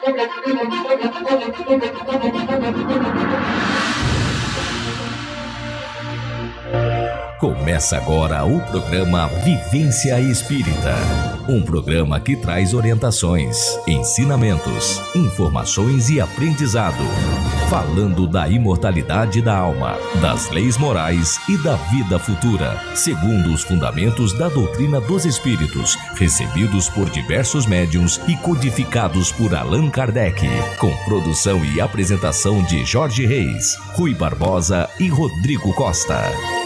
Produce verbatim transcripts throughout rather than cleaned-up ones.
Começa agora o programa Vivência Espírita, um programa que traz orientações, ensinamentos, informações e aprendizado, falando da imortalidade da alma, das leis morais e da vida futura, segundo os fundamentos da doutrina dos espíritos, recebidos por diversos médiuns e codificados por Allan Kardec, com produção e apresentação de Jorge Reis, Rui Barbosa e Rodrigo Costa.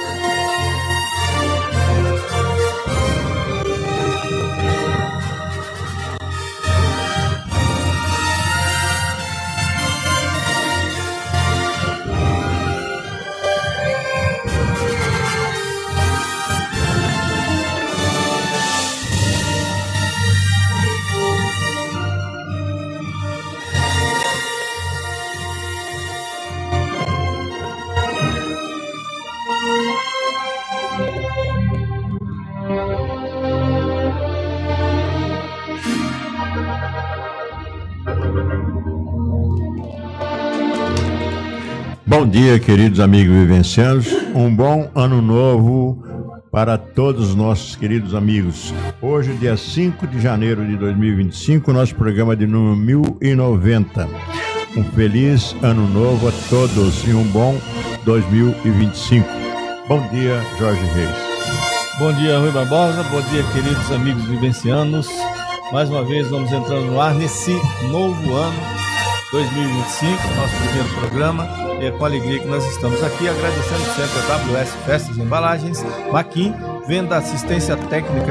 Bom dia, queridos amigos vivencianos. Um bom ano novo para todos os nossos queridos amigos. Hoje, dia cinco de janeiro de dois mil e vinte e cinco, nosso programa de número mil e noventa. Um feliz ano novo a todos e um bom dois mil e vinte e cinco. Bom dia, Jorge Reis. Bom dia, Rui Barbosa. Bom dia, queridos amigos vivencianos. Mais uma vez vamos entrando no ar nesse novo ano dois mil e vinte e cinco, nosso primeiro programa. É com alegria que nós estamos aqui, agradecendo sempre a W S Festas e Embalagens, Maquin, venda assistência técnica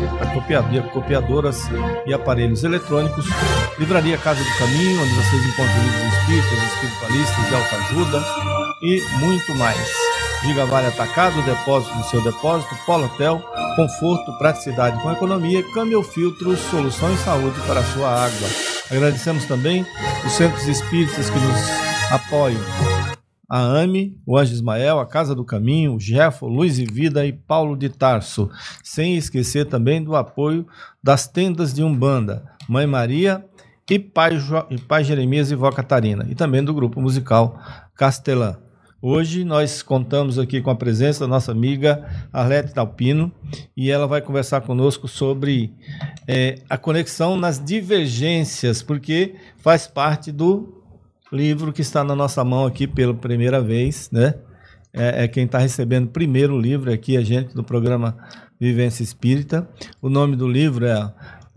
a copiadoras e aparelhos eletrônicos, Livraria Casa do Caminho, onde vocês encontram livros espíritas, espiritualistas de autoajuda e muito mais. Gigavale Atacado, depósito do seu depósito, Polo Hotel, conforto, praticidade com economia, Câmbio Filtros, solução em saúde para a sua água. Agradecemos também os centros espíritas que nos apoiam. A AME, o Anjo Ismael, a Casa do Caminho, o Jefo, Luz e Vida e Paulo de Tarso. Sem esquecer também do apoio das tendas de Umbanda, Mãe Maria e Pai, jo... e Pai Jeremias e Vó Catarina. E também do grupo musical Castelã. Hoje nós contamos aqui com a presença da nossa amiga Arlete Dalpino e ela vai conversar conosco sobre é, a conexão nas divergências, porque faz parte do livro que está na nossa mão aqui pela primeira vez, né? É, é quem está recebendo primeiro o livro aqui, a gente do programa Vivência Espírita. O nome do livro é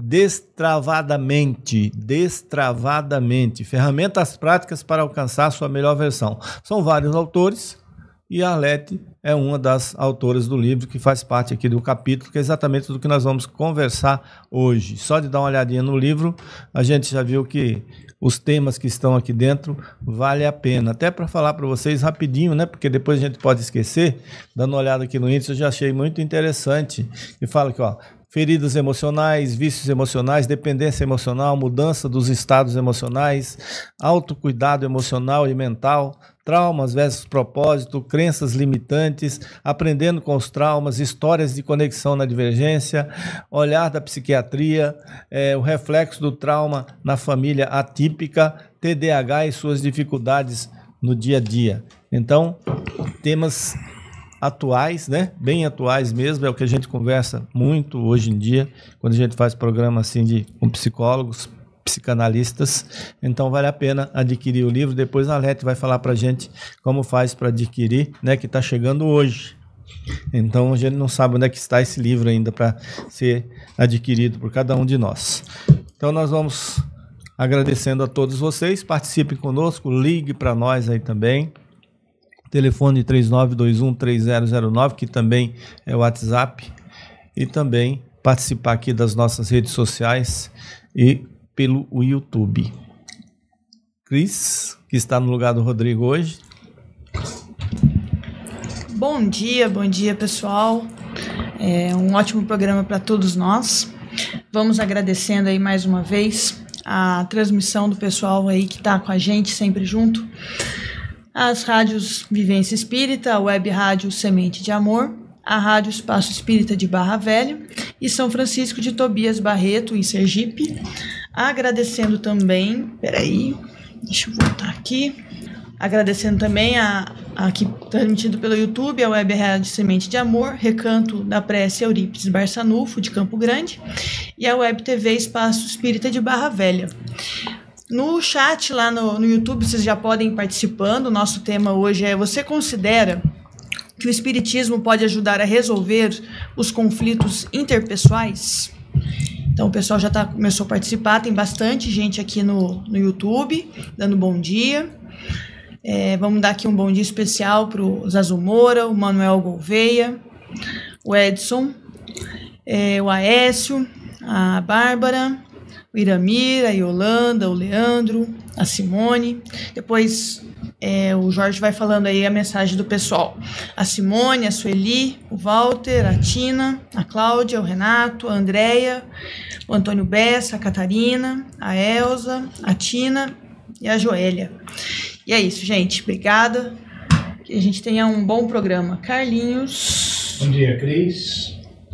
Destravadamente, Destravadamente, Ferramentas Práticas para Alcançar a Sua Melhor Versão. São vários autores e a Arlete é uma das autoras do livro que faz parte aqui do capítulo, que é exatamente do que nós vamos conversar hoje. Só de dar uma olhadinha no livro, a gente já viu que os temas que estão aqui dentro vale a pena. Até para falar para vocês rapidinho, né? Porque depois a gente pode esquecer, dando uma olhada aqui no índice, eu já achei muito interessante. E fala aqui, ó, feridas emocionais, vícios emocionais, dependência emocional, mudança dos estados emocionais, autocuidado emocional e mental, traumas versus propósito, crenças limitantes, aprendendo com os traumas, histórias de conexão na divergência, olhar da psiquiatria, é, o reflexo do trauma na família atípica, T D A H e suas dificuldades no dia a dia. Então, temas atuais, né? Bem atuais mesmo, é o que a gente conversa muito hoje em dia, quando a gente faz programa assim de, com psicólogos, psicanalistas. Então vale a pena adquirir o livro. Depois a Arlete vai falar para a gente como faz para adquirir, né? Que está chegando hoje. Então a gente não sabe onde é que está esse livro ainda para ser adquirido por cada um de nós. Então nós vamos agradecendo a todos vocês, participem conosco, ligue para nós aí também. Telefone três nove dois um três zero zero nove, que também é o WhatsApp, e também participar aqui das nossas redes sociais e pelo YouTube. Cris, que está no lugar do Rodrigo hoje. Bom dia, bom dia pessoal. É um ótimo programa para todos nós. Vamos agradecendo aí mais uma vez a transmissão do pessoal aí que está com a gente sempre junto. As rádios Vivência Espírita, a Web Rádio Semente de Amor, a Rádio Espaço Espírita de Barra Velha e São Francisco de Tobias Barreto, em Sergipe, Agradecendo também, peraí, deixa eu voltar aqui. Agradecendo também a, a aqui transmitido pelo YouTube, a Web Rádio Semente de Amor, Recanto da Prece Eurípides Barçanufo, de Campo Grande, e a Web T V Espaço Espírita de Barra Velha. No chat lá no, no YouTube, vocês já podem ir participando. O nosso tema hoje é: você considera que o Espiritismo pode ajudar a resolver os conflitos interpessoais? Então o pessoal já tá, começou a participar, tem bastante gente aqui no, no YouTube, dando bom dia. É, vamos dar aqui um bom dia especial para o Zazu Moura, o Manuel Gouveia, o Edson, é, o Aécio, a Bárbara, o Iramir, a Yolanda, o Leandro, a Simone. Depois é, o Jorge vai falando aí a mensagem do pessoal. A Simone, a Sueli, o Walter, a Tina, a Cláudia, o Renato, a Andréia, o Antônio Bessa, a Catarina, a Elza, a Tina e a Joélia. E é isso, gente. Obrigada. Que a gente tenha um bom programa. Carlinhos. Bom dia, Cris.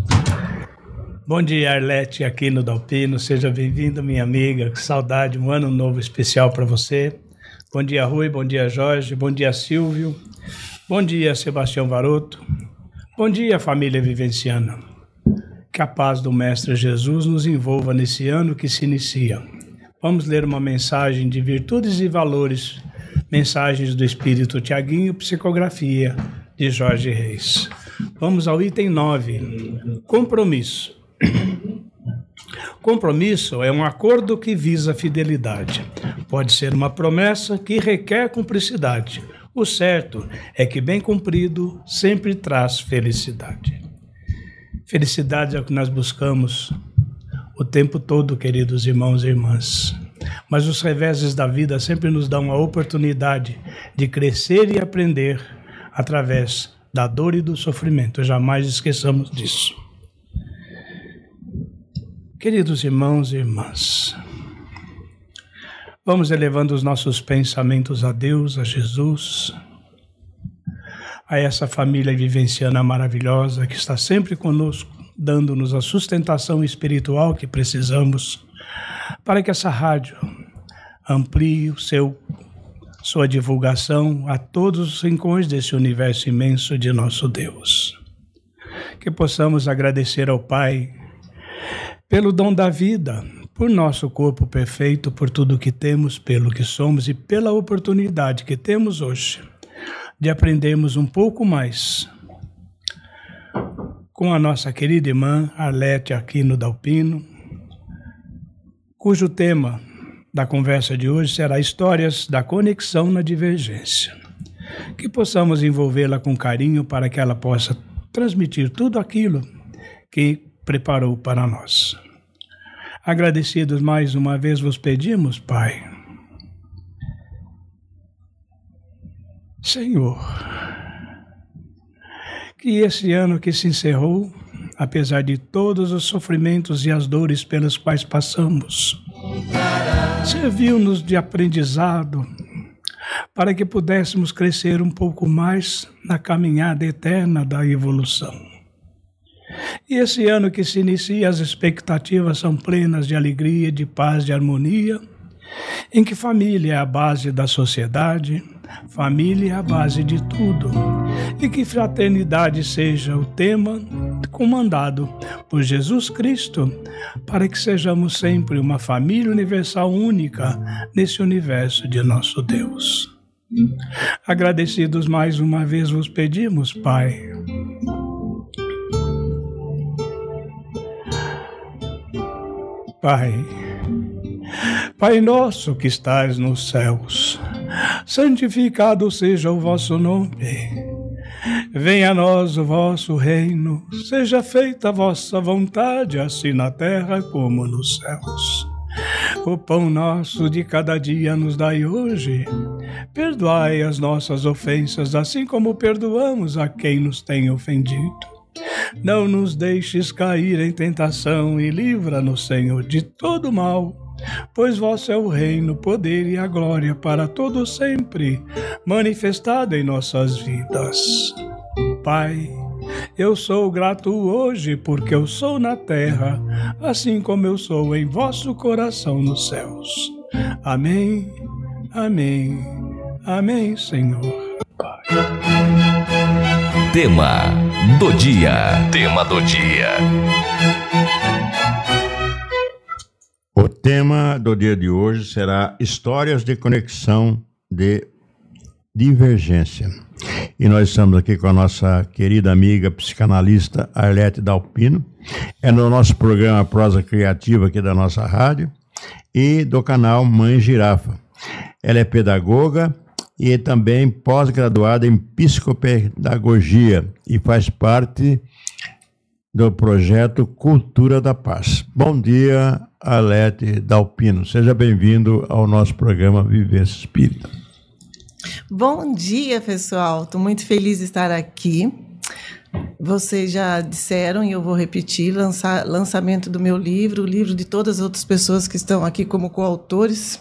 Bom dia, Arlete, aqui no Dalpino. Seja bem-vindo, minha amiga. Que saudade, um ano novo especial para você. Bom dia, Rui. Bom dia, Jorge. Bom dia, Silvio. Bom dia, Sebastião Varoto. Bom dia, família vivenciana. Que a paz do Mestre Jesus nos envolva nesse ano que se inicia. Vamos ler uma mensagem de virtudes e valores. Mensagens do Espírito Tiaguinho, psicografia de Jorge Reis. Vamos ao item nove. Compromisso. Compromisso é um acordo que visa fidelidade. Pode ser uma promessa que requer cumplicidade. O certo é que, bem cumprido, sempre traz felicidade. Felicidade é o que nós buscamos o tempo todo, queridos irmãos e irmãs. Mas os reveses da vida sempre nos dão a oportunidade de crescer e aprender através da dor e do sofrimento. Jamais esqueçamos disso. Queridos irmãos e irmãs, vamos elevando os nossos pensamentos a Deus, a Jesus, a essa família vivenciana maravilhosa que está sempre conosco, dando-nos a sustentação espiritual que precisamos para que essa rádio amplie o seu, sua divulgação a todos os rincões desse universo imenso de nosso Deus. Que possamos agradecer ao Pai pelo dom da vida, por nosso corpo perfeito, por tudo que temos, pelo que somos e pela oportunidade que temos hoje de aprendermos um pouco mais com a nossa querida irmã Arlete aqui no Dalpino, cujo tema da conversa de hoje será Histórias da Conexão na Divergência. Que possamos envolvê-la com carinho para que ela possa transmitir tudo aquilo que preparou para nós. Agradecidos mais uma vez vos pedimos, Pai. Senhor, que esse ano que se encerrou, apesar de todos os sofrimentos e as dores pelas quais passamos, serviu-nos de aprendizado para que pudéssemos crescer um pouco mais na caminhada eterna da evolução. E esse ano que se inicia, as expectativas são plenas de alegria, de paz, de harmonia, em que família é a base da sociedade, família é a base de tudo, e que fraternidade seja o tema comandado por Jesus Cristo, para que sejamos sempre uma família universal única nesse universo de nosso Deus. Agradecidos mais uma vez vos pedimos, Pai. Pai, Pai nosso que estais nos céus, santificado seja o vosso nome. Venha a nós o vosso reino, seja feita a vossa vontade, assim na terra como nos céus. O pão nosso de cada dia nos dai hoje. Perdoai as nossas ofensas, assim como perdoamos a quem nos tem ofendido. Não nos deixes cair em tentação e livra-nos, Senhor, de todo mal, pois vosso é o reino, o poder e a glória para todo sempre, manifestado em nossas vidas. Pai, Eu sou grato hoje porque eu sou na terra, assim como eu sou em vosso coração nos céus. Amém, amém, amém, Senhor. Pai. Tema do dia. Tema do dia. O tema do dia de hoje será histórias de conexão de divergência. E nós estamos aqui com a nossa querida amiga psicanalista Arlete Dalpino. É no nosso programa Prosa Criativa aqui da nossa rádio e do canal Mãe Girafa. Ela é pedagoga e também pós-graduada em psicopedagogia e faz parte do projeto Cultura da Paz. Bom dia, Arlete Dalpino. Seja bem-vindo ao nosso programa Vivência Espírita. Bom dia, pessoal. Estou muito feliz de estar aqui. Vocês já disseram, e eu vou repetir, lançar, lançamento do meu livro, o livro de todas as outras pessoas que estão aqui como coautores.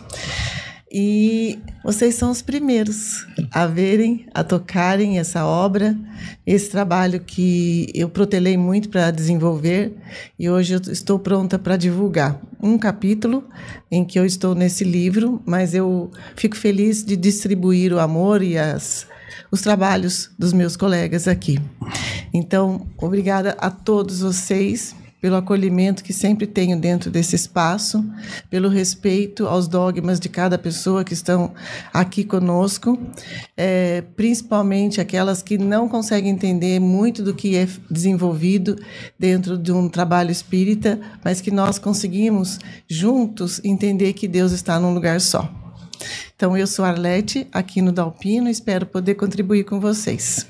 E vocês são os primeiros a verem, a tocarem essa obra, esse trabalho que eu protelei muito para desenvolver e hoje eu estou pronta para divulgar. Um capítulo em que eu estou nesse livro, mas eu fico feliz de distribuir o amor e as, os trabalhos dos meus colegas aqui. Então, obrigada a todos vocês pelo acolhimento que sempre tenho dentro desse espaço, pelo respeito aos dogmas de cada pessoa que estão aqui conosco, é, principalmente aquelas que não conseguem entender muito do que é desenvolvido dentro de um trabalho espírita, mas que nós conseguimos, juntos, entender que Deus está num lugar só. Então, eu sou Arlete, aqui no Dalpino, espero poder contribuir com vocês.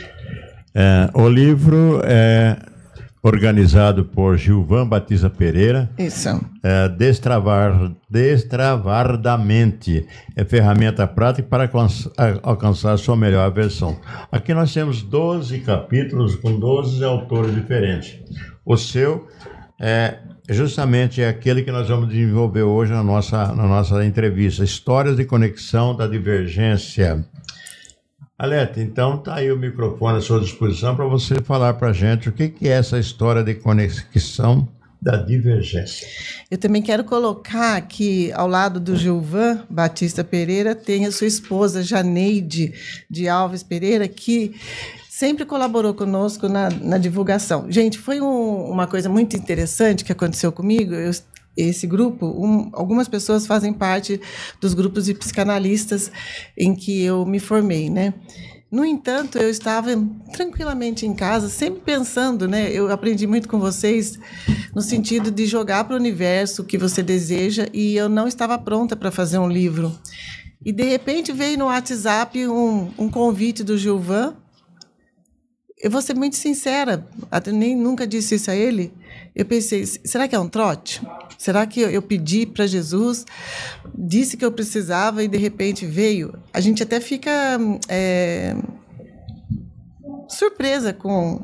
É, o livro é organizado por Gilvan Batista Pereira. Isso. É, destravar, destravar da mente. É ferramenta prática para alcançar, alcançar a sua melhor versão. Aqui nós temos doze capítulos com doze autores diferentes. O seu é justamente aquele que nós vamos desenvolver hoje na nossa, na nossa entrevista. Histórias de conexão da divergência. Arlete, então está aí o microfone à sua disposição para você falar para a gente o que, que é essa história de conexão da divergência. Eu também quero colocar aqui, ao lado do Gilvan Batista Pereira, tem a sua esposa, Janeide de Alves Pereira, que sempre colaborou conosco na, na divulgação. Gente, foi um, uma coisa muito interessante que aconteceu comigo. Eu Esse grupo, um, algumas pessoas fazem parte dos grupos de psicanalistas em que eu me formei, né? No entanto, eu estava tranquilamente em casa, sempre pensando, né? Eu aprendi muito com vocês no sentido de jogar para o universo o que você deseja e eu não estava pronta para fazer um livro. E, de repente, veio no WhatsApp um, um convite do Gilvan. Eu vou ser muito sincera, até nem nunca disse isso a ele. Eu pensei, será que é um trote? Será que eu pedi para Jesus, disse que eu precisava e de repente veio? A gente até fica é, surpresa com,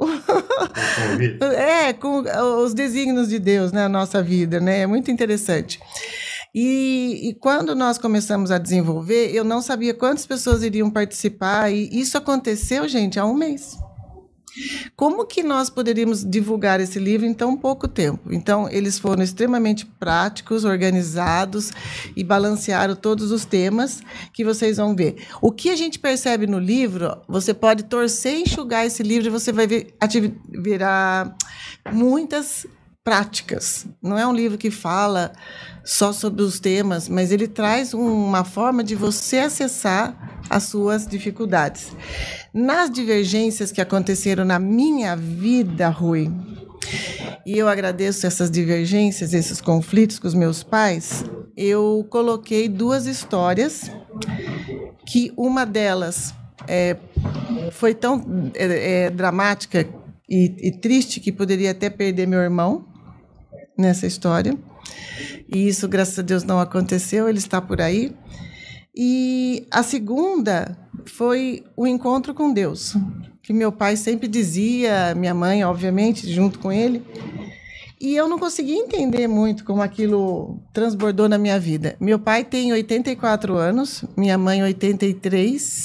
é, com os desígnios de Deus na nossa vida, né? É muito interessante. E, e quando nós começamos a desenvolver, eu não sabia quantas pessoas iriam participar e isso aconteceu, gente, há um mês. Como que nós poderíamos divulgar esse livro em tão pouco tempo? Então, eles foram extremamente práticos, organizados e balancearam todos os temas que vocês vão ver. O que a gente percebe no livro, você pode torcer e enxugar esse livro e você vai ver, virar muitas práticas. Não é um livro que fala só sobre os temas, mas ele traz uma forma de você acessar as suas dificuldades. Nas divergências que aconteceram na minha vida, Rui, e eu agradeço essas divergências, esses conflitos com os meus pais, eu coloquei duas histórias, que uma delas é, foi tão é, é, dramática e, e triste que poderia até perder meu irmão nessa história. E isso, graças a Deus, não aconteceu, ele está por aí. E a segunda foi o encontro com Deus, que meu pai sempre dizia, minha mãe, obviamente, junto com ele. E eu não conseguia entender muito como aquilo transbordou na minha vida. Meu pai tem oitenta e quatro anos, minha mãe oitenta e três,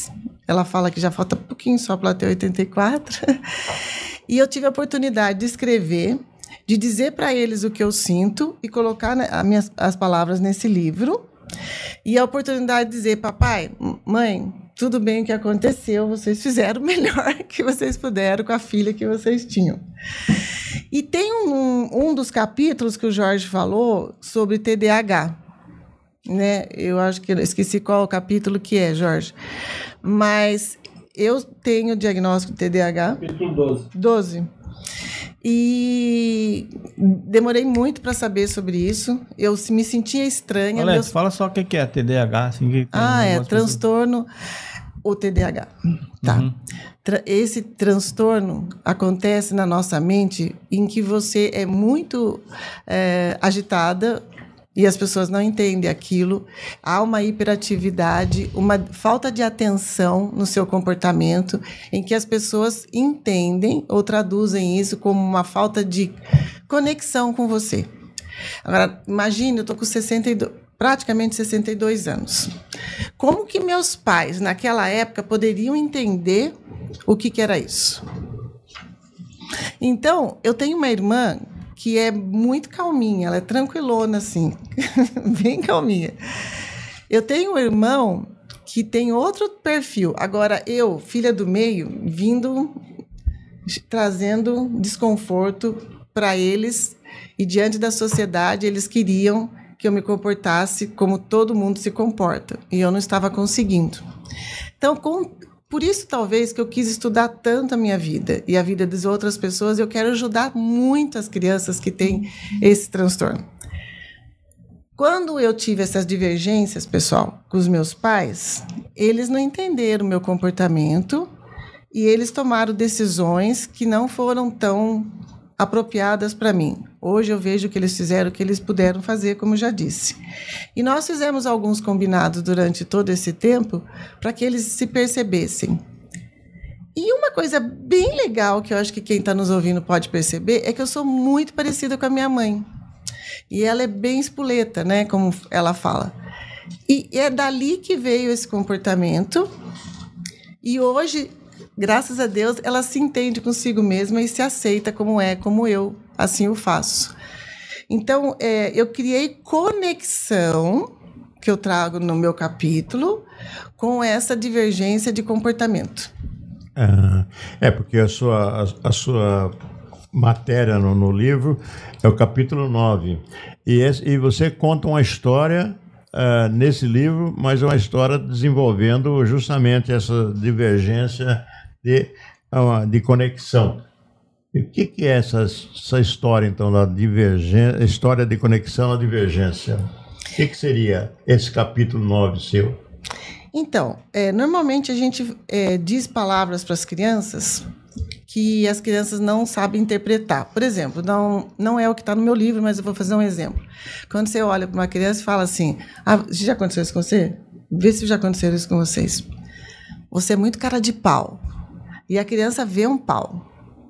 ela fala que já falta pouquinho só para ela ter oitenta e quatro. E eu tive a oportunidade de escrever, de dizer para eles o que eu sinto e colocar as, minhas, as palavras nesse livro. E a oportunidade de dizer, papai, mãe, tudo bem o que aconteceu, vocês fizeram o melhor que vocês puderam com a filha que vocês tinham. E tem um, um dos capítulos que o Jorge falou sobre T D A H. Né? Eu acho que eu esqueci qual o capítulo que é, Jorge. Mas eu tenho diagnóstico de T D A H. Capítulo doze. doze. E demorei muito para saber sobre isso. Eu me sentia estranha. Alex, meus... fala só o que é T D A H. Assim, que tem ah, é, pessoas... transtorno... O T D A H. Tá. Uhum. Tra- esse transtorno acontece na nossa mente em que você é muito é, agitada e as pessoas não entendem aquilo. Há uma hiperatividade, uma falta de atenção no seu comportamento, em que as pessoas entendem ou traduzem isso como uma falta de conexão com você. Agora, imagine, eu estou com sessenta e dois, praticamente sessenta e dois anos. Como que meus pais, naquela época, poderiam entender o que, que era isso? Então, eu tenho uma irmã que é muito calminha, ela é tranquilona, assim, bem calminha. Eu tenho um irmão que tem outro perfil. Agora, eu, filha do meio, vindo, trazendo desconforto para eles, e diante da sociedade, eles queriam que eu me comportasse como todo mundo se comporta, e eu não estava conseguindo. Então, com, por isso, talvez, que eu quis estudar tanto a minha vida e a vida das outras pessoas, eu quero ajudar muito as crianças que têm esse transtorno. Quando eu tive essas divergências, pessoal, com os meus pais, eles não entenderam o meu comportamento e eles tomaram decisões que não foram tão apropriadas para mim. Hoje eu vejo que eles fizeram o que eles puderam fazer, como já disse. E nós fizemos alguns combinados durante todo esse tempo para que eles se percebessem. E uma coisa bem legal que eu acho que quem está nos ouvindo pode perceber é que eu sou muito parecida com a minha mãe. E ela é bem espoleta, né, como ela fala. E é dali que veio esse comportamento. E hoje, graças a Deus, ela se entende consigo mesma e se aceita como é, como eu assim o faço. Então, é, eu criei conexão, que eu trago no meu capítulo, com essa divergência de comportamento. Ah, é, porque a sua, a, a sua matéria no, no livro é o capítulo nove. E, esse, e você conta uma história uh, nesse livro, mas é uma história desenvolvendo justamente essa divergência de, uh, de conexão. E o que, que é essa, essa história, então, da divergência, história de conexão à divergência? O que, que seria esse capítulo nove seu? Então, é, normalmente a gente é, diz palavras para as crianças que as crianças não sabem interpretar. Por exemplo, não, não é o que está no meu livro, mas eu vou fazer um exemplo. Quando você olha para uma criança e fala assim, ah, já aconteceu isso com você? Vê se já aconteceu isso com vocês. Você é muito cara de pau. E a criança vê um pau.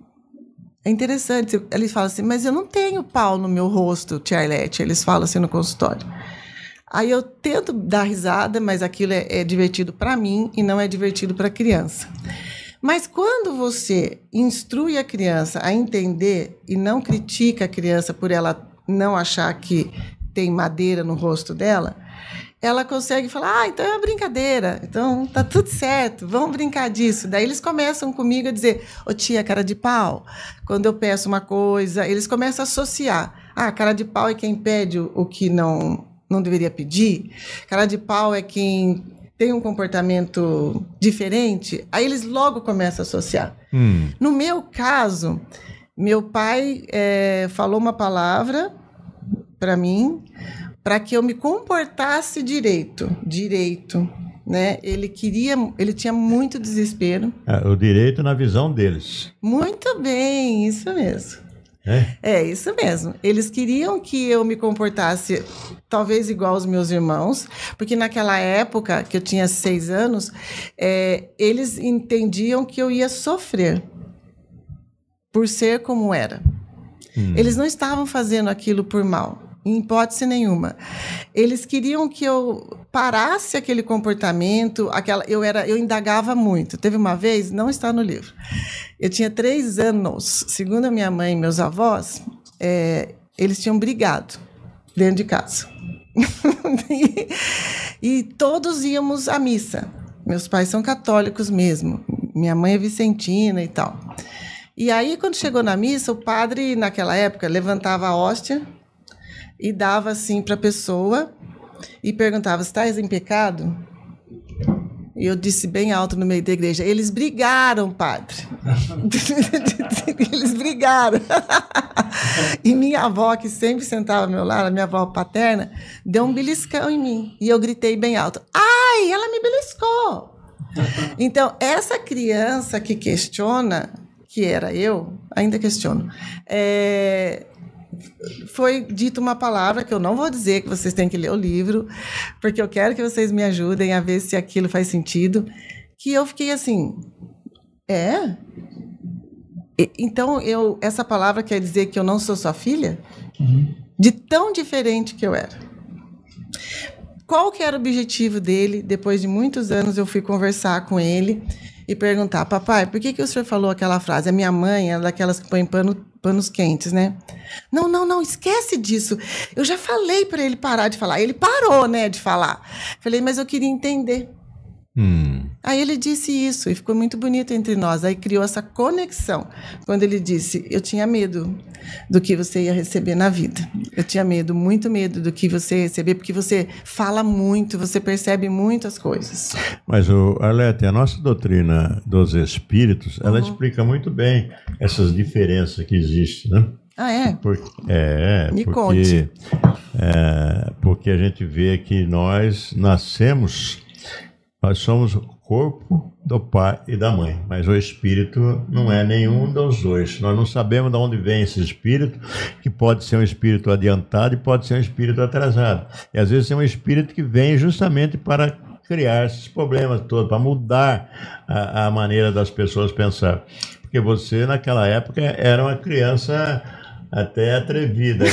É interessante, eles falam assim, mas eu não tenho pau no meu rosto, tia Arlete, eles falam assim no consultório. Aí eu tento dar risada, mas aquilo é, é divertido para mim e não é divertido para a criança. Mas quando você instrui a criança a entender e não critica a criança por ela não achar que tem madeira no rosto dela, ela consegue falar, ah, então é uma brincadeira, então tá tudo certo, vamos brincar disso. Daí eles começam comigo a dizer, ô tia, cara de pau, quando eu peço uma coisa, eles começam a associar. Ah, cara de pau é quem pede o, o que não, não deveria pedir, cara de pau é quem tem um comportamento diferente, aí eles logo começam a associar. Hum. No meu caso, meu pai é, falou uma palavra para mim, para que eu me comportasse direito, direito, né? Ele queria, ele tinha muito desespero. É, o direito na visão deles. Muito bem, isso mesmo. É? É, isso mesmo. Eles queriam que eu me comportasse talvez igual aos meus irmãos, porque naquela época, que eu tinha seis anos, é, eles entendiam que eu ia sofrer por ser como era. Hum. Eles não estavam fazendo aquilo por mal. em hipótese nenhuma. Eles queriam que eu parasse aquele comportamento, aquela, eu, era, eu indagava muito. Teve uma vez, não está no livro, eu tinha três anos, segundo a minha mãe e meus avós, é, eles tinham brigado dentro de casa. e, e todos íamos à missa. Meus pais são católicos mesmo, minha mãe é vicentina e tal. E aí, quando chegou na missa, o padre, naquela época, levantava a hóstia e dava assim para a pessoa e perguntava: estás em pecado? E eu disse bem alto no meio da igreja: eles brigaram, padre. Eles brigaram. E minha avó, que sempre sentava ao meu lado, a minha avó paterna, deu um beliscão em mim. E eu gritei bem alto: ai, ela me beliscou. Então, essa criança que questiona, que era eu, ainda questiono, é... foi dita uma palavra que eu não vou dizer, que vocês têm que ler o livro, porque eu quero que vocês me ajudem a ver se aquilo faz sentido, que eu fiquei assim, é? Então, eu, essa palavra quer dizer que eu não sou sua filha? Uhum. De tão diferente que eu era. Qual que era o objetivo dele? Depois de muitos anos, eu fui conversar com ele e perguntar: papai, por que, que o senhor falou aquela frase? A minha mãe é daquelas que põe pano, panos quentes, né? Não, não, não, esquece disso. Eu já falei para ele parar de falar. Ele parou, né, de falar. Falei, mas eu queria entender. Hum. Aí ele disse isso e ficou muito bonito entre nós. Aí criou essa conexão. Quando ele disse: eu tinha medo do que você ia receber na vida. Eu tinha medo, muito medo do que você ia receber, porque você fala muito, você percebe muitas coisas. Mas, o Arlete, a nossa doutrina dos espíritos, ela uhum. explica muito bem essas diferenças que existem, né? Ah, é? Por, é, Me porque, conte. É, porque a gente vê que nós nascemos... Nós somos o corpo do pai e da mãe, mas o espírito não é nenhum dos dois. Nós não sabemos de onde vem esse espírito, que pode ser um espírito adiantado e pode ser um espírito atrasado. E às vezes é um espírito que vem justamente para criar esses problemas todos, para mudar a, a maneira das pessoas pensar. Porque você, naquela época, era uma criança... até atrevida.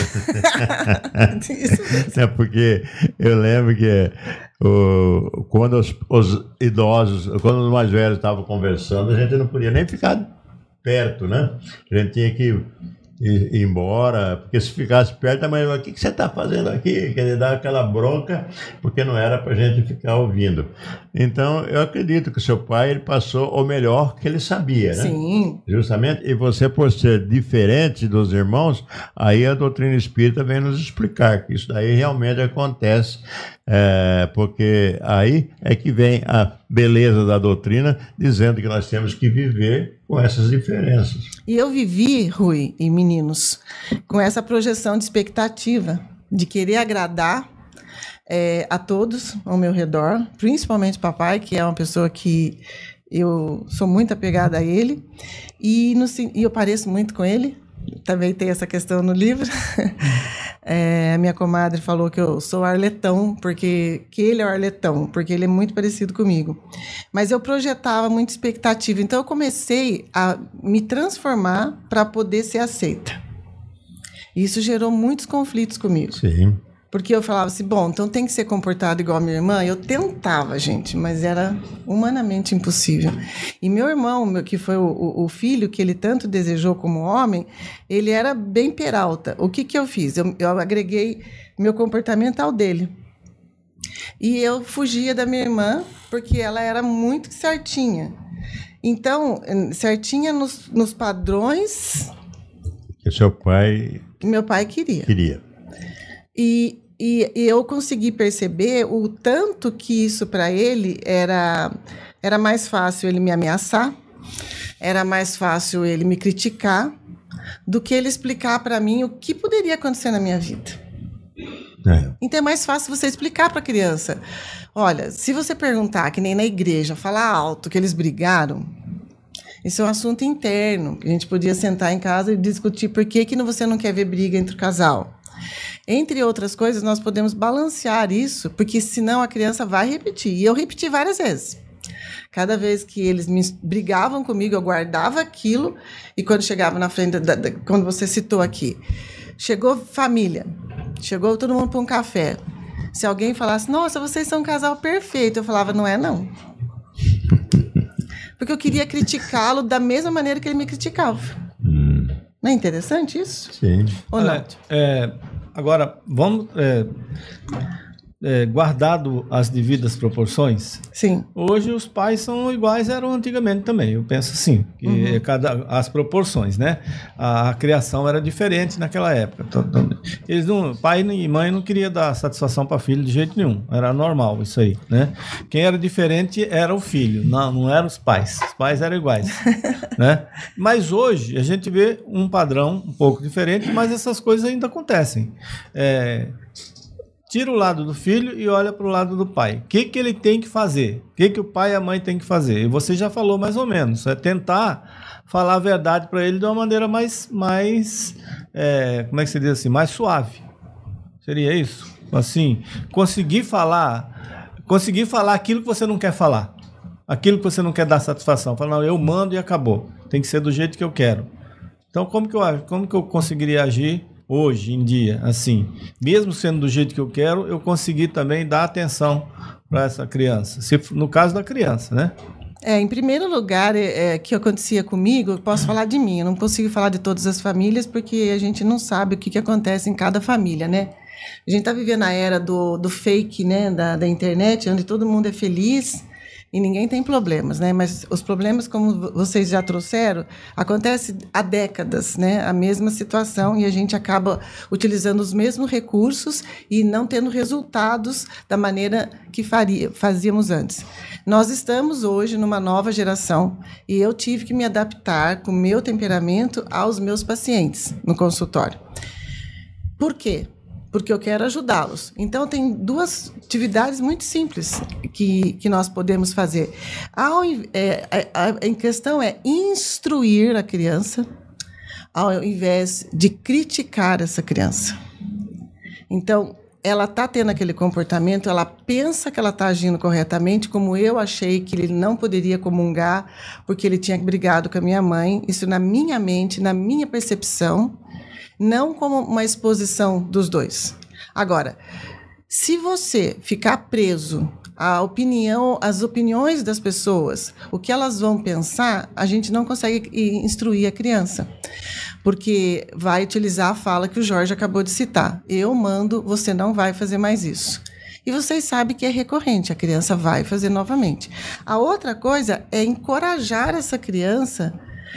É porque eu lembro que o, quando os, os idosos, quando os mais velhos estavam conversando, a gente não podia nem ficar perto, né? A gente tinha que ir, ir embora, porque se ficasse perto, a mãe falava: o que, que você está fazendo aqui? Quer dizer, dar aquela bronca, porque não era para a gente ficar ouvindo. Então, eu acredito que o seu pai, ele passou o melhor que ele sabia, né? Sim. Justamente, e você, por ser diferente dos irmãos, aí a doutrina espírita vem nos explicar que isso daí realmente acontece, é, porque aí é que vem a beleza da doutrina, dizendo que nós temos que viver com essas diferenças. E eu vivi, Rui e meninos, com essa projeção de expectativa, de querer agradar É, a todos ao meu redor, principalmente papai, que é uma pessoa que eu sou muito apegada a ele, e, no, e eu pareço muito com ele, também tem essa questão no livro. É, a minha comadre falou que eu sou arletão, porque que ele é o arletão, porque ele é muito parecido comigo. Mas eu projetava muita expectativa, então eu comecei a me transformar para poder ser aceita. Isso gerou muitos conflitos comigo. Sim. Porque eu falava assim, bom, então tem que ser comportado igual a minha irmã. Eu tentava, gente, mas era humanamente impossível. E meu irmão, meu, que foi o, o filho que ele tanto desejou como homem, ele era bem peralta. O que, que eu fiz? Eu, eu agreguei meu comportamento ao dele. E eu fugia da minha irmã, porque ela era muito certinha. Então, certinha nos, nos padrões... que seu pai... que meu pai queria. Queria. E, e, e eu consegui perceber o tanto que isso para ele era, era mais fácil ele me ameaçar, era mais fácil ele me criticar, do que ele explicar para mim o que poderia acontecer na minha vida. É. Então é mais fácil você explicar para a criança. Olha, se você perguntar, que nem na igreja, falar alto que eles brigaram, isso é um assunto interno, que a gente podia sentar em casa e discutir por que, que você não quer ver briga entre o casal. Entre outras coisas, nós podemos balancear isso, porque senão a criança vai repetir. E eu repeti várias vezes. Cada vez que eles me brigavam comigo, eu guardava aquilo, e quando chegava na frente, da, da, quando você citou aqui, chegou família, chegou todo mundo para um café. Se alguém falasse, nossa, vocês são um casal perfeito, eu falava, não é não. Porque eu queria criticá-lo da mesma maneira que ele me criticava. Hum. Não é interessante isso? Sim. Ou não? É, agora, vamos... É, é, guardado as devidas proporções, sim. Hoje os pais são iguais eram antigamente também, eu penso assim, que uhum. cada, as proporções, né? A, a criação era diferente naquela época. Eles não, pai e mãe não queriam dar satisfação para filho de jeito nenhum, era normal isso aí, né? Quem era diferente era o filho, não, não eram os pais, os pais eram iguais, né? Mas hoje a gente vê um padrão um pouco diferente, mas essas coisas ainda acontecem. É... Tira o lado do filho e olha para o lado do pai. O que, que ele tem que fazer? O que, que o pai e a mãe têm que fazer? E você já falou mais ou menos. É tentar falar a verdade para ele de uma maneira mais, mais é, como é que se diz assim? Mais suave. Seria isso? Assim, conseguir falar, conseguir falar aquilo que você não quer falar. Aquilo que você não quer dar satisfação. Falar, não, eu mando e acabou. Tem que ser do jeito que eu quero. Então, como que eu, como que eu conseguiria agir hoje em dia, assim, mesmo sendo do jeito que eu quero, eu consegui também dar atenção para essa criança, se, no caso da criança, né? É, em primeiro lugar, é, é, que acontecia comigo, eu posso falar de mim, eu não consigo falar de todas as famílias, porque a gente não sabe o que, que acontece em cada família, né? A gente está vivendo a era do, do fake, né, da, da internet, onde todo mundo é feliz e ninguém tem problemas, né? Mas os problemas, como vocês já trouxeram, acontece há décadas, né? A mesma situação, e a gente acaba utilizando os mesmos recursos e não tendo resultados da maneira que faria, fazíamos antes. Nós estamos hoje numa nova geração e eu tive que me adaptar com o meu temperamento aos meus pacientes no consultório. Por quê? Porque eu quero ajudá-los. Então, tem duas atividades muito simples que, que nós podemos fazer. Ao, é, a, a, a questão é instruir a criança, ao invés de criticar essa criança. Então, ela está tendo aquele comportamento, ela pensa que ela está agindo corretamente, como eu achei que ele não poderia comungar, porque ele tinha brigado com a minha mãe. Isso na minha mente, na minha percepção, não como uma exposição dos dois. Agora, se você ficar preso à opinião, às opiniões das pessoas, o que elas vão pensar, a gente não consegue instruir a criança, porque vai utilizar a fala que o Jorge acabou de citar. Eu mando, você não vai fazer mais isso. E vocês sabem que é recorrente, a criança vai fazer novamente. A outra coisa é encorajar essa criança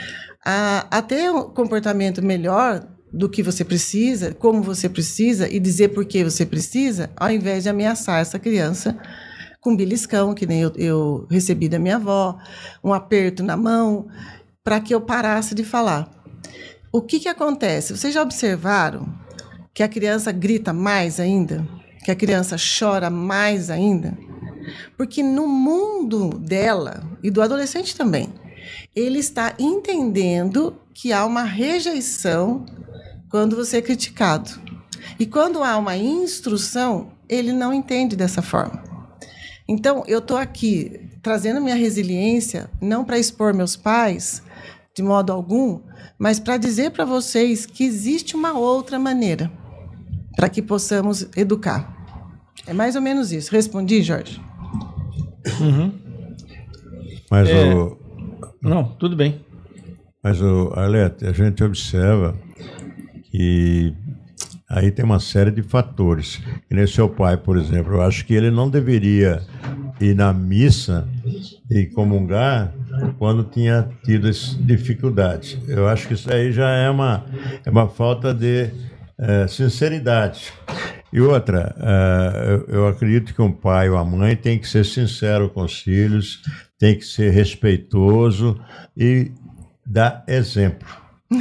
a, a ter um comportamento melhor do que você precisa, como você precisa, e dizer por que você precisa, ao invés de ameaçar essa criança com beliscão, que nem eu, eu recebi da minha avó, um aperto na mão, para que eu parasse de falar. O que, que acontece? Vocês já observaram que a criança grita mais ainda? Que a criança chora mais ainda? Porque no mundo dela, e do adolescente também, ele está entendendo que há uma rejeição quando você é criticado. E quando há uma instrução, ele não entende dessa forma. Então, eu estou aqui trazendo minha resiliência, não para expor meus pais, de modo algum, mas para dizer para vocês que existe uma outra maneira para que possamos educar. É mais ou menos isso. Respondi, Jorge? Uhum. Mas é... o... Não, tudo bem. Mas, o Arlete, a gente observa que aí tem uma série de fatores. Que nem seu pai, por exemplo, eu acho que ele não deveria ir na missa e comungar quando tinha tido dificuldades. Eu acho que isso aí já é uma, é uma falta de é, sinceridade. E outra, é, eu, eu acredito que um pai ou a mãe tem que ser sincero com os filhos, tem que ser respeitoso e dar exemplo.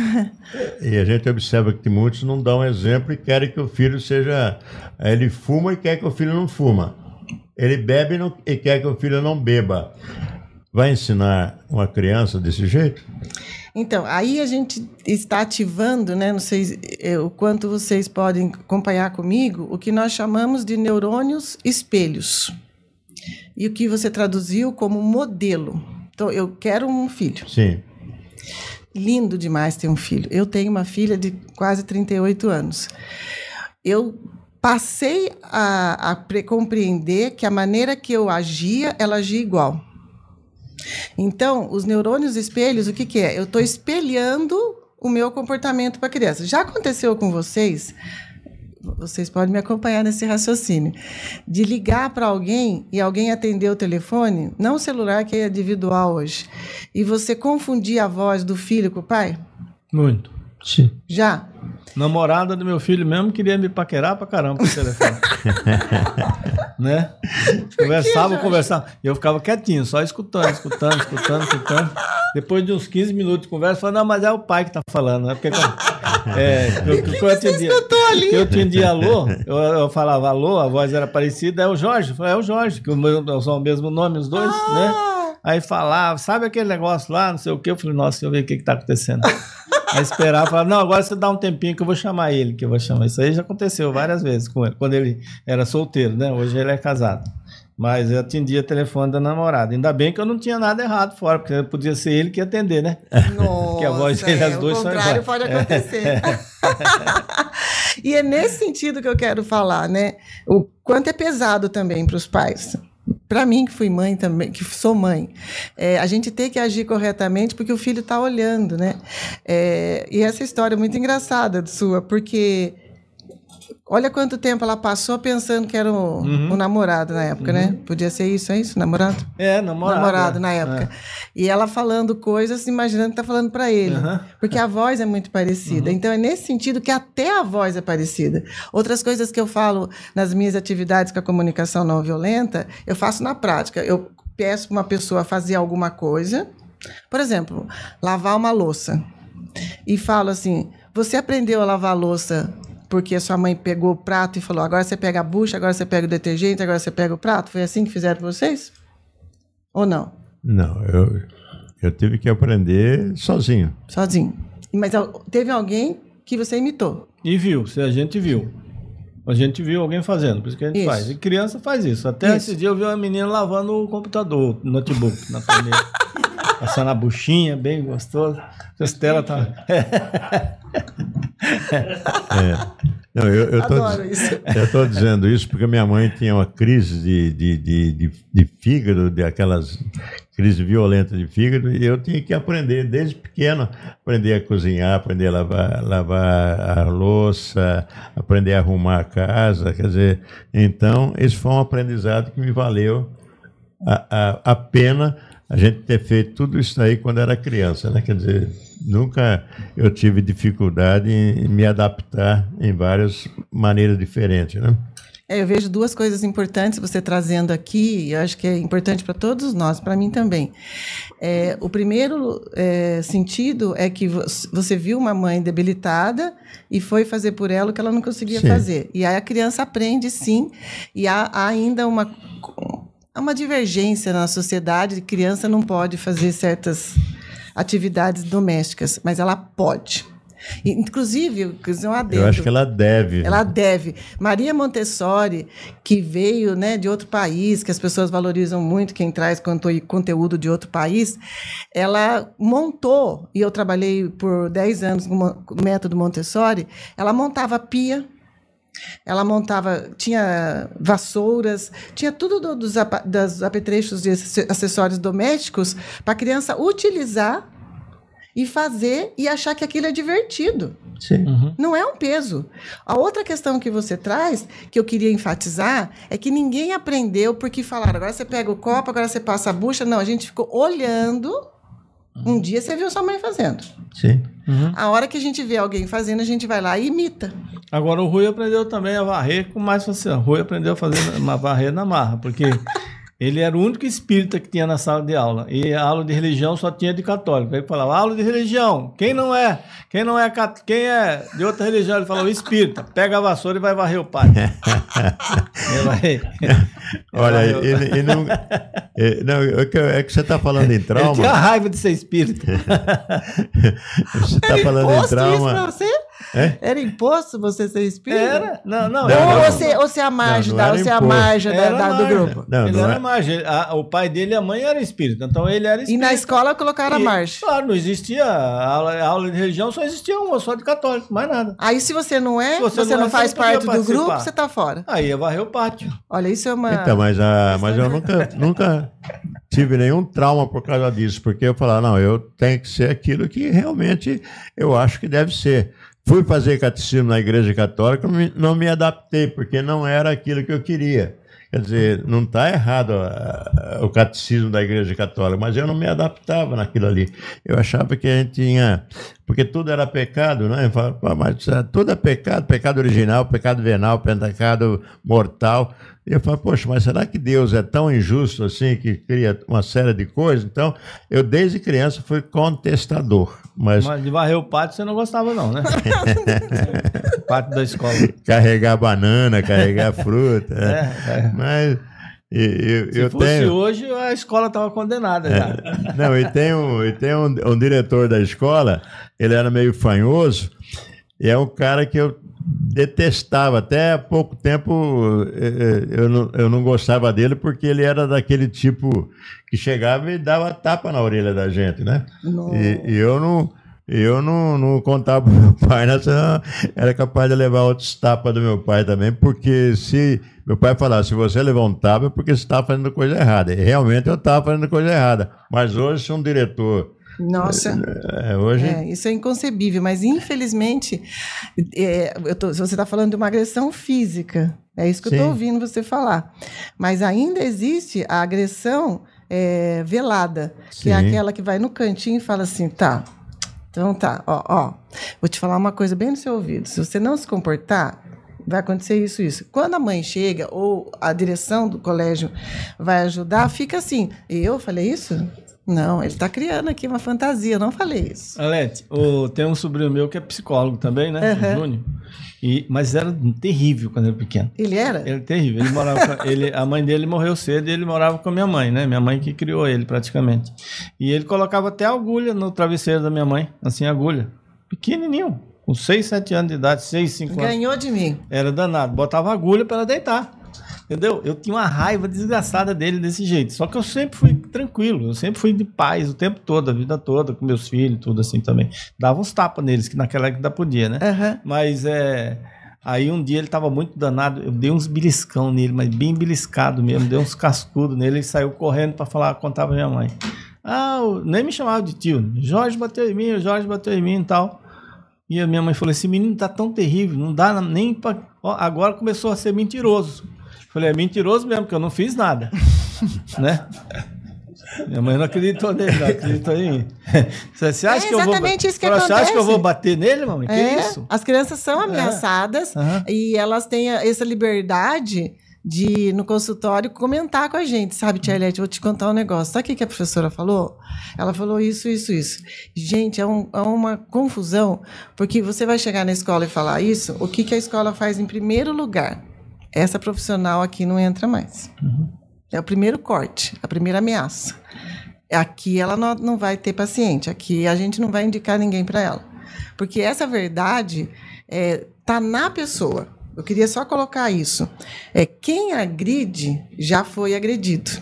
E a gente observa que muitos não dão exemplo e querem que o filho seja... Ele fuma e quer que o filho não fuma. Ele bebe e quer que o filho não beba. Vai ensinar uma criança desse jeito? Então, aí a gente está ativando, né, não sei o quanto vocês podem acompanhar comigo, o que nós chamamos de neurônios espelhos. E o que você traduziu como modelo. Então, eu quero um filho. Sim. Lindo demais ter um filho. Eu tenho uma filha de quase trinta e oito anos. eu passei a, a compreender que a maneira que eu agia, ela agia igual. Então, os neurônios espelhos, o que, que é? Eu estou espelhando o meu comportamento para a criança. Já aconteceu com vocês, vocês podem me acompanhar nesse raciocínio, de ligar para alguém e alguém atender o telefone, não o celular, que é individual hoje, e você confundir a voz do filho com o pai? Muito. Sim. Já? Namorada do meu filho mesmo queria me paquerar pra caramba por telefone. Né? Conversava, conversava. E eu ficava quietinho, só escutando, escutando, escutando, escutando. Depois de uns quinze minutos de conversa, eu falei, não, mas é o pai que tá falando, né? Porque é, eu, que eu, eu, atendia, eu atendia alô, eu, eu falava alô, a voz era parecida, é o Jorge. Eu falei, é o Jorge, que são o mesmo nome, os dois, ah. né? Aí falava, sabe aquele negócio lá, não sei o quê? Eu falei, nossa, deixa eu ver o que que tá acontecendo. Aí esperava, falava, não, agora você dá um tempinho que eu vou chamar ele, que eu vou chamar. Isso aí já aconteceu várias vezes com ele, quando ele era solteiro, né? Hoje ele é casado. Mas eu atendia o telefone da namorada. Ainda bem que eu não tinha nada errado fora, porque podia ser ele que ia atender, né? Nossa, porque a voz dele, as duas são iguais. O contrário pode acontecer. É. E é nesse sentido que eu quero falar, né? O quanto é pesado também para os pais. Para mim, que fui mãe também, que sou mãe, é, a gente tem que agir corretamente porque o filho está olhando, né? É, e essa história é muito engraçada sua, porque olha quanto tempo ela passou pensando que era o, uhum. o namorado na época, uhum. né? Podia ser isso, é isso? Namorado? É, namorado. Namorado é. na época. É. E ela falando coisas, imaginando que está falando para ele. Uhum. Porque a voz é muito parecida. Uhum. Então, é nesse sentido que até a voz é parecida. Outras coisas que eu falo nas minhas atividades com a comunicação não violenta, eu faço na prática. Eu peço para uma pessoa fazer alguma coisa. Por exemplo, lavar uma louça. E falo assim, você aprendeu a lavar a louça porque a sua mãe pegou o prato e falou, agora você pega a bucha, agora você pega o detergente, agora você pega o prato? Foi assim que fizeram para vocês? Ou não? Não, eu, eu tive que aprender sozinho. Sozinho. Mas teve alguém que você imitou? E viu, se a gente viu. A gente viu alguém fazendo, por isso que a gente isso. faz. E criança faz isso. Até isso. Esse dia eu vi uma menina lavando o computador, o notebook, na torneira. Passando a buchinha, bem gostoso. Costela tá... É. Não, eu, eu, tô, eu tô dizendo isso porque minha mãe tinha uma crise de, de, de, de, de fígado, de aquelas crises violentas de fígado, e eu tinha que aprender desde pequeno, aprender a cozinhar, aprender a lavar, lavar a louça, aprender a arrumar a casa, quer dizer, então esse foi um aprendizado que me valeu a, a, a pena a gente ter feito tudo isso aí quando era criança, né? Quer dizer, nunca eu tive dificuldade em me adaptar em várias maneiras diferentes, né? É, eu vejo duas coisas importantes você trazendo aqui, e eu acho que é importante para todos nós, para mim também. É, o primeiro é, sentido é que você viu uma mãe debilitada e foi fazer por ela o que ela não conseguia sim. fazer. E aí a criança aprende, sim, e há, há ainda uma... Há uma divergência na sociedade, de criança não pode fazer certas atividades domésticas, mas ela pode. Inclusive, um adendo, eu acho que ela deve. Ela deve. Maria Montessori, que veio, né, de outro país, que as pessoas valorizam muito quem traz conteúdo de outro país, ela montou, e eu trabalhei por dez anos no método Montessori, ela montava pia, ela montava, tinha vassouras, tinha tudo do, dos, dos apetrechos de acessórios domésticos para a criança utilizar e fazer e achar que aquilo é divertido. Sim. Uhum. Não é um peso. A outra questão que você traz, que eu queria enfatizar, é que ninguém aprendeu porque falaram, agora você pega o copo, agora você passa a bucha. Não, a gente ficou olhando. Um dia você viu sua mãe fazendo. Sim. Uhum. A hora que a gente vê alguém fazendo, a gente vai lá e imita. Agora o Rui aprendeu também a varrer com mais facilidade. O Rui aprendeu a fazer uma varrer na marra, porque ele era o único espírita que tinha na sala de aula. E a aula de religião só tinha de católico. Aí ele falava, aula de religião. Quem não é? Quem não é cat... Quem é de outra religião? Ele falou, espírita. Pega a vassoura e vai varrer o pai. vai... Olha, ele, ele não... É, não, é que, é que você está falando em trauma. Ele tinha raiva de ser espírita. Você está falando em trauma. Isso pra você? É? Era imposto você ser espírita? Era. Não, não. Ou era, você, ou você é a margem, Não, não da, era você é a imposto. margem da- Era da- do margem. grupo. Não, ele não era é. margem. A- o pai dele e a mãe eram espíritas. Então ele era E espírita. na escola colocaram a E, margem. Claro, não existia. A aula, a aula de religião só existia uma, só de católico, mais nada. Aí se você não é, Se você, você não, não é, faz você não podia parte do grupo, participar. você tá fora. Aí ia varrer o pátio. Olha, isso é uma... Então, mas, a, mas eu nunca, nunca tive nenhum trauma por causa disso, porque eu falava, não, eu tenho que ser aquilo que realmente eu acho que deve ser. Fui fazer catecismo na Igreja Católica, não me, não me adaptei, porque não era aquilo que eu queria. Quer dizer, não está errado a, a, o catecismo da Igreja Católica, mas eu não me adaptava naquilo ali. Eu achava que a gente tinha... Porque tudo era pecado, né? Eu falava, pô, mas tudo é pecado, pecado original, pecado venal, pecado mortal. E eu falo, poxa, mas será que Deus é tão injusto assim, que cria uma série de coisas? Então, eu desde criança fui contestador. Mas, Mas de varrer o pátio você não gostava, não, né? O pátio da escola. carregar banana, carregar fruta. né? É, é. Mas e- eu, Se eu fosse tenho... hoje, a escola estava condenada já. Não, e tem, um, e tem um, um diretor da escola, ele era meio fanhoso, e é um cara que eu detestava. Até há pouco tempo eh, eu não, eu não gostava dele, porque ele era daquele tipo que chegava e dava tapa na orelha da gente, né? Nossa. E, e eu não... Eu não, não contava pro meu pai, né? Senão era capaz de levar outros tapas do meu pai também, porque se meu pai falasse, se você levar um tapa é porque você estava fazendo coisa errada. E realmente eu estava fazendo coisa errada. Mas hoje, se um diretor... Nossa, É, hoje... é, isso é inconcebível, mas infelizmente, é, eu tô, você está falando de uma agressão física, é isso que eu Sim. estou ouvindo você falar. Mas ainda existe a agressão é, velada, que é Sim. aquela que vai no cantinho e fala assim, tá, então tá, ó, ó, vou te falar uma coisa bem no seu ouvido, se você não se comportar, vai acontecer isso, isso. Quando a mãe chega, ou a direção do colégio vai ajudar, fica assim, eu falei isso? Não, ele está criando aqui uma fantasia, eu não falei isso. Alete, o, tem um sobrinho meu que é psicólogo também, né? Uhum. O Júnior. E, mas era terrível quando ele era pequeno. Ele era? Ele é terrível. Ele morava com, ele, a mãe dele morreu cedo e ele morava com a minha mãe, né? Minha mãe que criou ele praticamente. E ele colocava até agulha no travesseiro da minha mãe, assim, agulha. Pequenininho, com seis, sete anos de idade, seis, cinco anos. Ganhou de mim. Era danado. Botava agulha para ela deitar. Entendeu? Eu tinha uma raiva desgraçada dele desse jeito. Só que eu sempre fui tranquilo. Eu sempre fui de paz o tempo todo, a vida toda, com meus filhos, tudo assim também. Dava uns tapas neles, que naquela época ainda podia, né? Uhum. Mas é... Aí um dia ele tava muito danado, eu dei uns beliscão nele, mas bem beliscado mesmo, dei uns cascudos nele, ele saiu correndo para falar, contar pra minha mãe. Ah, eu- nem me chamava de tio. Jorge bateu em mim, o Jorge bateu em mim e tal. E a minha mãe falou, esse menino tá tão terrível, não dá nem pra... Ó, agora começou a ser mentiroso. Falei, é mentiroso mesmo, porque eu não fiz nada. Né? Minha mãe não acreditou nele, não acreditou em mim. Você acha É que eu vou... exatamente isso que Falou, Você acha que eu acontece. vou bater nele, mamãe? Que É, isso? as crianças são ameaçadas Aham. e elas têm a- essa liberdade de, no consultório, comentar com a gente, sabe, Tia Eliette? Vou te contar um negócio. Sabe o que que a professora falou? Ela falou isso, isso, isso. Gente, é, um- é uma confusão, porque você vai chegar na escola e falar isso, o que, que a escola faz em primeiro lugar? Essa profissional aqui não entra mais. É o primeiro corte, a primeira ameaça. Aqui ela não, não vai ter paciente, aqui a gente não vai indicar ninguém para ela. Porque essa verdade está na pessoa. Eu queria só colocar isso. É, quem agride já foi agredido.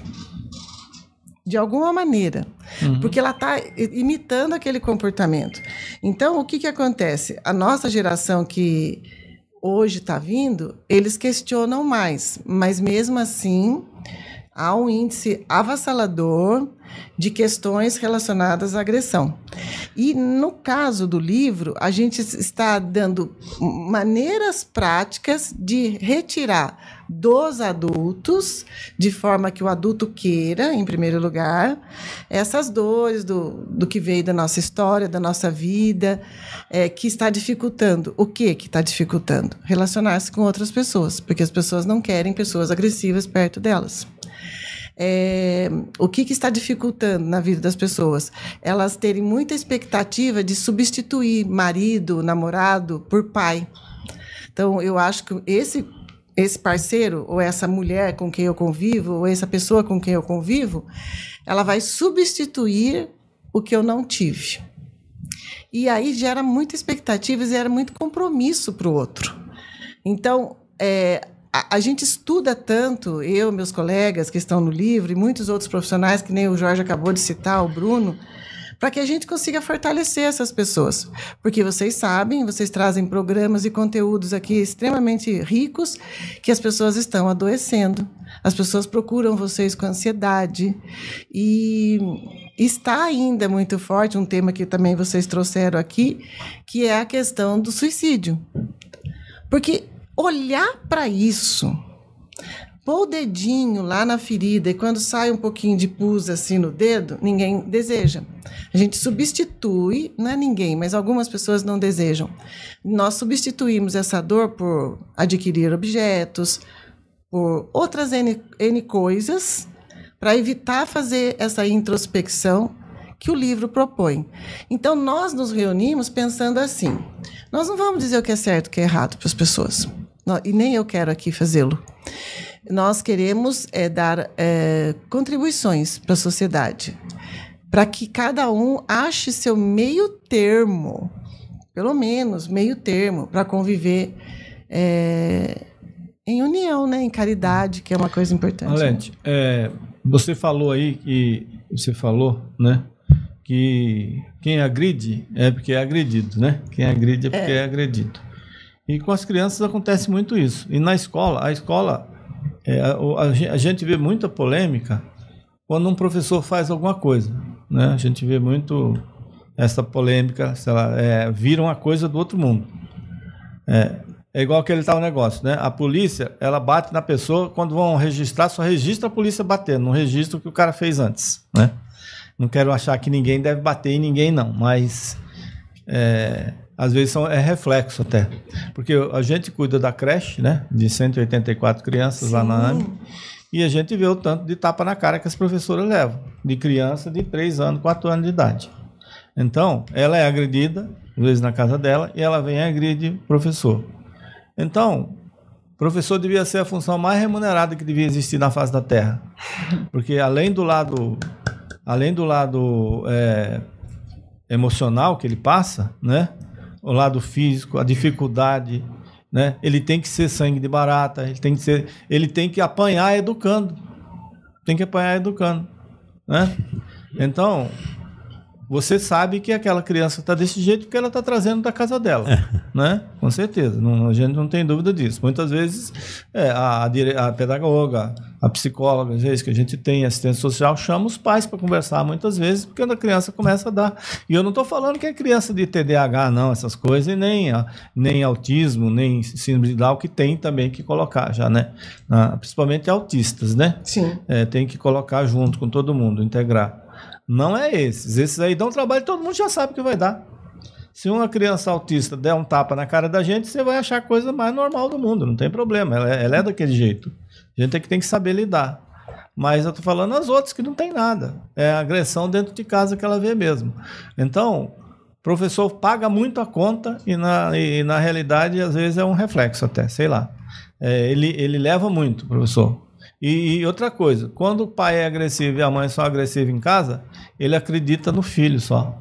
De alguma maneira. Uhum. Porque ela está imitando aquele comportamento. Então, o que, que acontece? A nossa geração que hoje está vindo, eles questionam mais, mas mesmo assim há um índice avassalador de questões relacionadas à agressão. E no caso do livro, a gente está dando maneiras práticas de retirar dos adultos, de forma que o adulto queira, em primeiro lugar, essas dores do, do que veio da nossa história, da nossa vida, é, que está dificultando. O que que está dificultando? Relacionar-se com outras pessoas, porque as pessoas não querem pessoas agressivas perto delas. É, o que, que está dificultando na vida das pessoas? Elas terem muita expectativa de substituir marido, namorado, por pai. Então, eu acho que esse, esse parceiro, ou essa mulher com quem eu convivo, ou essa pessoa com quem eu convivo, ela vai substituir o que eu não tive. E aí gera muita expectativa e gera muito compromisso para o outro. Então, é, a, a gente estuda tanto, eu, meus colegas que estão no livro, e muitos outros profissionais, que nem o Jorge acabou de citar, o Bruno, para que a gente consiga fortalecer essas pessoas. Porque vocês sabem, vocês trazem programas e conteúdos aqui extremamente ricos, que as pessoas estão adoecendo. As pessoas procuram vocês com ansiedade. E está ainda muito forte um tema que também vocês trouxeram aqui, que é a questão do suicídio. Porque olhar para isso, pôr o dedinho lá na ferida e quando sai um pouquinho de pus assim no dedo, ninguém deseja. A gente substitui, não é ninguém, mas algumas pessoas não desejam. Nós substituímos essa dor por adquirir objetos, por outras N, N coisas, para evitar fazer essa introspecção que o livro propõe. Então, nós nos reunimos pensando assim, nós não vamos dizer o que é certo e o que é errado para as pessoas, e nem eu quero aqui fazê-lo. Nós queremos é, dar é, contribuições para a sociedade, para que cada um ache seu meio termo, pelo menos meio termo, para conviver é, em união, né, em caridade, que é uma coisa importante. Alete, é, você falou aí que você falou, né, que quem agride é porque é agredido, né? Quem agride é porque é, é agredido. E com as crianças acontece muito isso. E na escola, a escola, é, a, a gente vê muita polêmica quando um professor faz alguma coisa, né? A gente vê muito essa polêmica, sei lá, é, vira uma coisa do outro mundo. É, é igual aquele tal negócio, né? A polícia, ela bate na pessoa, quando vão registrar, só registra a polícia batendo, não registra o que o cara fez antes, né? Não quero achar que ninguém deve bater em ninguém, não, mas é, às vezes são, é reflexo até. Porque a gente cuida da creche, né? De cento e oitenta e quatro crianças. Sim. Lá na A M E, e a gente vê o tanto de tapa na cara que as professoras levam, de criança de três anos, quatro anos de idade. Então, ela é agredida, às vezes na casa dela, e ela vem e agride o professor. Então, o professor devia ser a função mais remunerada que devia existir na face da Terra. Porque além do lado, além do lado é, emocional que ele passa, né? O lado físico, a dificuldade, né? Ele tem que ser sangue de barata, ele tem que ser, ele tem que apanhar educando. Tem que apanhar educando, né? Então, você sabe que aquela criança está desse jeito porque ela está trazendo da casa dela, né? Com certeza, não, a gente não tem dúvida disso. Muitas vezes é, a, a pedagoga, a psicóloga, às vezes que a gente tem, assistente social, chama os pais para conversar muitas vezes, porque a criança começa a dar. E eu não estou falando que é criança de T D A H, não, essas coisas, e nem, nem autismo, nem síndrome de Down, que tem também que colocar já, né? Ah, principalmente autistas, né? Sim. É, tem que colocar junto com todo mundo, integrar. Não é esses. Esses aí dão trabalho, todo mundo já sabe que vai dar. Se uma criança autista der um tapa na cara da gente, você vai achar a coisa mais normal do mundo, não tem problema. Ela é, ela é daquele jeito. A gente tem que, tem que saber lidar. Mas eu estou falando as outras que não tem nada. É a agressão dentro de casa que ela vê mesmo. Então, o professor paga muito a conta e na, e, na realidade, às vezes, é um reflexo até, sei lá. É, ele, ele leva muito, professor. E, e outra coisa, quando o pai é agressivo e a mãe só agressiva em casa, ele acredita no filho só.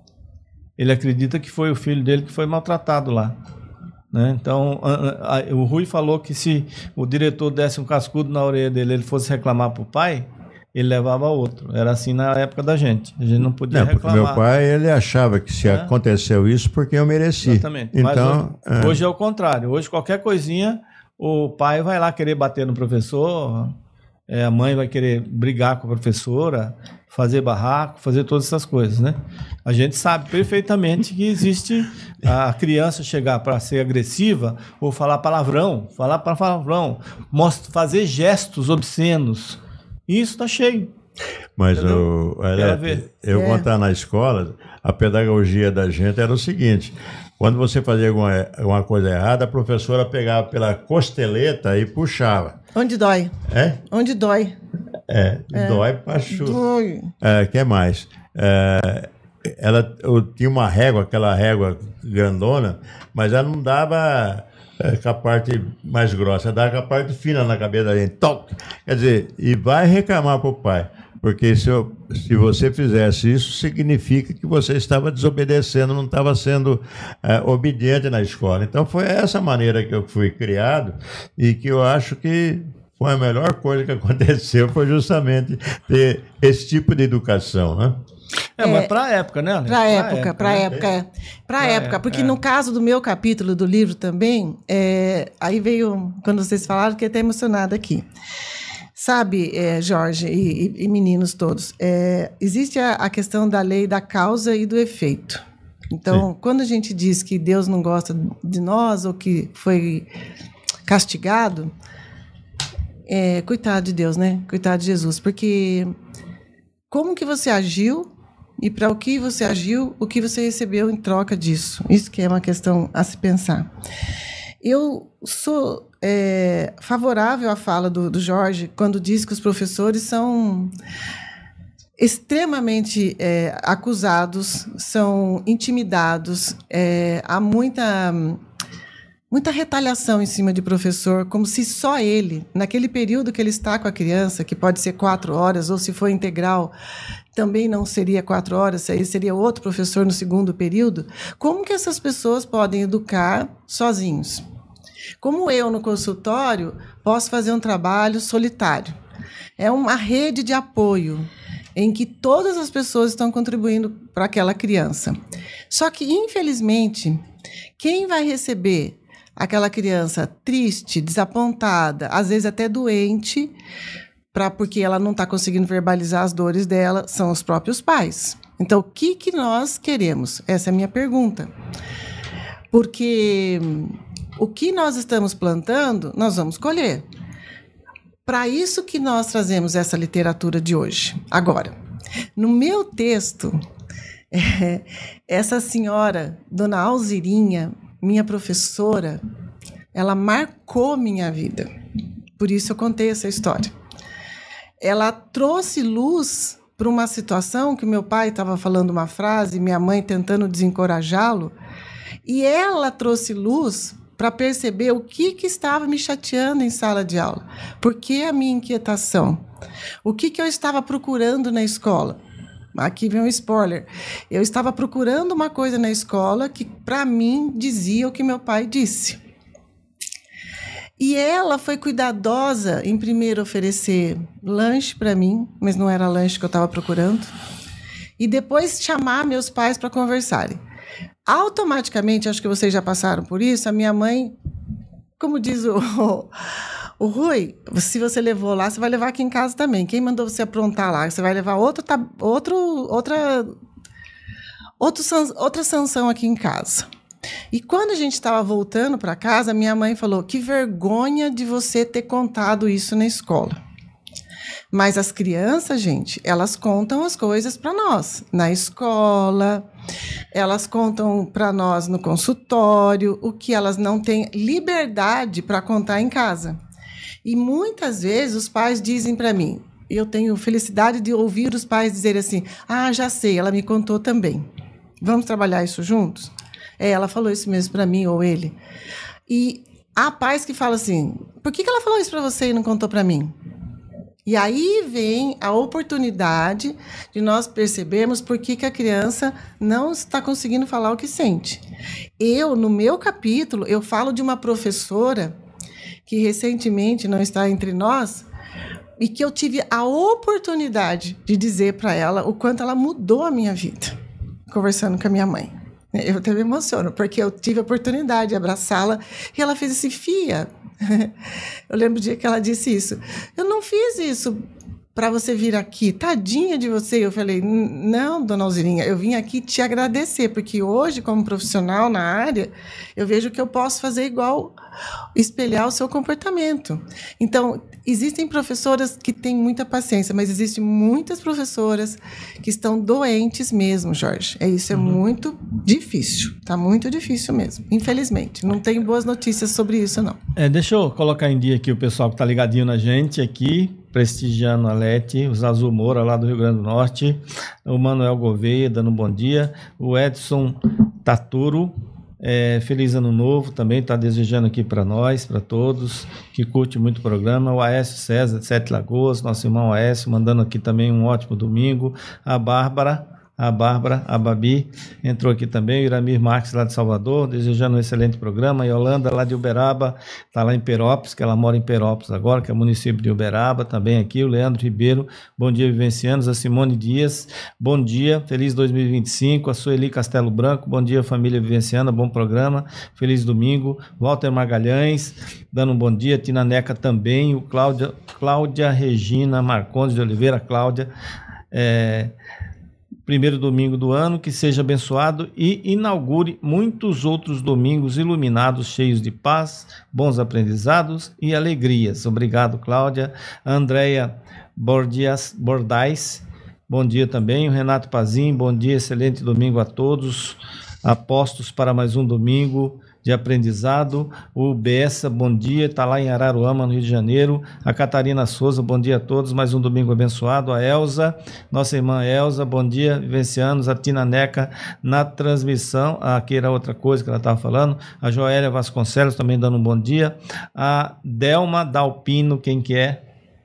Ele acredita que foi o filho dele que foi maltratado lá, né? Então, a, a, o Rui falou que se o diretor desse um cascudo na orelha dele, ele fosse reclamar para o pai, ele levava outro. Era assim na época da gente. A gente não podia não, reclamar. Meu pai, ele achava que se é? aconteceu isso, porque eu mereci. Exatamente. Então, Mas hoje é. hoje é o contrário. Hoje qualquer coisinha, o pai vai lá querer bater no professor, é, a mãe vai querer brigar com a professora, fazer barraco, fazer todas essas coisas, né? A gente sabe perfeitamente que existe a criança chegar para ser agressiva ou falar palavrão, falar para palavrão, mostra, fazer gestos obscenos. Isso está cheio. Mas eu, eu, eu é. contar na escola, a pedagogia da gente era o seguinte: quando você fazia alguma, alguma coisa errada, a professora pegava pela costeleta e puxava. Onde dói? É? Onde dói. É, é. dói pra chuva. Dói. É, que mais? É, ela eu, tinha uma régua, aquela régua grandona, mas ela não dava é, com a parte mais grossa, ela dava com a parte fina na cabeça da gente. Toc! Quer dizer, e vai reclamar pro pai. Porque se eu, se você fizesse isso, significa que você estava desobedecendo, não estava sendo é, obediente na escola. Então foi essa maneira que eu fui criado e que eu acho que foi a melhor coisa que aconteceu, foi justamente ter esse tipo de educação, né? É, mas para a época, né, Alex? Para a época, para a época, é. Para a época, porque é. no caso do meu capítulo do livro também, é, aí veio, quando vocês falaram, fiquei até emocionada aqui. Sabe, é, Jorge e, e, e meninos todos, é, existe a, a questão da lei da causa e do efeito. Então, Sim. quando a gente diz que Deus não gosta de nós ou que foi castigado, é, coitado de Deus, né? Coitado de Jesus, porque como que você agiu e para o que você agiu, o que você recebeu em troca disso? Isso que é uma questão a se pensar. Eu sou é, favorável à fala do, do Jorge quando diz que os professores são extremamente é, acusados, são intimidados, é, há muita, muita retaliação em cima de professor, como se só ele, naquele período que ele está com a criança, que pode ser quatro horas, ou se for integral, também não seria quatro horas, aí seria outro professor no segundo período. Como que essas pessoas podem educar sozinhos? Como eu, no consultório, posso fazer um trabalho solitário? É uma rede de apoio em que todas as pessoas estão contribuindo para aquela criança. Só que, infelizmente, quem vai receber aquela criança triste, desapontada, às vezes até doente, pra, porque ela não está conseguindo verbalizar as dores dela, são os próprios pais. Então, o que, que nós queremos? Essa é a minha pergunta. Porque o que nós estamos plantando, nós vamos colher. Para isso que nós trazemos essa literatura de hoje. Agora, no meu texto, é, essa senhora, Dona Alzirinha, minha professora, ela marcou minha vida. Por isso eu contei essa história. Ela trouxe luz para uma situação que meu pai estava falando uma frase, minha mãe tentando desencorajá-lo, e ela trouxe luz para perceber o que, que estava me chateando em sala de aula. Por que a minha inquietação? O que, que eu estava procurando na escola? Aqui vem um spoiler. Eu estava procurando uma coisa na escola que, para mim, dizia o que meu pai disse. E ela foi cuidadosa em primeiro oferecer lanche para mim, mas não era lanche que eu estava procurando, e depois chamar meus pais para conversarem. Automaticamente, acho que vocês já passaram por isso, a minha mãe, como diz o, o, o Rui, se você levou lá, você vai levar aqui em casa também. Quem mandou você aprontar lá? Você vai levar outro, outro, outra, outro, outra sanção aqui em casa. E quando a gente estava voltando para casa, minha mãe falou, que vergonha de você ter contado isso na escola. Mas as crianças, gente, elas contam as coisas para nós. Na escola, elas contam para nós no consultório, o que elas não têm liberdade para contar em casa. E muitas vezes os pais dizem para mim, eu tenho felicidade de ouvir os pais dizerem assim, ah, já sei, ela me contou também. Vamos trabalhar isso juntos? É, ela falou isso mesmo para mim, ou ele. E há pais que falam assim, por que ela falou isso para você e não contou para mim? E aí vem a oportunidade de nós percebermos por que, que a criança não está conseguindo falar o que sente. Eu, no meu capítulo, eu falo de uma professora que recentemente não está entre nós e que eu tive a oportunidade de dizer para ela o quanto ela mudou a minha vida, conversando com a minha mãe. Eu até me emociono, porque eu tive a oportunidade de abraçá-la e ela fez assim, Fia, eu lembro o dia que ela disse isso, eu não fiz isso para você vir aqui, tadinha de você. Eu falei, não, Dona Alzirinha, eu vim aqui te agradecer, porque hoje, como profissional na área, eu vejo que eu posso fazer igual, espelhar o seu comportamento. Então, existem professoras que têm muita paciência, mas existem muitas professoras que estão doentes mesmo, Jorge. É isso, é uhum. muito difícil. Está muito difícil mesmo, infelizmente. Não tem boas notícias sobre isso, não. É, deixa eu colocar em dia aqui o pessoal que está ligadinho na gente aqui, prestigiando a Lete, o Zazu Moura, lá do Rio Grande do Norte, o Manuel Gouveia, dando um bom dia, o Edson Taturo, É, feliz ano novo também, está desejando aqui para nós, para todos, que curte muito o programa. O Aécio César de Sete Lagoas, nosso irmão Aécio, mandando aqui também um ótimo domingo. A Bárbara, a Bárbara, a Babi, entrou aqui também. O Iramir Marques, lá de Salvador, desejando um excelente programa. A Yolanda, lá de Uberaba, está lá em Perópolis, que ela mora em Perópolis agora, que é o município de Uberaba, também aqui. O Leandro Ribeiro, bom dia, vivencianos. A Simone Dias, bom dia, feliz dois mil e vinte e cinco. A Sueli Castelo Branco, bom dia, família vivenciana, bom programa, feliz domingo. Walter Magalhães, dando um bom dia. Tina Neca também. O Cláudia, Cláudia Regina Marcondes de Oliveira, Cláudia, é... primeiro domingo do ano, que seja abençoado e inaugure muitos outros domingos iluminados, cheios de paz, bons aprendizados e alegrias. Obrigado, Cláudia. A Andréia Bordias, Bordais, bom dia também. O Renato Pazim, bom dia, excelente domingo a todos. Apostos para mais um domingo de aprendizado. O Bessa, bom dia, está lá em Araruama, no Rio de Janeiro. A Catarina Souza, bom dia a todos, mais um domingo abençoado. A Elza, nossa irmã Elza, bom dia, vivencianos. A Tina Neca na transmissão, aqui era outra coisa que ela estava falando. A Joélia Vasconcelos também dando um bom dia. A Delma Dalpino, quem que é?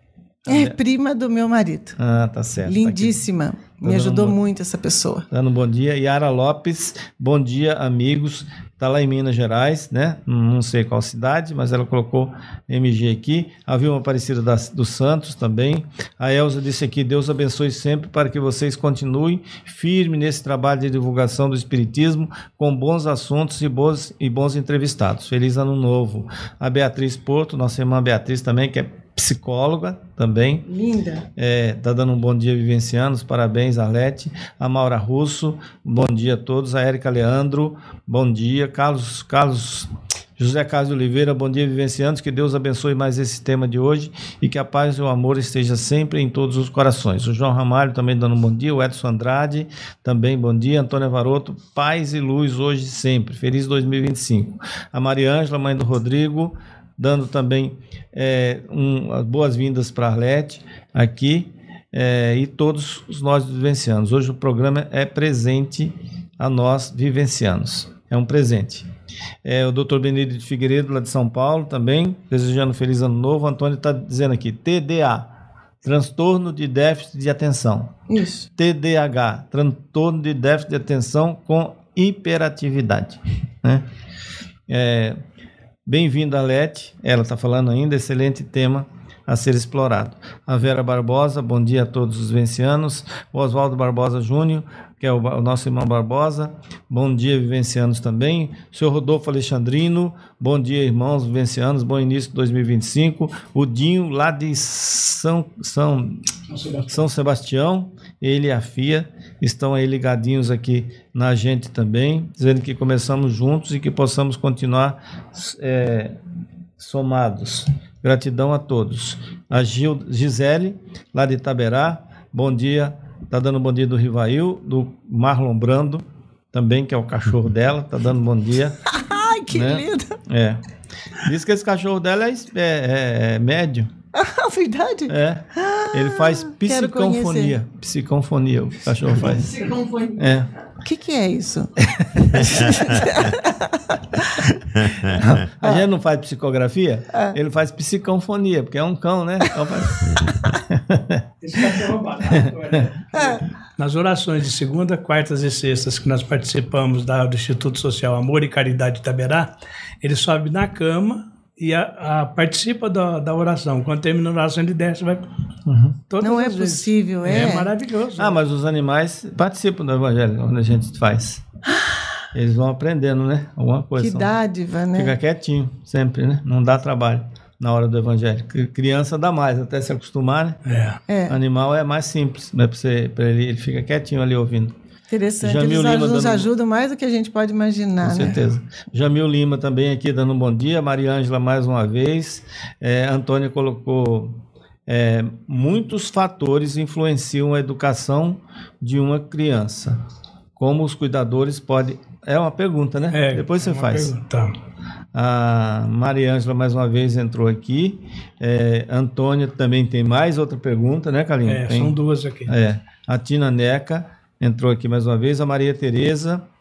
É prima do meu marido. Ah, tá certo. Lindíssima. Tá Me tá ajudou um bom... muito essa pessoa. Dando um bom dia. Yara Lopes, bom dia, amigos. Está lá em Minas Gerais, né? Não sei qual cidade, mas ela colocou M G aqui. A Vilma Aparecida das, dos Santos também. A Elza disse aqui, Deus abençoe sempre para que vocês continuem firmes nesse trabalho de divulgação do Espiritismo, com bons assuntos e bons, e bons entrevistados. Feliz ano novo. A Beatriz Porto, nossa irmã Beatriz também, que é psicóloga também. Linda. É, tá dando um bom dia, vivencianos. Parabéns, Arlete. A Maura Russo, bom dia a todos. A Érica Leandro, bom dia. Carlos, Carlos José Carlos de Oliveira, bom dia, vivencianos. Que Deus abençoe mais esse tema de hoje e que a paz e o amor esteja sempre em todos os corações. O João Ramalho também dando um bom dia. O Edson Andrade, também bom dia. Antônia Varoto, paz e luz hoje e sempre. Feliz dois mil e vinte e cinco. A Maria Ângela, mãe do Rodrigo, dando também é, um, boas-vindas para a Arlete aqui é, e todos os nós vivencianos. Hoje o programa é presente a nós vivencianos. É um presente. É, o doutor Benedito Figueiredo, lá de São Paulo, também, desejando feliz ano novo. O Antônio está dizendo aqui, T D A, transtorno de déficit de atenção. Isso. T D A H, transtorno de déficit de atenção com hiperatividade. Né? É... Bem-vinda, Arlete, ela está falando ainda, excelente tema a ser explorado. A Vera Barbosa, bom dia a todos os vivencianos. O Oswaldo Barbosa Júnior, que é o, o nosso irmão Barbosa, bom dia, vivencianos também. O senhor Rodolfo Alexandrino, bom dia, irmãos vivencianos, bom início de dois mil e vinte e cinco. O Dinho, lá de São, São, São Sebastião, ele e a Fia estão aí ligadinhos aqui na gente também, dizendo que começamos juntos e que possamos continuar é, somados. Gratidão a todos. A Gil, Gisele, lá de Itaberá, bom dia, está dando bom dia do Rivail, do Marlon Brando, também, que é o cachorro dela, está dando bom dia. Ai, que né? lindo! É. Diz que esse cachorro dela é, é, é médio. Ah, verdade? É. Ele faz psiconfonia. Psiconfonia, o cachorro faz. Psiconfonia. É. O que, que é isso? A gente não faz psicografia, ah. Ele faz psiconfonia, porque é um cão, né? Então faz... Esse cachorro barato, é. Nas orações de segunda, quartas e sextas que nós participamos da, do Instituto Social Amor e Caridade Itaberá, ele sobe na cama e a, a, participa da, da oração. Quando termina a oração, ele desce e vai... Uhum. Não é possível, é? É maravilhoso. Ah, mas os animais participam do evangelho, onde a gente faz. Eles vão aprendendo, né? Alguma coisa. Que dádiva, né? Fica quietinho, sempre, né? Não dá trabalho na hora do evangelho. Criança dá mais, até se acostumar, né? É. É. Animal é mais simples, mas pra você, pra ele, ele fica quietinho ali ouvindo. Interessante, Jamil eles Lima nos dando... ajudam mais do que a gente pode imaginar. Com né? certeza. Jamil Lima também aqui dando um bom dia. Maria Ângela mais uma vez. É, Antônia colocou... É, muitos fatores influenciam a educação de uma criança. Como os cuidadores podem... É uma pergunta, né? É, Depois você é uma faz. Pergunta. A Maria Ângela mais uma vez entrou aqui. É, Antônia também tem mais outra pergunta, né, Carlinhos? É, tem... são duas aqui. É. A Tina Neca entrou aqui mais uma vez. A Maria Tereza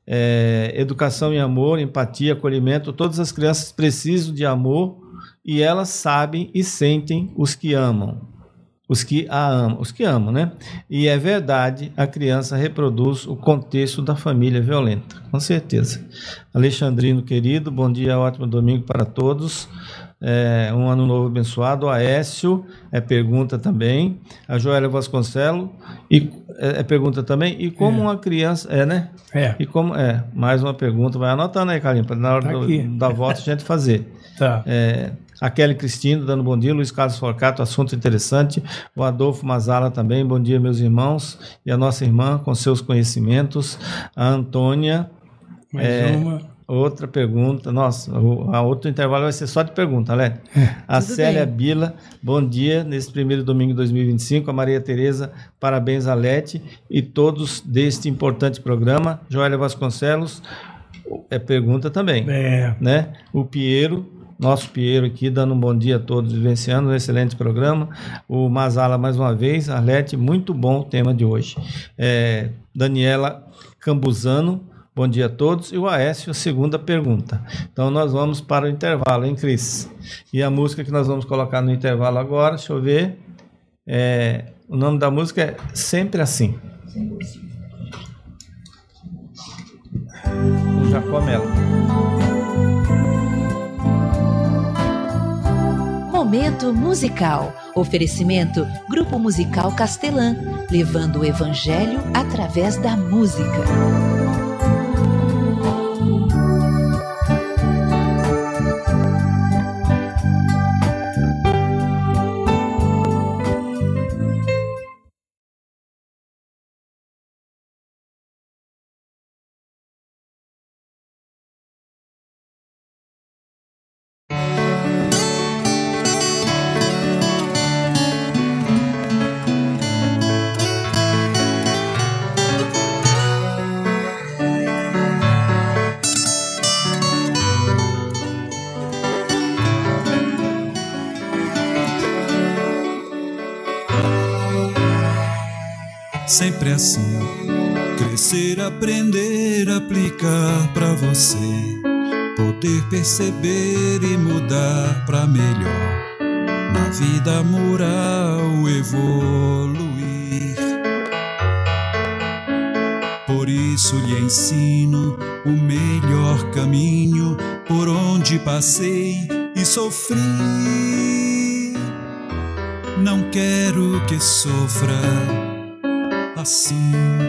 é, educação em amor, empatia, acolhimento. Todas as crianças precisam de amor e elas sabem e sentem os que amam. Os que a amam, os que amam, né? E é verdade, a criança reproduz o contexto da família violenta, com certeza. Alexandrino, querido, bom dia, ótimo domingo para todos. É, um ano novo abençoado. O Aécio é pergunta também. A Joélia Vasconcelos e, é, é pergunta também. E como é. uma criança... É, né? É. E como, é, mais uma pergunta. Vai anotando aí, Carlinhos, para na hora tá do, da volta a gente fazer. Tá. É, a Kelly Cristina, dando bom dia. Luiz Carlos Forcato, assunto interessante. O Adolfo Mazala também, bom dia, meus irmãos. E a nossa irmã, com seus conhecimentos. A Antônia. Mais é, uma. Outra pergunta. Nossa, o a outro intervalo vai ser só de pergunta, Alete. A Tudo Célia bem. Bila, bom dia. Nesse primeiro domingo de dois mil e vinte e cinco. A Maria Tereza, parabéns, Alete. E todos deste importante programa. Joélia Vasconcelos, é pergunta também. É. Né? O Piero. Nosso Piero aqui, dando um bom dia a todos, vivenciando um excelente programa. O Mazala, mais uma vez. Arlete, muito bom o tema de hoje. É, Daniela Cambuzano, bom dia a todos. E o Aécio, a segunda pergunta. Então, nós vamos para o intervalo, hein, Cris? E a música que nós vamos colocar no intervalo agora, deixa eu ver. É, o nome da música é Sempre Assim. O Jacó Melo. Momento musical. Oferecimento Grupo Musical Castelã, levando o evangelho através da música. Sempre assim, crescer, aprender, aplicar pra você, poder perceber e mudar pra melhor, na vida moral evoluir. Por isso lhe ensino o melhor caminho por onde passei e sofri. Não quero que sofra assim.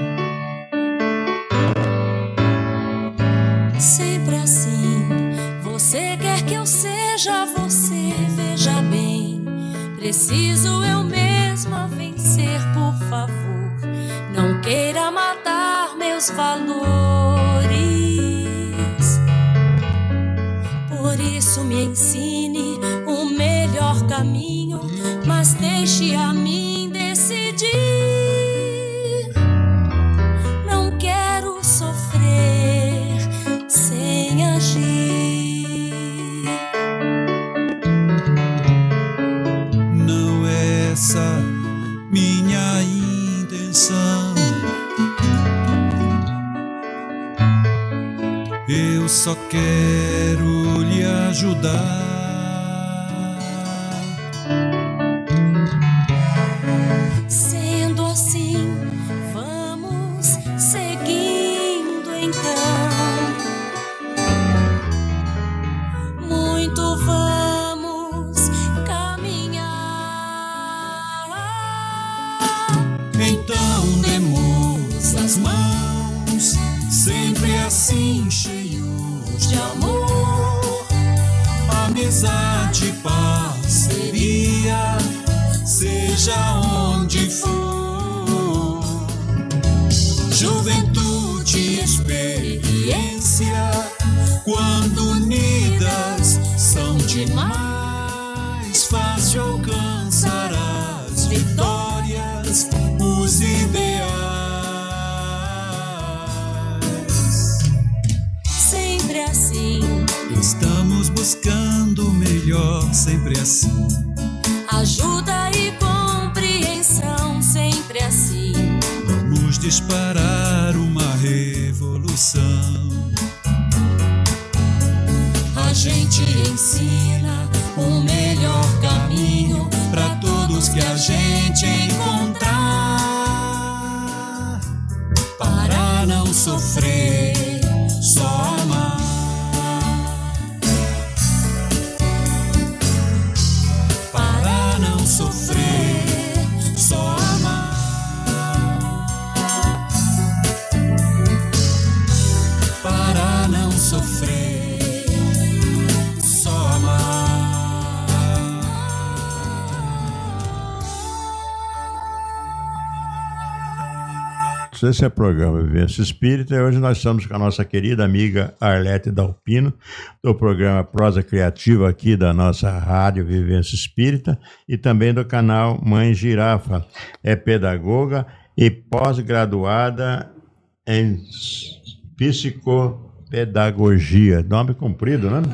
Sempre assim, você quer que eu seja você, veja bem. Preciso eu mesma vencer, por favor. Não queira matar meus valores. Por isso me ensine o melhor caminho, mas deixe a mim decidir. Não é essa minha intenção. Eu só quero lhe ajudar. Sendo assim, vamos seguindo então. Muito vamos caminhar. Então demos as mãos, sempre assim, cheios de amor, amizade, parceria, seja onde for. Juventude, experiência, quando unidas são demais. Fácil alcançar as vitórias, os ideais. Sempre assim, estamos buscando o melhor, sempre assim. ajuda e compreensão, sempre assim. Vamos disparar uma revolução. solução. A gente ensina o melhor caminho para todos que a gente encontrar, para não sofrer, só amar. Para não sofrer, só amar. Para não sofrer, só amar. Esse é o programa Vivência Espírita e hoje nós estamos com a nossa querida amiga Arlete Dalpino, do programa Prosa Criativa aqui da nossa rádio Vivência Espírita e também do canal Mãe Girafa. É pedagoga e pós-graduada em psicopedagogia. Nome comprido, né?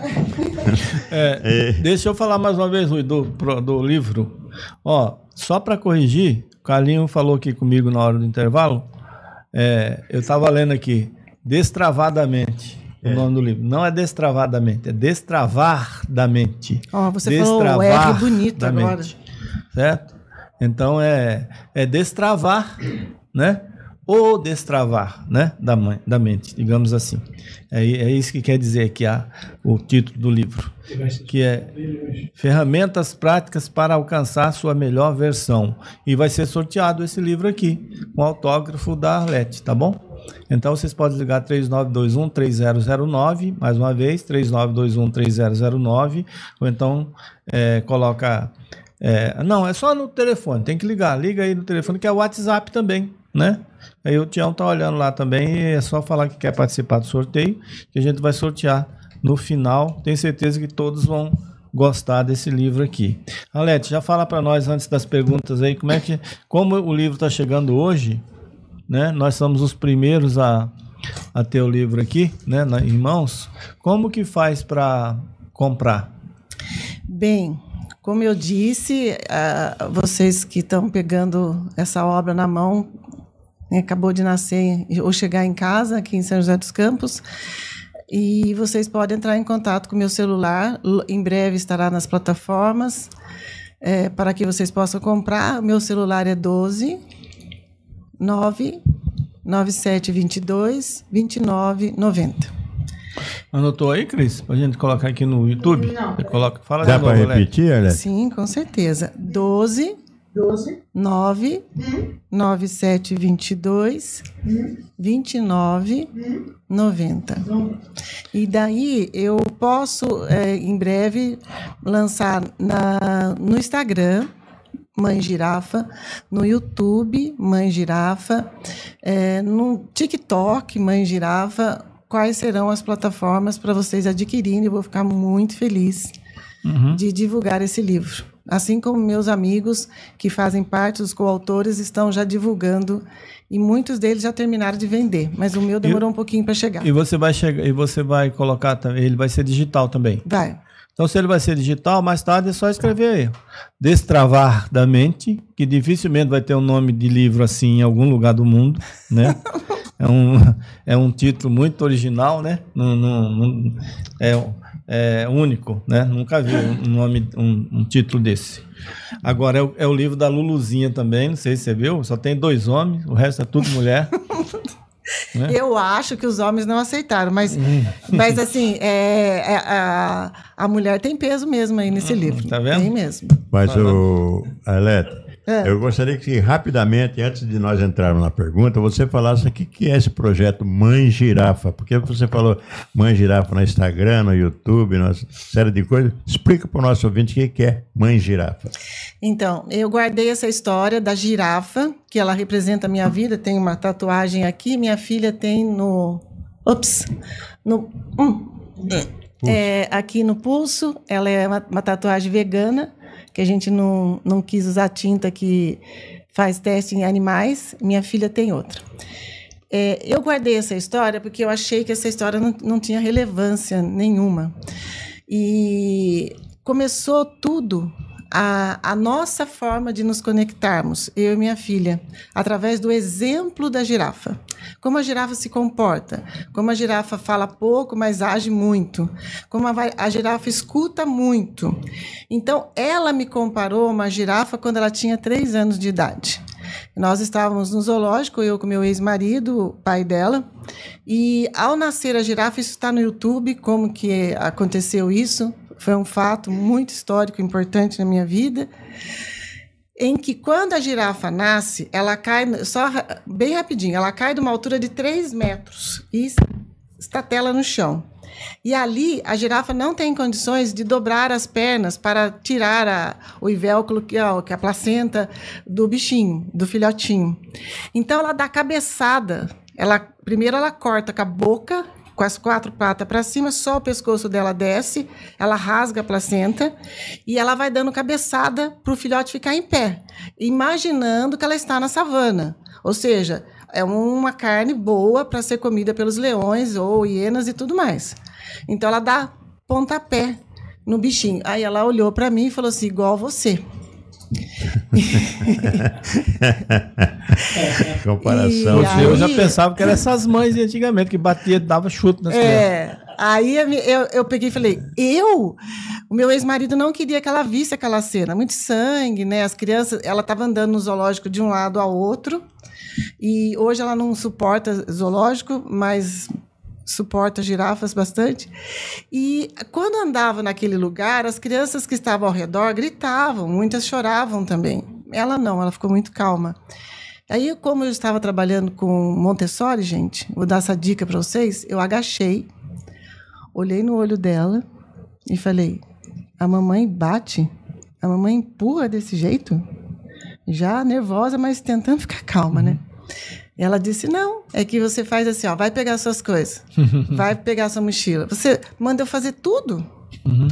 É, é. Deixa eu falar mais uma vez, Rui, do, do livro. Ó, só para corrigir, o Carlinho falou aqui comigo na hora do intervalo. É, eu estava lendo aqui, destravadamente, é. o nome do livro. Não é destravadamente, é destravar da mente. Ó, oh, você destravar falou o R bonito agora. Mente, certo? Então é, é destravar, né? Ou destravar, né? Da, mãe, da mente, digamos assim. É, é isso que quer dizer aqui a, o título do livro, que é Ferramentas Práticas para Alcançar Sua Melhor Versão. E vai ser sorteado esse livro aqui, com autógrafo da Arlete, tá bom? Então vocês podem ligar três nove dois um, três zero zero nove, mais uma vez, três nove dois um, três zero zero nove, ou então é, coloca... É, não, é só no telefone, tem que ligar, liga aí no telefone, que é o WhatsApp também, né? Aí o Tião tá olhando lá também, e é só falar que quer participar do sorteio, que a gente vai sortear no final. Tenho certeza que todos vão gostar desse livro aqui. Arlete, já fala para nós antes das perguntas aí, como é que, como o livro está chegando hoje, né? Nós somos os primeiros a, a ter o livro aqui, né, na, em mãos. Como que faz para comprar? Bem, como eu disse, uh, vocês que estão pegando essa obra na mão, né, acabou de nascer ou chegar em casa aqui em São José dos Campos, e vocês podem entrar em contato com o meu celular, em breve estará nas plataformas, é, para que vocês possam comprar. O meu celular é doze, nove, nove sete dois dois, dois nove nove zero. Anotou aí, Cris? Pra gente colocar aqui no YouTube? Não. Você coloca, fala Dá de novo, para repetir, Arlete? Sim, com certeza. doze, nove, nove sete dois dois, dois nove nove zero. E daí eu posso, é, em breve, lançar na, no Instagram, Mãe Girafa, no YouTube, Mãe Girafa, é, no TikTok, Mãe Girafa. Quais serão as plataformas para vocês adquirirem? Eu vou ficar muito feliz uhum. de divulgar esse livro. Assim como meus amigos que fazem parte, os coautores, estão já divulgando, e muitos deles já terminaram de vender, mas o meu demorou e, um pouquinho para chegar. E você vai chegar, e você vai colocar também, ele vai ser digital também? Vai. Então, se ele vai ser digital, mais tarde é só escrever aí. Destravar da Mente, que dificilmente vai ter um nome de livro assim em algum lugar do mundo, né? É um, é um título muito original, né? Não, não, não, é, é único, né? Nunca vi um, nome, um, um título desse. Agora, é o, é o livro da Luluzinha também, não sei se você viu, só tem dois homens, o resto é tudo mulher. Né? Eu acho que os homens não aceitaram, mas, mas assim, é, é, a, a mulher tem peso mesmo aí nesse livro. Tá vendo? Tem mesmo. Mas, o Arlete, é. eu gostaria que rapidamente, antes de nós entrarmos na pergunta, você falasse o que, que é esse projeto Mãe Girafa. Porque você falou Mãe Girafa no Instagram, no YouTube, uma série de coisas. Explica para o nosso ouvinte o que é Mãe Girafa. Então, eu guardei essa história da girafa, que ela representa a minha vida. Tem uma tatuagem aqui, minha filha tem no... Ops! No, hum, é, aqui no pulso, ela é uma, uma tatuagem vegana, que a gente não, não quis usar tinta que faz teste em animais. Minha filha tem outra. É, eu guardei essa história porque eu achei que essa história não, não tinha relevância nenhuma. E começou tudo a, a nossa forma de nos conectarmos, eu e minha filha, através do exemplo da girafa. Como a girafa se comporta, como a girafa fala pouco, mas age muito, como a, a girafa escuta muito. Então, ela me comparou a uma girafa quando ela tinha três anos de idade. Nós estávamos no zoológico, eu com meu ex-marido, o pai dela, e ao nascer a girafa, isso está no YouTube, como que aconteceu isso, foi um fato muito histórico, importante na minha vida, em que quando a girafa nasce, ela cai, só bem rapidinho, ela cai de uma altura de três metros e estatela no chão. E ali, a girafa não tem condições de dobrar as pernas para tirar a, o invólucro, que é, que é a placenta do bichinho, do filhotinho. Então, ela dá cabeçada. Ela, primeiro, ela corta com a boca, com as quatro patas para cima, só o pescoço dela desce, ela rasga a placenta e ela vai dando cabeçada para o filhote ficar em pé, imaginando que ela está na savana. Ou seja, é uma carne boa para ser comida pelos leões ou hienas e tudo mais. Então, ela dá pontapé no bichinho. Aí ela olhou para mim e falou assim, igual você. Comparação. Aí, eu já pensava que eram essas mães de antigamente que batia, dava chute nas é, crianças. Aí eu, eu peguei e falei, eu? O meu ex-marido não queria que ela visse aquela cena. Muito sangue, né? As crianças, ela estava andando no zoológico de um lado ao outro. E hoje ela não suporta zoológico, mas suporta girafas bastante. E quando andava naquele lugar, as crianças que estavam ao redor gritavam, muitas choravam também. Ela não, ela ficou muito calma. Aí, como eu estava trabalhando com Montessori, gente, vou dar essa dica para vocês, eu agachei, olhei no olho dela e falei, a mamãe bate? A mamãe empurra desse jeito? Já nervosa, mas tentando ficar calma, né? Ela disse, não, é que você faz assim, ó, vai pegar suas coisas, vai pegar sua mochila. Você manda eu fazer tudo. Uhum.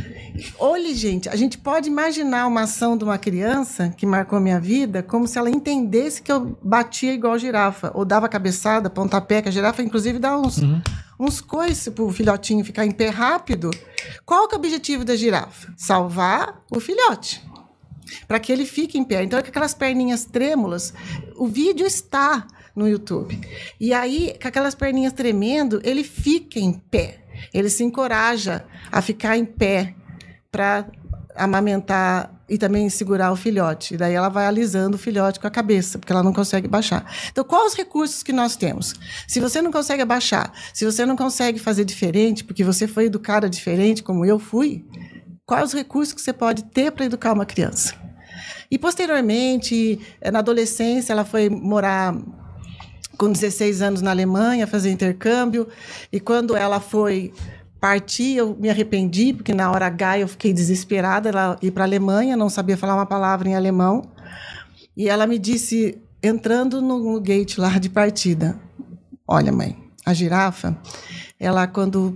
Olhe, gente, a gente pode imaginar uma ação de uma criança que marcou a minha vida como se ela entendesse que eu batia igual girafa, ou dava cabeçada, pontapé, que a girafa, inclusive, dá uns, uhum. uns coices para o filhotinho ficar em pé rápido. Qual que é o objetivo da girafa? Salvar o filhote, para que ele fique em pé. Então, com aquelas perninhas trêmulas, o vídeo está no YouTube. E aí, com aquelas perninhas tremendo, ele fica em pé. Ele se encoraja a ficar em pé para amamentar e também segurar o filhote. E daí ela vai alisando o filhote com a cabeça, porque ela não consegue baixar. Então, quais os recursos que nós temos? Se você não consegue abaixar, se você não consegue fazer diferente, porque você foi educada diferente, como eu fui, quais os recursos que você pode ter para educar uma criança? E, posteriormente, na adolescência, ela foi morar com dezesseis anos na Alemanha, fazer intercâmbio, e quando ela foi partir, eu me arrependi, porque na hora H eu fiquei desesperada, ela ir para a Alemanha, não sabia falar uma palavra em alemão, e ela me disse, entrando no, no gate lá de partida, olha, mãe, a girafa, ela quando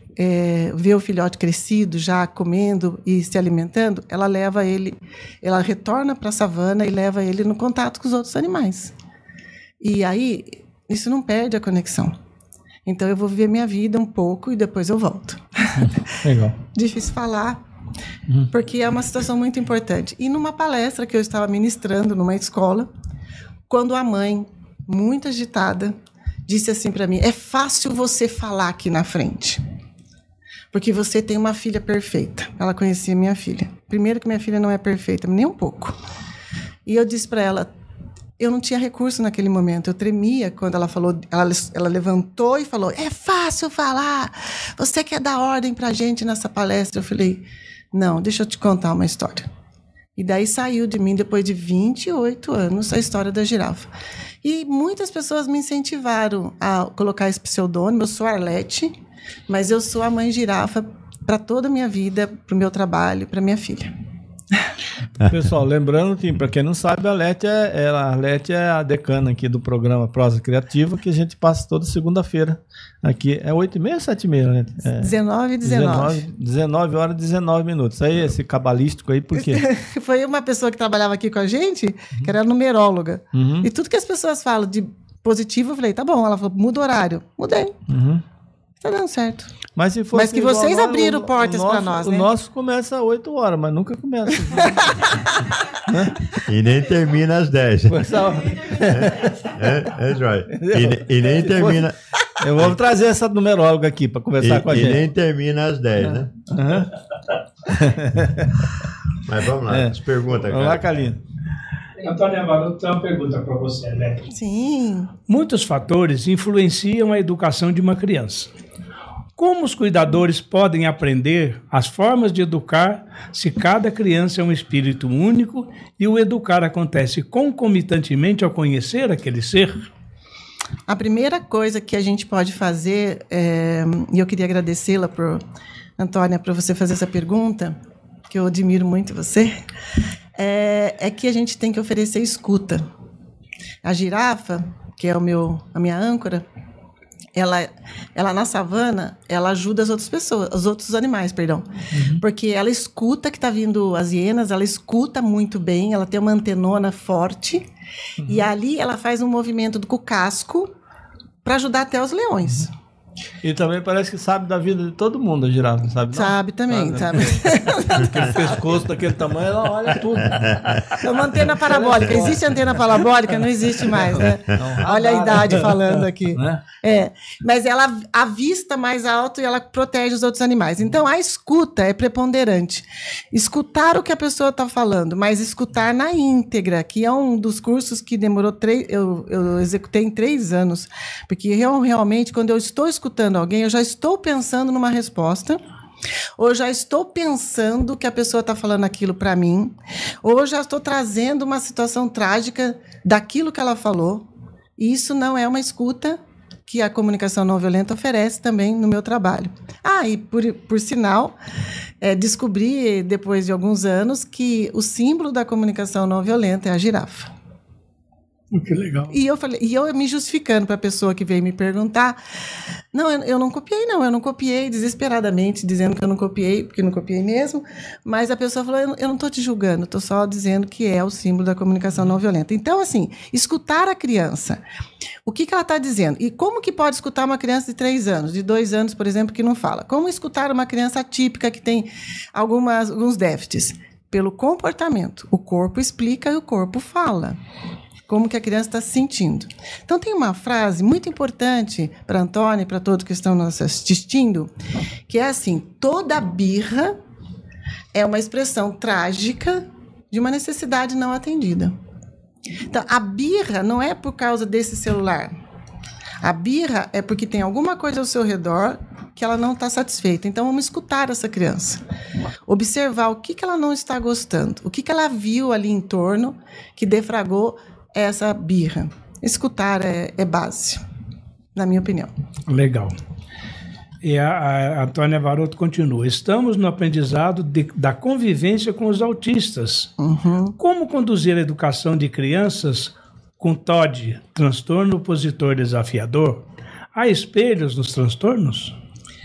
é, vê o filhote crescido, já comendo e se alimentando, ela leva ele, ela retorna para a savana e leva ele no contato com os outros animais. E aí, isso não perde a conexão. Então, eu vou viver minha vida um pouco e depois eu volto. Legal. Difícil falar, uhum. porque é uma situação muito importante. E numa palestra que eu estava ministrando numa escola, quando a mãe, muito agitada, disse assim para mim, é fácil você falar aqui na frente, porque você tem uma filha perfeita. Ela conhecia minha filha. Primeiro que minha filha não é perfeita, nem um pouco. E eu disse para ela, eu não tinha recurso naquele momento, eu tremia quando ela falou, ela, ela levantou e falou, é fácil falar, você quer dar ordem para a gente nessa palestra? Eu falei, não, deixa eu te contar uma história. E daí saiu de mim, depois de vinte e oito anos, a história da girafa. E muitas pessoas me incentivaram a colocar esse pseudônimo, eu sou Arlete, mas eu sou a mãe girafa para toda a minha vida, para o meu trabalho, para minha filha. Pessoal, lembrando que, para quem não sabe, a Arlete é, a Arlete é a decana aqui do programa Prosa Criativa, que a gente passa toda segunda-feira. Aqui é oito e meia ou sete e meia, né? É, dezenove e dezenove. dezenove horas e dezenove minutos. Aí, esse cabalístico aí, por quê? Foi uma pessoa que trabalhava aqui com a gente, uhum. que era numeróloga. Uhum. E tudo que as pessoas falam de positivo, eu falei, tá bom. Ela falou, muda o horário. Mudei. Uhum. Tá dando certo. Mas, se fosse mas que vocês igual, abriram o, portas para nós, né? O nosso começa às oito horas, mas nunca começa. Né? E nem termina às dez. É, é, Joy. E, e nem termina... Eu vou trazer essa numeróloga aqui para conversar e, com a e gente. E nem termina às dez, né? Uhum. Mas vamos lá, é. as perguntas. Vamos lá, Calino. Antônia Varoto tem uma pergunta para você, né? Sim. Muitos fatores influenciam a educação de uma criança. Como os cuidadores podem aprender as formas de educar se cada criança é um espírito único e o educar acontece concomitantemente ao conhecer aquele ser? A primeira coisa que a gente pode fazer, é, e eu queria agradecê-la, por, Antônia, por você fazer essa pergunta, que eu admiro muito você, é, é que a gente tem que oferecer escuta. A girafa, que é o meu, a minha âncora, ela, ela na savana, ela ajuda as outras pessoas, os outros animais, perdão. Uhum. Porque ela escuta que está vindo as hienas, ela escuta muito bem, ela tem uma antenona forte, uhum. e ali ela faz um movimento com o casco para ajudar até os leões. Uhum. E também parece que sabe da vida de todo mundo, a girafa, sabe? Não? Sabe também, sabe. sabe. Aquele pescoço daquele tamanho, ela olha tudo. É uma antena parabólica. Existe antena parabólica? Não existe mais, né? Não, olha a idade falando aqui. Né? É, mas ela avista mais alto e ela protege os outros animais. Então, a escuta é preponderante. Escutar o que a pessoa está falando, mas escutar na íntegra, que é um dos cursos que demorou três... Eu, eu executei em três anos. Porque, eu, realmente, quando eu estou escutando escutando alguém, eu já estou pensando numa resposta, ou eu já estou pensando que a pessoa está falando aquilo para mim, ou eu já estou trazendo uma situação trágica daquilo que ela falou. E isso não é uma escuta que a comunicação não violenta oferece também no meu trabalho. Ah, e por, por sinal, é, descobri, depois de alguns anos, que o símbolo da comunicação não violenta é a girafa. Que legal. E eu falei, e eu me justificando para a pessoa que veio me perguntar, não, eu, eu não copiei, não, eu não copiei desesperadamente, dizendo que eu não copiei, porque não copiei mesmo, mas a pessoa falou, eu, eu não estou te julgando, estou só dizendo que é o símbolo da comunicação não violenta. Então, assim, escutar a criança, o que, que ela está dizendo? E como que pode escutar uma criança de três anos, de dois anos, por exemplo, que não fala? Como escutar uma criança atípica que tem algumas, alguns déficits? Pelo comportamento. O corpo explica e o corpo fala. Como que a criança está se sentindo. Então, tem uma frase muito importante para a Antônia e para todos que estão nos assistindo, que é assim, toda birra é uma expressão trágica de uma necessidade não atendida. Então, a birra não é por causa desse celular. A birra é porque tem alguma coisa ao seu redor que ela não está satisfeita. Então, vamos escutar essa criança. Observar o que, que ela não está gostando, o que, que ela viu ali em torno que defragou essa birra. Escutar é, é base, na minha opinião. Legal. E a, a Antônia Varoto continua. Estamos no aprendizado de, da convivência com os autistas. Uhum. Como conduzir a educação de crianças com T O D, transtorno opositor desafiador? Há espelhos nos transtornos?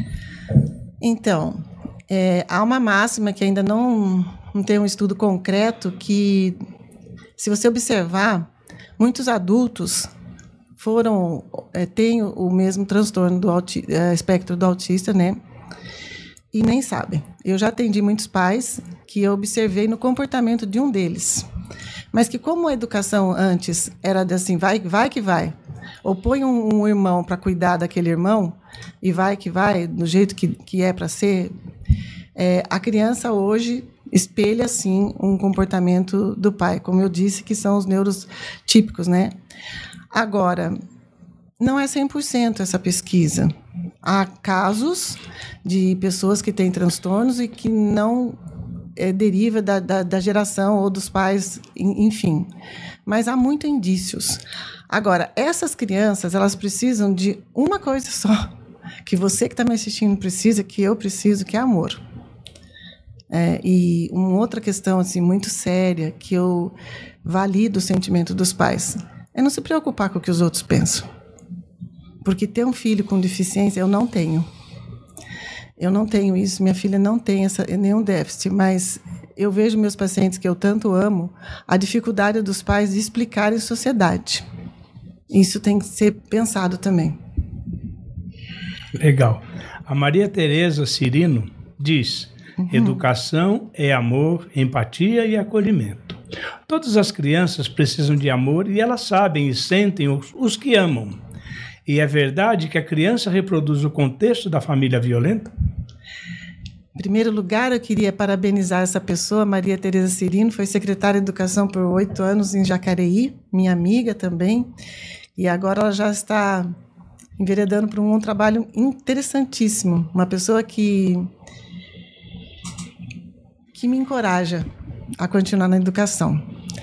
Então, é, há uma máxima que ainda não, não tem um estudo concreto que, se você observar, muitos adultos foram, é, têm o mesmo transtorno do auti- é, espectro do autista, né? E nem sabem. Eu já atendi muitos pais que eu observei no comportamento de um deles. Mas que como a educação antes era assim, vai, vai que vai, ou põe um, um irmão para cuidar daquele irmão, e vai que vai, do jeito que, que é para ser, é, a criança hoje espelha, sim, um comportamento do pai, como eu disse, que são os neurotípicos, né? Agora, não é cem por cento essa pesquisa. Há casos de pessoas que têm transtornos e que não é, deriva da, da, da geração ou dos pais, enfim. Mas há muitos indícios. Agora, essas crianças, elas precisam de uma coisa só, que você que está me assistindo precisa, que eu preciso, que é amor. É, e uma outra questão assim, muito séria, que eu valido o sentimento dos pais, é não se preocupar com o que os outros pensam. Porque ter um filho com deficiência, eu não tenho. Eu não tenho isso, minha filha não tem essa, nenhum déficit, mas eu vejo meus pacientes que eu tanto amo, a dificuldade dos pais de explicar em sociedade. Isso tem que ser pensado também. Legal. A Maria Tereza Cirino diz: uhum. Educação é amor, empatia e acolhimento. Todas as crianças precisam de amor e elas sabem e sentem os, os que amam. E é verdade que a criança reproduz o contexto da família violenta? Em primeiro lugar, eu queria parabenizar essa pessoa, Maria Tereza Cirino, foi secretária de Educação por oito anos em Jacareí, minha amiga também, e agora ela já está enveredando para um trabalho interessantíssimo, uma pessoa que, que me encoraja a continuar na educação.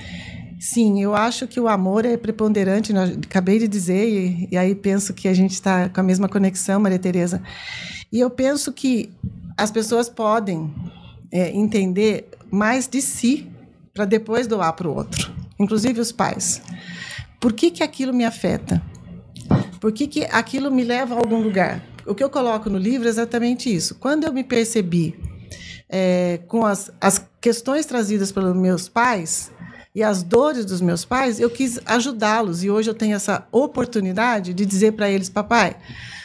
Sim, eu acho que o amor é preponderante, né? Acabei de dizer, e, e aí penso que a gente está com a mesma conexão, Maria Tereza. E eu penso que as pessoas podem é, entender mais de si para depois doar para o outro, inclusive os pais. Por que que aquilo me afeta? Por que que aquilo me leva a algum lugar? O que eu coloco no livro é exatamente isso. Quando eu me percebi é, com as, as questões trazidas pelos meus pais e as dores dos meus pais, eu quis ajudá-los. E hoje eu tenho essa oportunidade de dizer para eles: papai,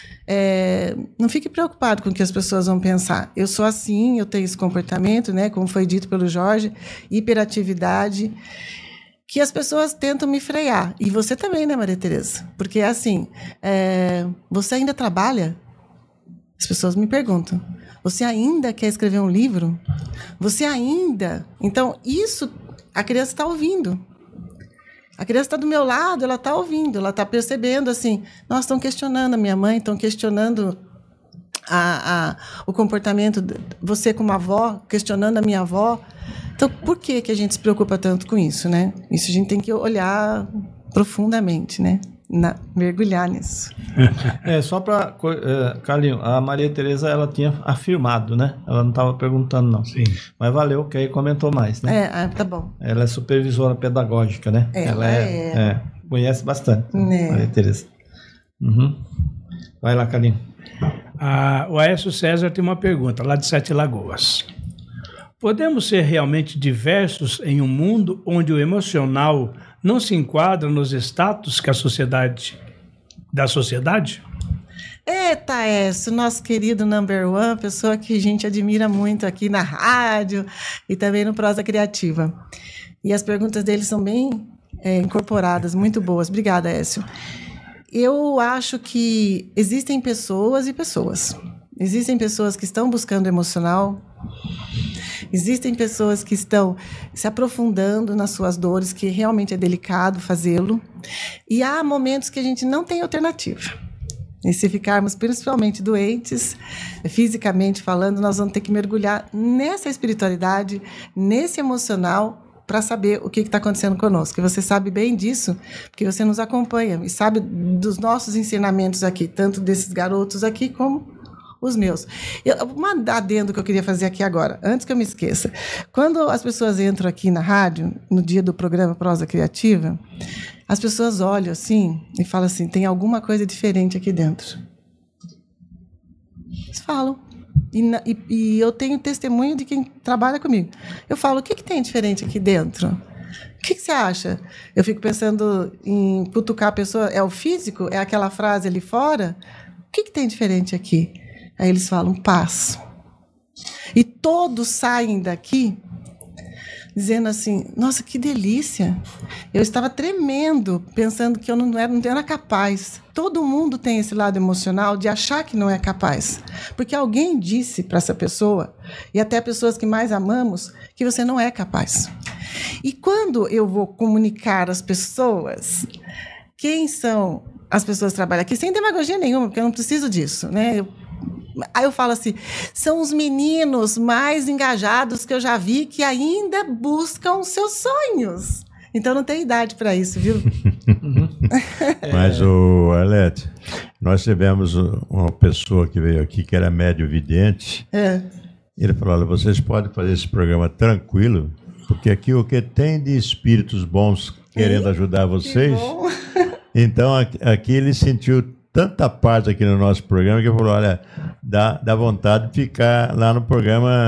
é, não fique preocupado com o que as pessoas vão pensar. Eu sou assim, eu tenho esse comportamento, né, como foi dito pelo Jorge, hiperatividade, que as pessoas tentam me frear. E você também, né, Maria Tereza? Porque, assim, é, você ainda trabalha? As pessoas me perguntam. Você ainda quer escrever um livro? Você ainda... Então, isso... A criança está ouvindo. A criança está do meu lado, ela está ouvindo, ela está percebendo assim, nós estão questionando a minha mãe, estão questionando a, a, o comportamento, de, você como avó, questionando a minha avó. Então, por que que a gente se preocupa tanto com isso, né? Isso a gente tem que olhar profundamente, né? Na, mergulhar nisso. É, só para... É, Carlinho, a Maria Tereza, ela tinha afirmado, né? Ela não estava perguntando, não. Sim. Mas valeu, que aí comentou mais, né? É, tá bom. Ela é supervisora pedagógica, né? É, ela é, é. é, conhece bastante, É. Maria Tereza. Uhum. Vai lá, Carlinho. Ah, o Aécio César tem uma pergunta, lá de Sete Lagoas. Podemos ser realmente diversos em um mundo onde o emocional não se enquadra nos status que a sociedade da sociedade? Eita, Écio, nosso querido number one, pessoa que a gente admira muito aqui na rádio e também no Prosa Criativa. E as perguntas dele são bem é, incorporadas, muito boas. Obrigada, Écio. Eu acho que existem pessoas e pessoas. Existem pessoas que estão buscando emocional. Existem pessoas que estão se aprofundando nas suas dores, que realmente é delicado fazê-lo. E há momentos que a gente não tem alternativa. E se ficarmos principalmente doentes, fisicamente falando, nós vamos ter que mergulhar nessa espiritualidade, nesse emocional, para saber o que está acontecendo conosco. E você sabe bem disso, porque você nos acompanha e sabe dos nossos ensinamentos aqui, tanto desses garotos aqui como os meus. Eu, um adendo que eu queria fazer aqui agora, antes que eu me esqueça. Quando as pessoas entram aqui na rádio, no dia do programa Prosa Criativa, as pessoas olham assim e falam assim, tem alguma coisa diferente aqui dentro. Eles falam. E, e, e eu tenho testemunho de quem trabalha comigo. Eu falo, o que, que tem diferente aqui dentro? O que, que você acha? Eu fico pensando em cutucar a pessoa. É o físico? É aquela frase ali fora? O que, que tem diferente aqui? Aí eles falam, paz. E todos saem daqui dizendo assim, nossa, que delícia. Eu estava tremendo, pensando que eu não era, não era capaz. Todo mundo tem esse lado emocional de achar que não é capaz. Porque alguém disse para essa pessoa, e até pessoas que mais amamos, que você não é capaz. E quando eu vou comunicar às pessoas quem são as pessoas que trabalham aqui, sem demagogia nenhuma, porque eu não preciso disso, né? Eu, Aí eu falo assim, são os meninos mais engajados que eu já vi que ainda buscam os seus sonhos. Então não tem idade para isso, viu? Mas, o Arlete, nós tivemos uma pessoa que veio aqui que era médio vidente. É. Ele falou, olha, vocês podem fazer esse programa tranquilo, porque aqui o que tem de espíritos bons querendo Sim, ajudar vocês. Então aqui ele sentiu tanta paz aqui no nosso programa que ele falou, olha, dá, dá vontade de ficar lá no programa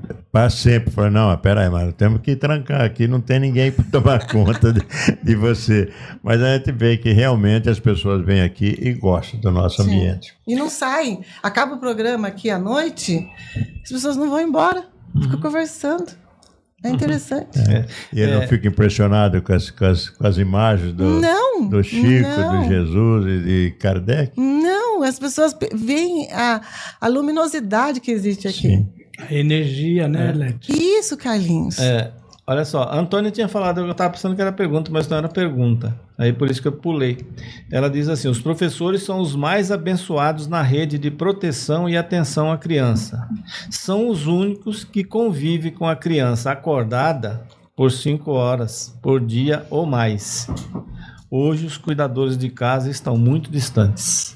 para sempre. Falei, não, peraí, mas temos que trancar aqui, não tem ninguém para tomar conta de, de você. Mas a gente vê que realmente as pessoas vêm aqui e gostam do nosso Sim. ambiente. E não saem. Acaba o programa aqui à noite, as pessoas não vão embora, ficam uhum. conversando. É interessante. É. E ele é. não fica impressionado com as, com as, com as imagens do, não, do Chico, não. do Jesus e de Kardec? Não, as pessoas veem a, a luminosidade que existe aqui. Sim. A energia, né, Lete? É. Isso, Carlinhos. É, olha só, a Antônia tinha falado, eu estava pensando que era pergunta, mas não era pergunta. Aí por isso que eu pulei. Ela diz assim, os professores são os mais abençoados na rede de proteção e atenção à criança. São os únicos que convivem com a criança acordada por cinco horas por dia ou mais. Hoje os cuidadores de casa estão muito distantes.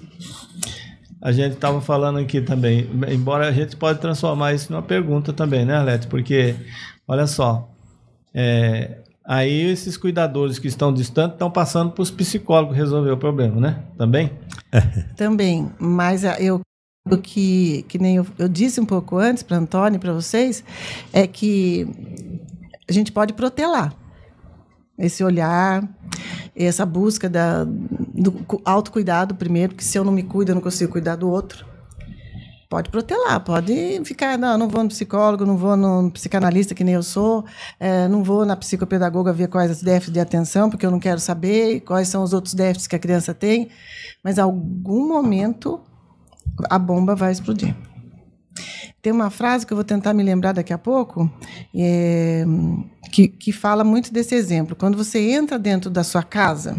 A gente estava falando aqui também, embora a gente pode transformar isso numa pergunta também, né, Arlete? Porque, olha só, é, aí esses cuidadores que estão distantes estão passando para os psicólogos resolver o problema, né? Também? Também, mas eu o que, que nem eu, eu disse um pouco antes para a Antônia e para vocês, é que a gente pode protelar esse olhar, essa busca da, do autocuidado primeiro, porque se eu não me cuido, eu não consigo cuidar do outro. Pode protelar, pode ficar, não, não vou no psicólogo, não vou no psicanalista, que nem eu sou, é, não vou na psicopedagoga ver quais os déficits de atenção, porque eu não quero saber quais são os outros déficits que a criança tem, mas em algum momento a bomba vai explodir. Tem uma frase que eu vou tentar me lembrar daqui a pouco, é, que, que fala muito desse exemplo. Quando você entra dentro da sua casa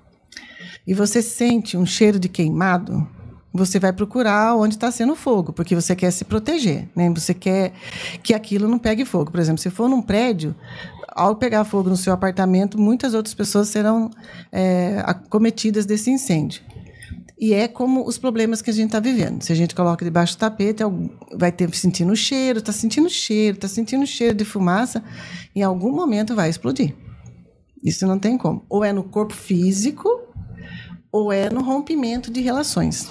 e você sente um cheiro de queimado, você vai procurar onde está sendo fogo, porque você quer se proteger, né? Você quer que aquilo não pegue fogo. Por exemplo, se for num prédio, ao pegar fogo no seu apartamento, muitas outras pessoas serão é, acometidas desse incêndio. E é como os problemas que a gente está vivendo. Se a gente coloca debaixo do tapete, vai ter sentindo cheiro, está sentindo cheiro, está sentindo cheiro de fumaça, em algum momento vai explodir. Isso não tem como. Ou é no corpo físico, ou é no rompimento de relações.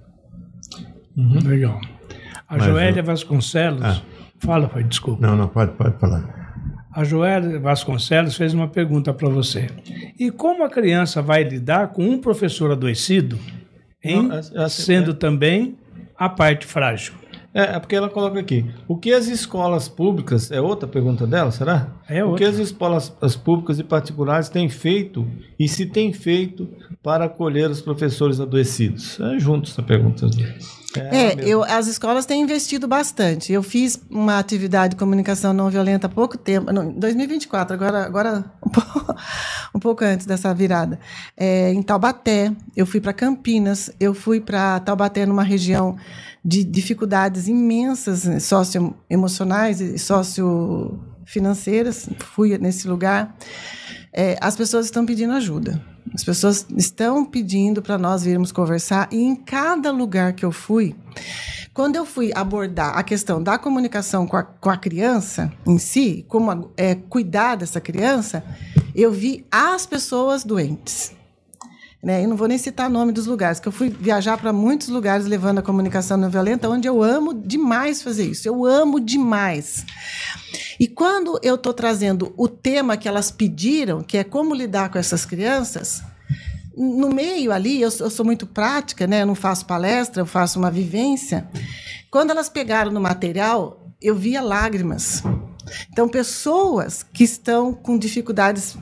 Uhum. Legal. A Mas Joélia eu... Vasconcelos... Ah. Fala, pai, desculpa. Não, não, pode, pode falar. A Joélia Vasconcelos fez uma pergunta para você. E como a criança vai lidar com um professor adoecido, Em, não, sendo é. também a parte frágil? É, é porque ela coloca aqui. O que as escolas públicas... É outra pergunta dela, será? É outra. O que as escolas as públicas e particulares têm feito e se têm feito para acolher os professores adoecidos? É junto essa pergunta. É, é eu, as escolas têm investido bastante. Eu fiz uma atividade de comunicação não violenta há pouco tempo, em dois mil e vinte e quatro, agora, agora um, pouco, um pouco antes dessa virada, é, em Taubaté. Eu fui para Campinas, eu fui para Taubaté, numa região de dificuldades imensas socioemocionais e sociofinanceiras. Fui nesse lugar. É, as pessoas estão pedindo ajuda. As pessoas estão pedindo para nós virmos conversar, e em cada lugar que eu fui, quando eu fui abordar a questão da comunicação com a, com a criança em si, como é, cuidar dessa criança, eu vi as pessoas doentes. Né? Eu não vou nem citar o nome dos lugares, que eu fui viajar para muitos lugares levando a comunicação não violenta, onde eu amo demais fazer isso. Eu amo demais. E quando eu estou trazendo o tema que elas pediram, que é como lidar com essas crianças, no meio ali, eu, eu sou muito prática, né? Eu não faço palestra, eu faço uma vivência. Quando elas pegaram no material, eu via lágrimas. Então, pessoas que estão com dificuldades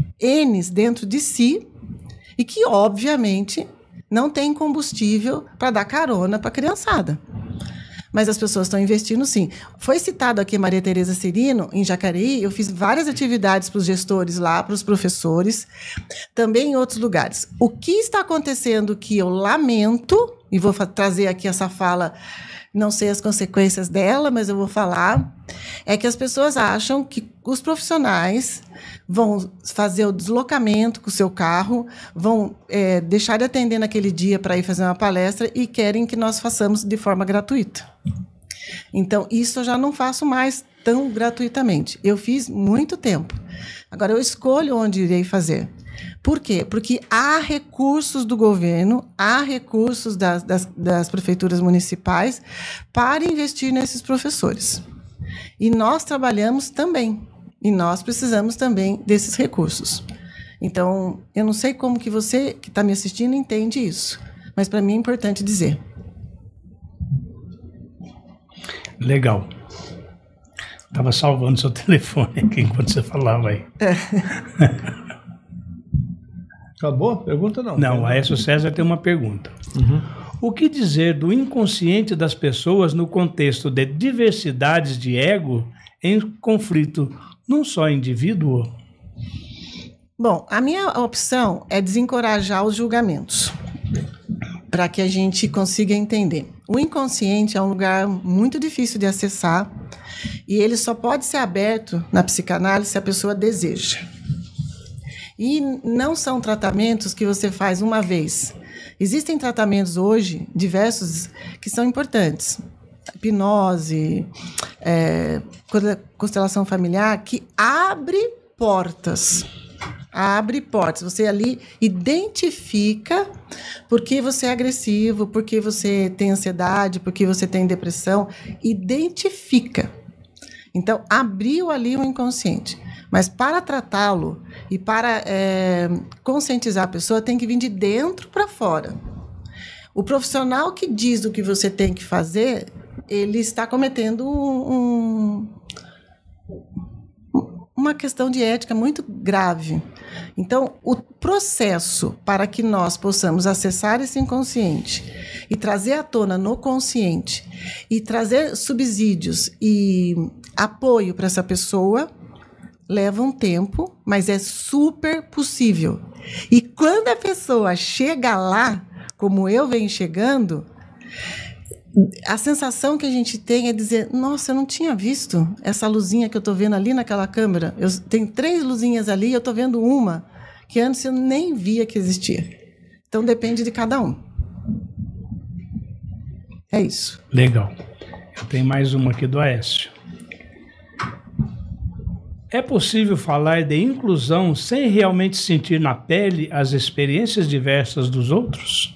N dentro de si e que, obviamente, não têm combustível para dar carona para a criançada. Mas as pessoas estão investindo, sim. Foi citado aqui Maria Tereza Cirino, em Jacareí. Eu fiz várias atividades para os gestores lá, para os professores, também em outros lugares. O que está acontecendo que eu lamento, e vou trazer aqui essa fala, não sei as consequências dela, mas eu vou falar, é que as pessoas acham que os profissionais vão fazer o deslocamento com o seu carro, vão é, deixar de atender naquele dia para ir fazer uma palestra e querem que nós façamos de forma gratuita. Então, isso eu já não faço mais tão gratuitamente. Eu fiz muito tempo. Agora, eu escolho onde irei fazer. Por quê? Porque há recursos do governo, há recursos das, das, das prefeituras municipais para investir nesses professores. E nós trabalhamos também. E nós precisamos também desses recursos. Então, eu não sei como que você que está me assistindo entende isso, mas para mim é importante dizer. Legal. Estava salvando seu telefone aqui enquanto você falava aí. É. Acabou? Pergunta não. Não, o Aécio César tem uma pergunta. Uhum. O que dizer do inconsciente das pessoas no contexto de diversidades de ego em conflito num só indivíduo? Bom, a minha opção é desencorajar os julgamentos, para que a gente consiga entender. O inconsciente é um lugar muito difícil de acessar e ele só pode ser aberto na psicanálise se a pessoa deseja. E não são tratamentos que você faz uma vez. Existem tratamentos hoje, diversos, que são importantes. Hipnose, é, constelação familiar, que abre portas. Abre portas. Você ali identifica por que você é agressivo, por que você tem ansiedade, por que você tem depressão. Identifica. Então, abriu ali o inconsciente. Mas para tratá-lo e para é, conscientizar a pessoa, tem que vir de dentro para fora. O profissional que diz o que você tem que fazer, ele está cometendo um, um, uma questão de ética muito grave. Então, o processo para que nós possamos acessar esse inconsciente e trazer à tona no consciente e trazer subsídios e apoio para essa pessoa leva um tempo, mas é super possível. E quando a pessoa chega lá, como eu venho chegando, a sensação que a gente tem é dizer, nossa, eu não tinha visto essa luzinha que eu estou vendo ali naquela câmera. Eu tenho três luzinhas ali e eu estou vendo uma que antes eu nem via que existia. Então, depende de cada um. É isso. Legal. Eu tenho mais uma aqui do Aécio. É possível falar de inclusão sem realmente sentir na pele as experiências diversas dos outros?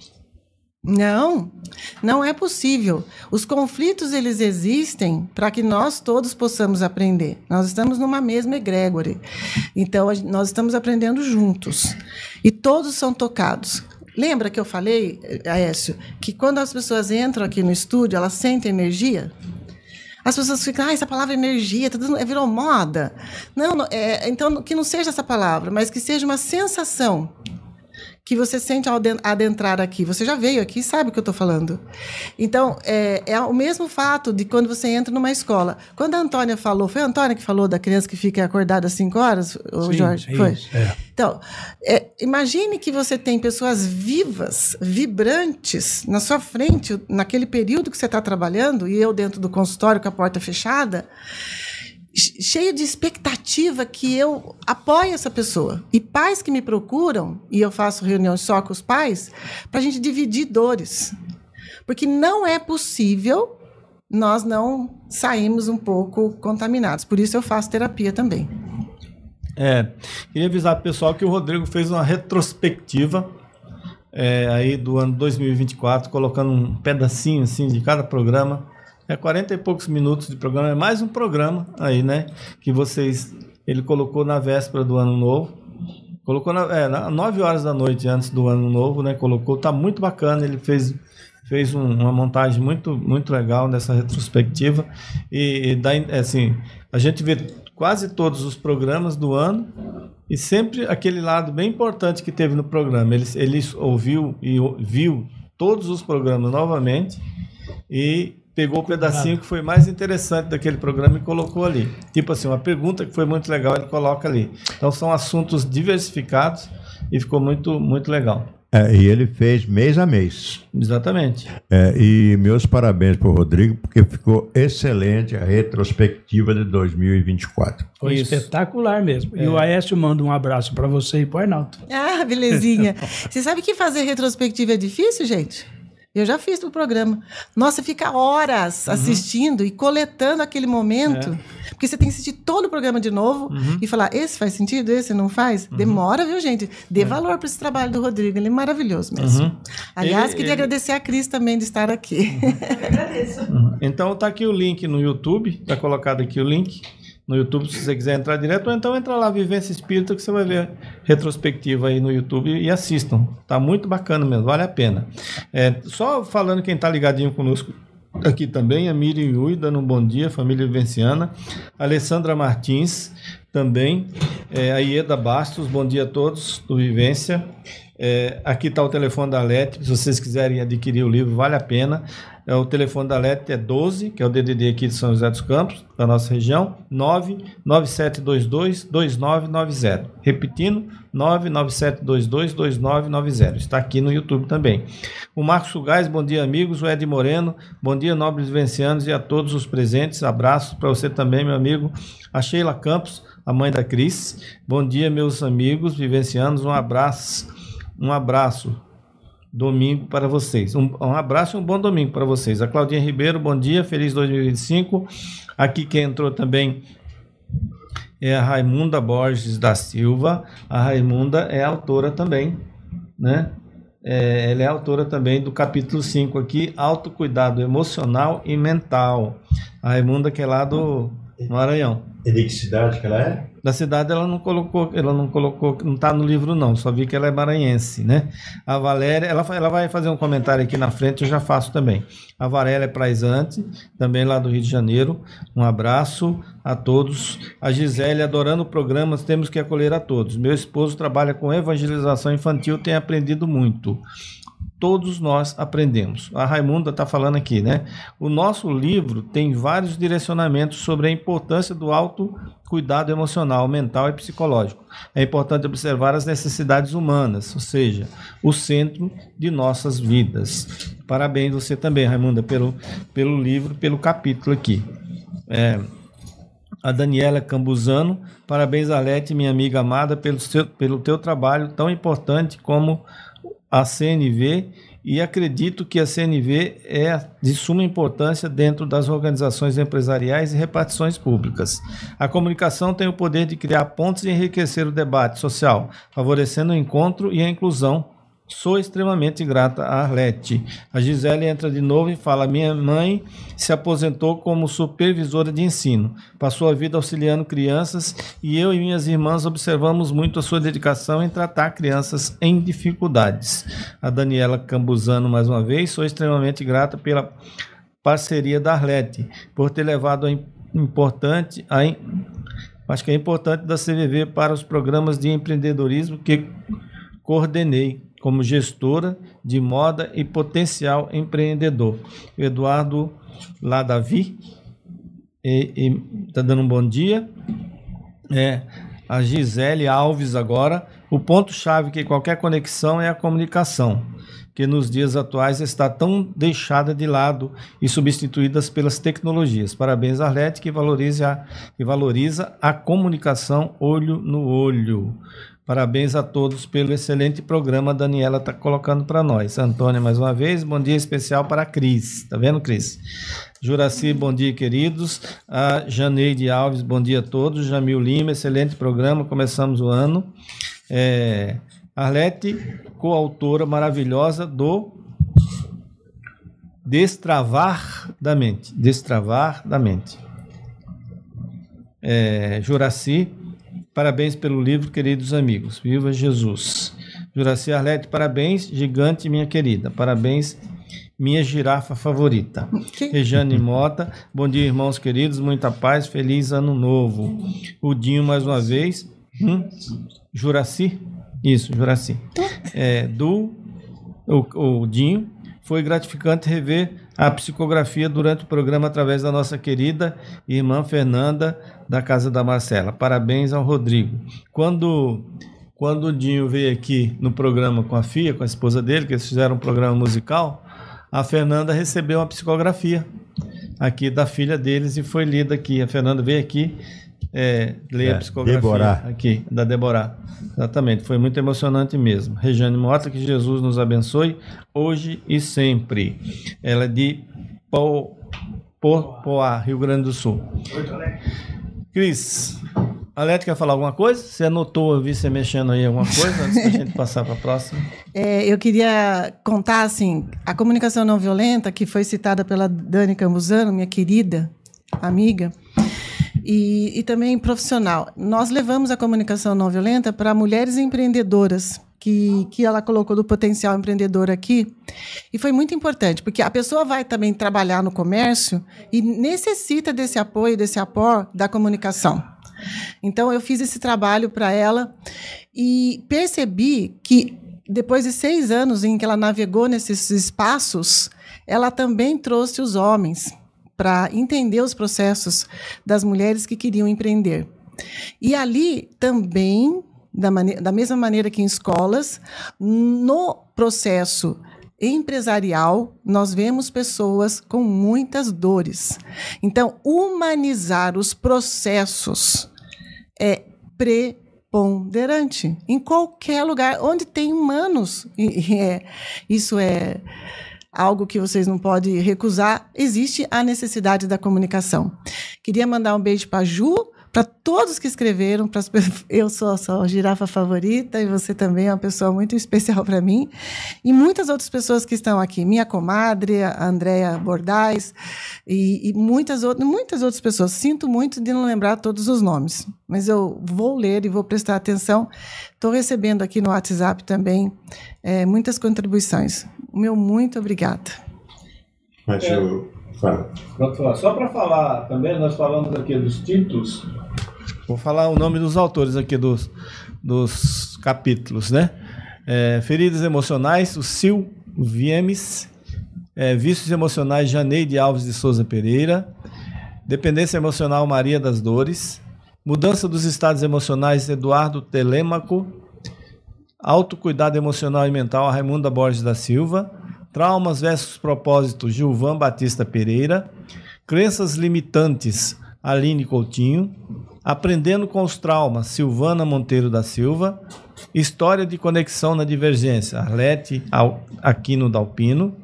Não, não é possível. Os conflitos, eles existem para que nós todos possamos aprender. Nós estamos numa mesma egrégore. Então, nós estamos aprendendo juntos. E todos são tocados. Lembra que eu falei, Aécio, que quando as pessoas entram aqui no estúdio, elas sentem energia? As pessoas ficam, ah, essa palavra energia, tudo virou moda. Não, é, então, que não seja essa palavra, mas que seja uma sensação que você sente ao adentrar aqui. Você já veio aqui e sabe o que eu estou falando. Então, é, é o mesmo fato de quando você entra numa escola. Quando a Antônia falou, foi a Antônia que falou da criança que fica acordada às cinco horas, o Jorge? É foi? Isso, é. Então, é, imagine que você tem pessoas vivas, vibrantes, na sua frente, naquele período que você está trabalhando, e eu dentro do consultório com a porta fechada, cheio de expectativa que eu apoie essa pessoa. E pais que me procuram, e eu faço reuniões só com os pais, para a gente dividir dores. Porque não é possível nós não sairmos um pouco contaminados. Por isso eu faço terapia também. É, queria avisar para o pessoal que o Rodrigo fez uma retrospectiva é, aí do ano dois mil e vinte e quatro, colocando um pedacinho assim de cada programa. É quarenta e poucos minutos de programa, é mais um programa aí, né? Que vocês, ele colocou na véspera do ano novo, colocou na, é, na nove horas da noite antes do ano novo, né? Colocou, tá muito bacana, ele fez, fez um, uma montagem muito, muito legal nessa retrospectiva e, e dá, assim, a gente vê quase todos os programas do ano e sempre aquele lado bem importante que teve no programa, ele, ele ouviu e viu todos os programas novamente e pegou o pedacinho que foi mais interessante daquele programa e colocou ali. Tipo assim, uma pergunta que foi muito legal, ele coloca ali. Então, são assuntos diversificados e ficou muito, muito legal. É, e ele fez mês a mês. Exatamente. É, e meus parabéns para o Rodrigo, porque ficou excelente a retrospectiva de dois mil e vinte e quatro. Foi Isso. espetacular mesmo. É. E o Aécio manda um abraço para você e para o Arnaldo. Ah, belezinha. Você sabe que fazer retrospectiva é difícil, gente? Eu já fiz o programa. Nossa, fica horas uhum. assistindo e coletando aquele momento. É. Porque você tem que assistir todo o programa de novo uhum. e falar, esse faz sentido, esse não faz? Uhum. Demora, viu, gente? Dê é. valor para esse trabalho do Rodrigo. Ele é maravilhoso mesmo. Uhum. Aliás, ele, queria ele... agradecer a Cris também de estar aqui. Uhum. Agradeço. Uhum. Então, está aqui o link no YouTube. Está colocado aqui o link. No YouTube, se você quiser entrar direto, ou então entra lá, Vivência Espírita, que você vai ver retrospectiva aí no YouTube e assistam. Tá muito bacana mesmo, vale a pena. É, só falando quem tá ligadinho conosco aqui também, a Miriam Yui, dando um bom dia, família vivenciana. Alessandra Martins, também. É, a Ieda Bastos, bom dia a todos do Vivência. É, aqui está o telefone da Alete, se vocês quiserem adquirir o livro, vale a pena. É, o telefone da Alete é doze, que é o D D D aqui de São José dos Campos, da nossa região, nove nove sete dois dois, dois nove nove zero. Repetindo, nove nove sete dois dois, dois nove nove zero. Está aqui no YouTube também. O Marcos Sugais, bom dia, amigos. O Ed Moreno, bom dia, nobres vivencianos e a todos os presentes. Abraços para você também, meu amigo. A Sheila Campos, a mãe da Cris. Bom dia, meus amigos vivencianos. Um abraço. Um abraço, domingo para vocês. Um, um abraço e um bom domingo para vocês. A Claudinha Ribeiro, bom dia, feliz dois mil e vinte e cinco. Aqui quem entrou também é a Raimunda Borges da Silva. A Raimunda é autora também, né? É, ela é autora também do capítulo cinco aqui, Autocuidado Emocional e Mental. A Raimunda, que é lá do Maranhão. E de que cidade que ela é? Da cidade ela não colocou, ela não colocou, não está no livro não, só vi que ela é maranhense, né? A Valéria, ela, ela vai fazer um comentário aqui na frente, eu já faço também. A Valéria é praizante, também lá do Rio de Janeiro. Um abraço a todos. A Gisele, adorando programas, temos que acolher a todos. Meu esposo trabalha com evangelização infantil, tem aprendido muito. Todos nós aprendemos. A Raimunda está falando aqui, né? O nosso livro tem vários direcionamentos sobre a importância do autocuidado emocional, mental e psicológico. É importante observar as necessidades humanas, ou seja, o centro de nossas vidas. Parabéns você também, Raimunda, pelo, pelo livro, pelo capítulo aqui. É, a Daniela Cambuzano, parabéns, Alete, minha amiga amada, pelo, seu, pelo teu trabalho tão importante como a C N V, e acredito que a C N V é de suma importância dentro das organizações empresariais e repartições públicas. A comunicação tem o poder de criar pontes e enriquecer o debate social, favorecendo o encontro e a inclusão. Sou extremamente grata a Arlete. A Gisele entra de novo e fala: minha mãe se aposentou como supervisora de ensino. Passou a vida auxiliando crianças e eu e minhas irmãs observamos muito a sua dedicação em tratar crianças em dificuldades. A Daniela Cambuzano, mais uma vez, sou extremamente grata pela parceria da Arlete, por ter levado a importante, a, acho que é importante da C V V para os programas de empreendedorismo que coordenei como gestora de moda e potencial empreendedor. O Eduardo Ladavi está dando um bom dia. É, a Gisele Alves agora. O ponto-chave que qualquer conexão é a comunicação, que nos dias atuais está tão deixada de lado e substituída pelas tecnologias. Parabéns, Arlete, que valoriza a, que valoriza a comunicação olho no olho. Parabéns a todos pelo excelente programa. A Daniela está colocando para nós. Antônia, mais uma vez, bom dia especial para a Cris. Tá vendo, Cris? Juraci, bom dia, queridos. A Janeide Alves, bom dia a todos. Jamil Lima, excelente programa. Começamos o ano. É, Arlete, coautora maravilhosa do Destravar da Mente. Destravar da Mente. É, Juraci, parabéns pelo livro, queridos amigos. Viva Jesus. Juraci Arlete, parabéns, gigante, minha querida. Parabéns, minha girafa favorita. Okay. Rejane Mota, bom dia, irmãos queridos. Muita paz, feliz ano novo. O Dinho, mais uma vez. Hum? Juraci? Isso, Juraci. É, do o, o Dinho. Foi gratificante rever a psicografia durante o programa através da nossa querida irmã Fernanda, da Casa da Marcela. Parabéns ao Rodrigo. Quando, quando o Dinho veio aqui no programa com a Fia, com a esposa dele, que eles fizeram um programa musical, a Fernanda recebeu uma psicografia aqui da filha deles e foi lida aqui. A Fernanda veio aqui É, ler a É, psicografia Deborah. aqui, da Deborah. Exatamente, foi muito emocionante mesmo. Regiane Mota, que Jesus nos abençoe hoje e sempre. Ela é de Po- Po- Poá, Rio Grande do Sul. Cris, a Lete quer falar alguma coisa? Você anotou, eu vi você mexendo aí alguma coisa antes da gente passar para a próxima? É, eu queria contar, assim, a comunicação não violenta, que foi citada pela Dani Campuzano, minha querida amiga, e, e também profissional. Nós levamos a comunicação não violenta para mulheres empreendedoras, que, que ela colocou do potencial empreendedor aqui, e foi muito importante, porque a pessoa vai também trabalhar no comércio e necessita desse apoio, desse apoio da comunicação. Então, eu fiz esse trabalho para ela e percebi que, depois de seis anos em que ela navegou nesses espaços, ela também trouxe os homens para entender os processos das mulheres que queriam empreender. E ali também, da, maneira, da mesma maneira que em escolas, no processo empresarial, nós vemos pessoas com muitas dores. Então, humanizar os processos é preponderante em qualquer lugar onde tem humanos. E, e é, isso é algo que vocês não podem recusar. Existe a necessidade da comunicação. Queria mandar um beijo para a Ju, para todos que escreveram. Pras, eu sou a sua girafa favorita e você também é uma pessoa muito especial para mim. E muitas outras pessoas que estão aqui. Minha comadre, a Andréa Bordais, e, e muitas, outras, muitas outras pessoas. Sinto muito de não lembrar todos os nomes, mas eu vou ler e vou prestar atenção. Estou recebendo aqui no WhatsApp também é, muitas contribuições. O meu muito obrigada. Mas eu falo. Só para falar também, nós falamos aqui dos títulos. Vou falar o nome dos autores aqui dos, dos capítulos, né? É, Feridas Emocionais, o Sil Viemes. É, Vícios Emocionais, Janeide Alves de Souza Pereira. Dependência Emocional, Maria das Dores. Mudança dos Estados Emocionais, Eduardo Telêmaco. Autocuidado Emocional e Mental, Raimunda Borges da Silva. Traumas versus Propósitos, Gilvan Batista Pereira. Crenças Limitantes, Aline Coutinho. Aprendendo com os Traumas, Silvana Monteiro da Silva. História de Conexão na Divergência, Arlete Aquino Dalpino.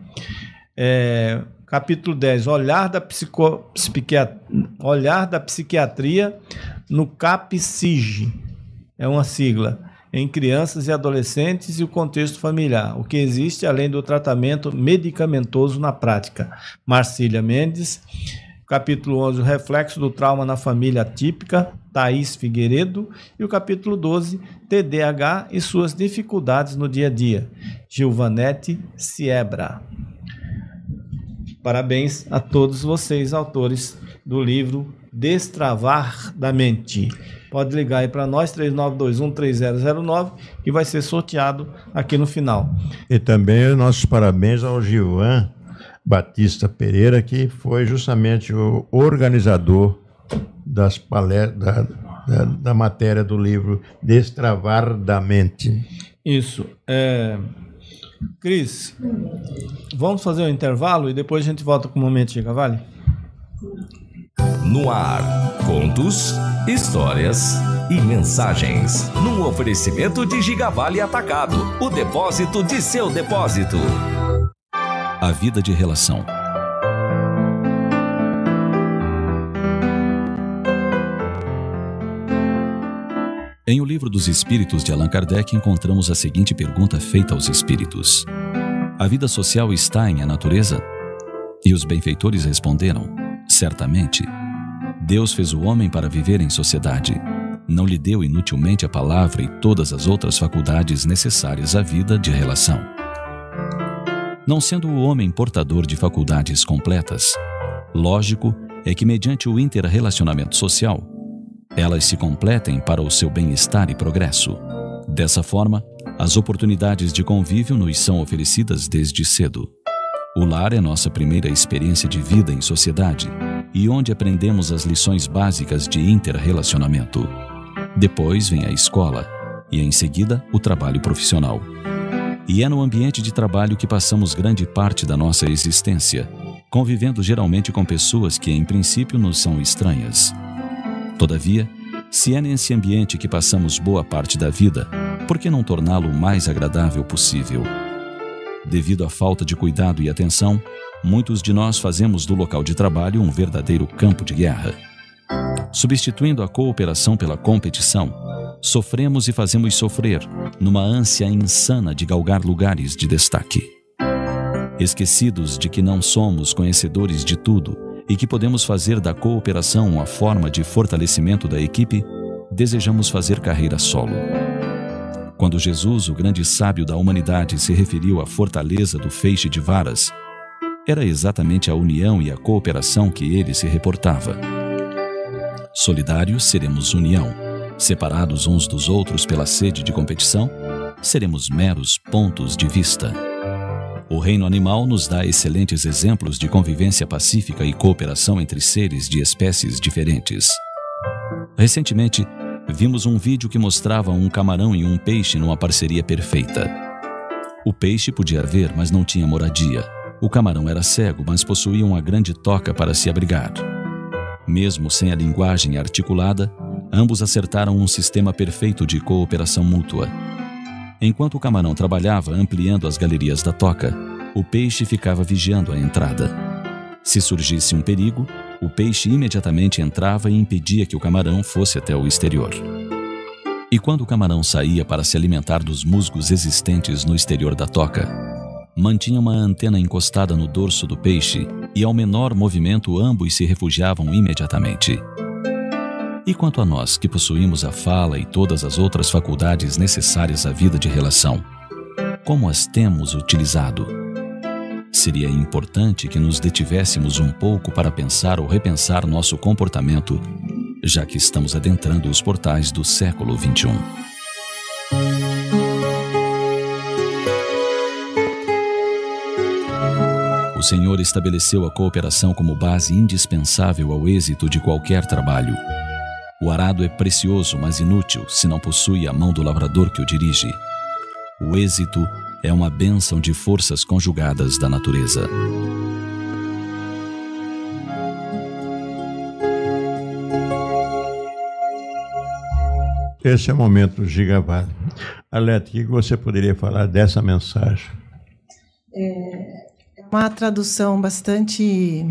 É, capítulo dez, Olhar da, psico, psiquiat, Olhar da Psiquiatria no CAPSIG. É uma sigla. Em crianças e adolescentes e o contexto familiar, o que existe além do tratamento medicamentoso na prática. Marcília Mendes. Capítulo onze, o reflexo do trauma na família atípica, Thaís Figueiredo. E o capítulo doze, T D A H e suas dificuldades no dia a dia, Gilvanete Siebra. Parabéns a todos vocês, autores do livro Destravar da Mente. Pode ligar aí para nós, três nove dois um, três zero zero nove, que vai ser sorteado aqui no final. E também nossos parabéns ao Gilvan Batista Pereira, que foi justamente o organizador das palestras, da, da, da matéria do livro Destravar da Mente. Isso. É... Cris, vamos fazer um intervalo e depois a gente volta com o Momento Giga Vale? No ar, contos, histórias e mensagens. Num oferecimento de Gigavale Atacado, o depósito de seu depósito. A vida de relação. Em O Livro dos Espíritos de Allan Kardec encontramos a seguinte pergunta feita aos espíritos: a vida social está em a natureza? E os benfeitores responderam: certamente. Deus fez o homem para viver em sociedade. Não lhe deu inutilmente a palavra e todas as outras faculdades necessárias à vida de relação. Não sendo o homem portador de faculdades completas, lógico é que mediante o interrelacionamento social, elas se completem para o seu bem-estar e progresso. Dessa forma, as oportunidades de convívio nos são oferecidas desde cedo. O lar é nossa primeira experiência de vida em sociedade e onde aprendemos as lições básicas de interrelacionamento. Depois vem a escola e, em seguida, o trabalho profissional. E é no ambiente de trabalho que passamos grande parte da nossa existência, convivendo geralmente com pessoas que, em princípio, nos são estranhas. Todavia, se é nesse ambiente que passamos boa parte da vida, por que não torná-lo o mais agradável possível? Devido à falta de cuidado e atenção, muitos de nós fazemos do local de trabalho um verdadeiro campo de guerra. Substituindo a cooperação pela competição, sofremos e fazemos sofrer, numa ânsia insana de galgar lugares de destaque. Esquecidos de que não somos conhecedores de tudo e que podemos fazer da cooperação uma forma de fortalecimento da equipe, desejamos fazer carreira solo. Quando Jesus, o grande sábio da humanidade, se referiu à fortaleza do feixe de varas, era exatamente a união e a cooperação que ele se reportava. Solidários, seremos união. Separados uns dos outros pela sede de competição, seremos meros pontos de vista. O reino animal nos dá excelentes exemplos de convivência pacífica e cooperação entre seres de espécies diferentes. Recentemente, vimos um vídeo que mostrava um camarão e um peixe numa parceria perfeita. O peixe podia ver, mas não tinha moradia. O camarão era cego, mas possuía uma grande toca para se abrigar. Mesmo sem a linguagem articulada, ambos acertaram um sistema perfeito de cooperação mútua. Enquanto o camarão trabalhava ampliando as galerias da toca, o peixe ficava vigiando a entrada. Se surgisse um perigo, o peixe imediatamente entrava e impedia que o camarão fosse até o exterior. E quando o camarão saía para se alimentar dos musgos existentes no exterior da toca, mantinha uma antena encostada no dorso do peixe e, ao menor movimento, ambos se refugiavam imediatamente. E quanto a nós, que possuímos a fala e todas as outras faculdades necessárias à vida de relação, como as temos utilizado? Seria importante que nos detivéssemos um pouco para pensar ou repensar nosso comportamento, já que estamos adentrando os portais do século vinte e um. O Senhor estabeleceu a cooperação como base indispensável ao êxito de qualquer trabalho. O arado é precioso, mas inútil se não possui a mão do lavrador que o dirige. O êxito é uma bênção de forças conjugadas da natureza. Esse é o momento Gigawatt. Alete, o que você poderia falar dessa mensagem? É uma tradução bastante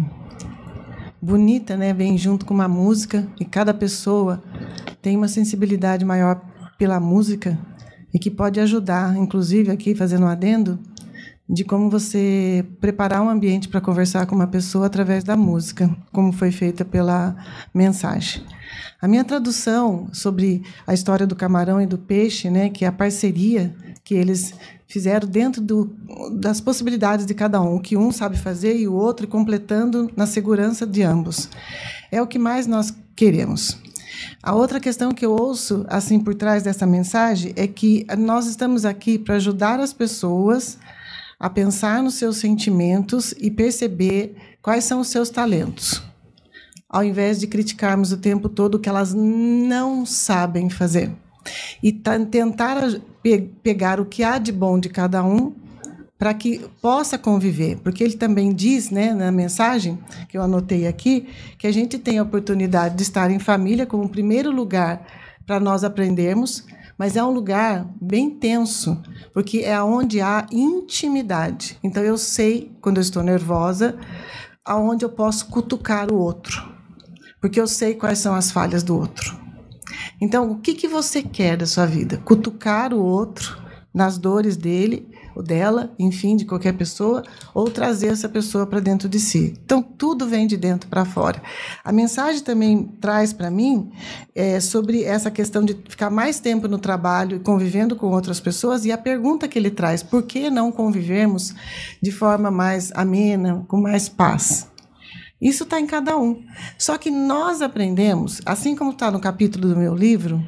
bonita, né? Vem junto com uma música, e cada pessoa tem uma sensibilidade maior pela música e que pode ajudar, inclusive aqui fazendo um adendo, de como você preparar um ambiente para conversar com uma pessoa através da música, como foi feita pela mensagem. A minha tradução sobre a história do camarão e do peixe, né, que é a parceria que eles fizeram dentro do, das possibilidades de cada um, o que um sabe fazer e o outro completando na segurança de ambos. É o que mais nós queremos. A outra questão que eu ouço assim por trás dessa mensagem é que nós estamos aqui para ajudar as pessoas a pensar nos seus sentimentos e perceber quais são os seus talentos, ao invés de criticarmos o tempo todo o que elas não sabem fazer. E tentar pe- pegar o que há de bom de cada um para que possa conviver. Porque ele também diz, né, na mensagem, que eu anotei aqui, que a gente tem a oportunidade de estar em família como primeiro lugar para nós aprendermos, mas é um lugar bem tenso, porque é onde há intimidade. Então, eu sei, quando eu estou nervosa, aonde eu posso cutucar o outro, porque eu sei quais são as falhas do outro. Então, o que, que você quer da sua vida? Cutucar o outro nas dores dele, ou dela, enfim, de qualquer pessoa, ou trazer essa pessoa para dentro de si. Então, tudo vem de dentro para fora. A mensagem também traz para mim é, sobre essa questão de ficar mais tempo no trabalho e convivendo com outras pessoas, e a pergunta que ele traz, por que não convivermos de forma mais amena, com mais paz? Isso está em cada um. Só que nós aprendemos, assim como está no capítulo do meu livro,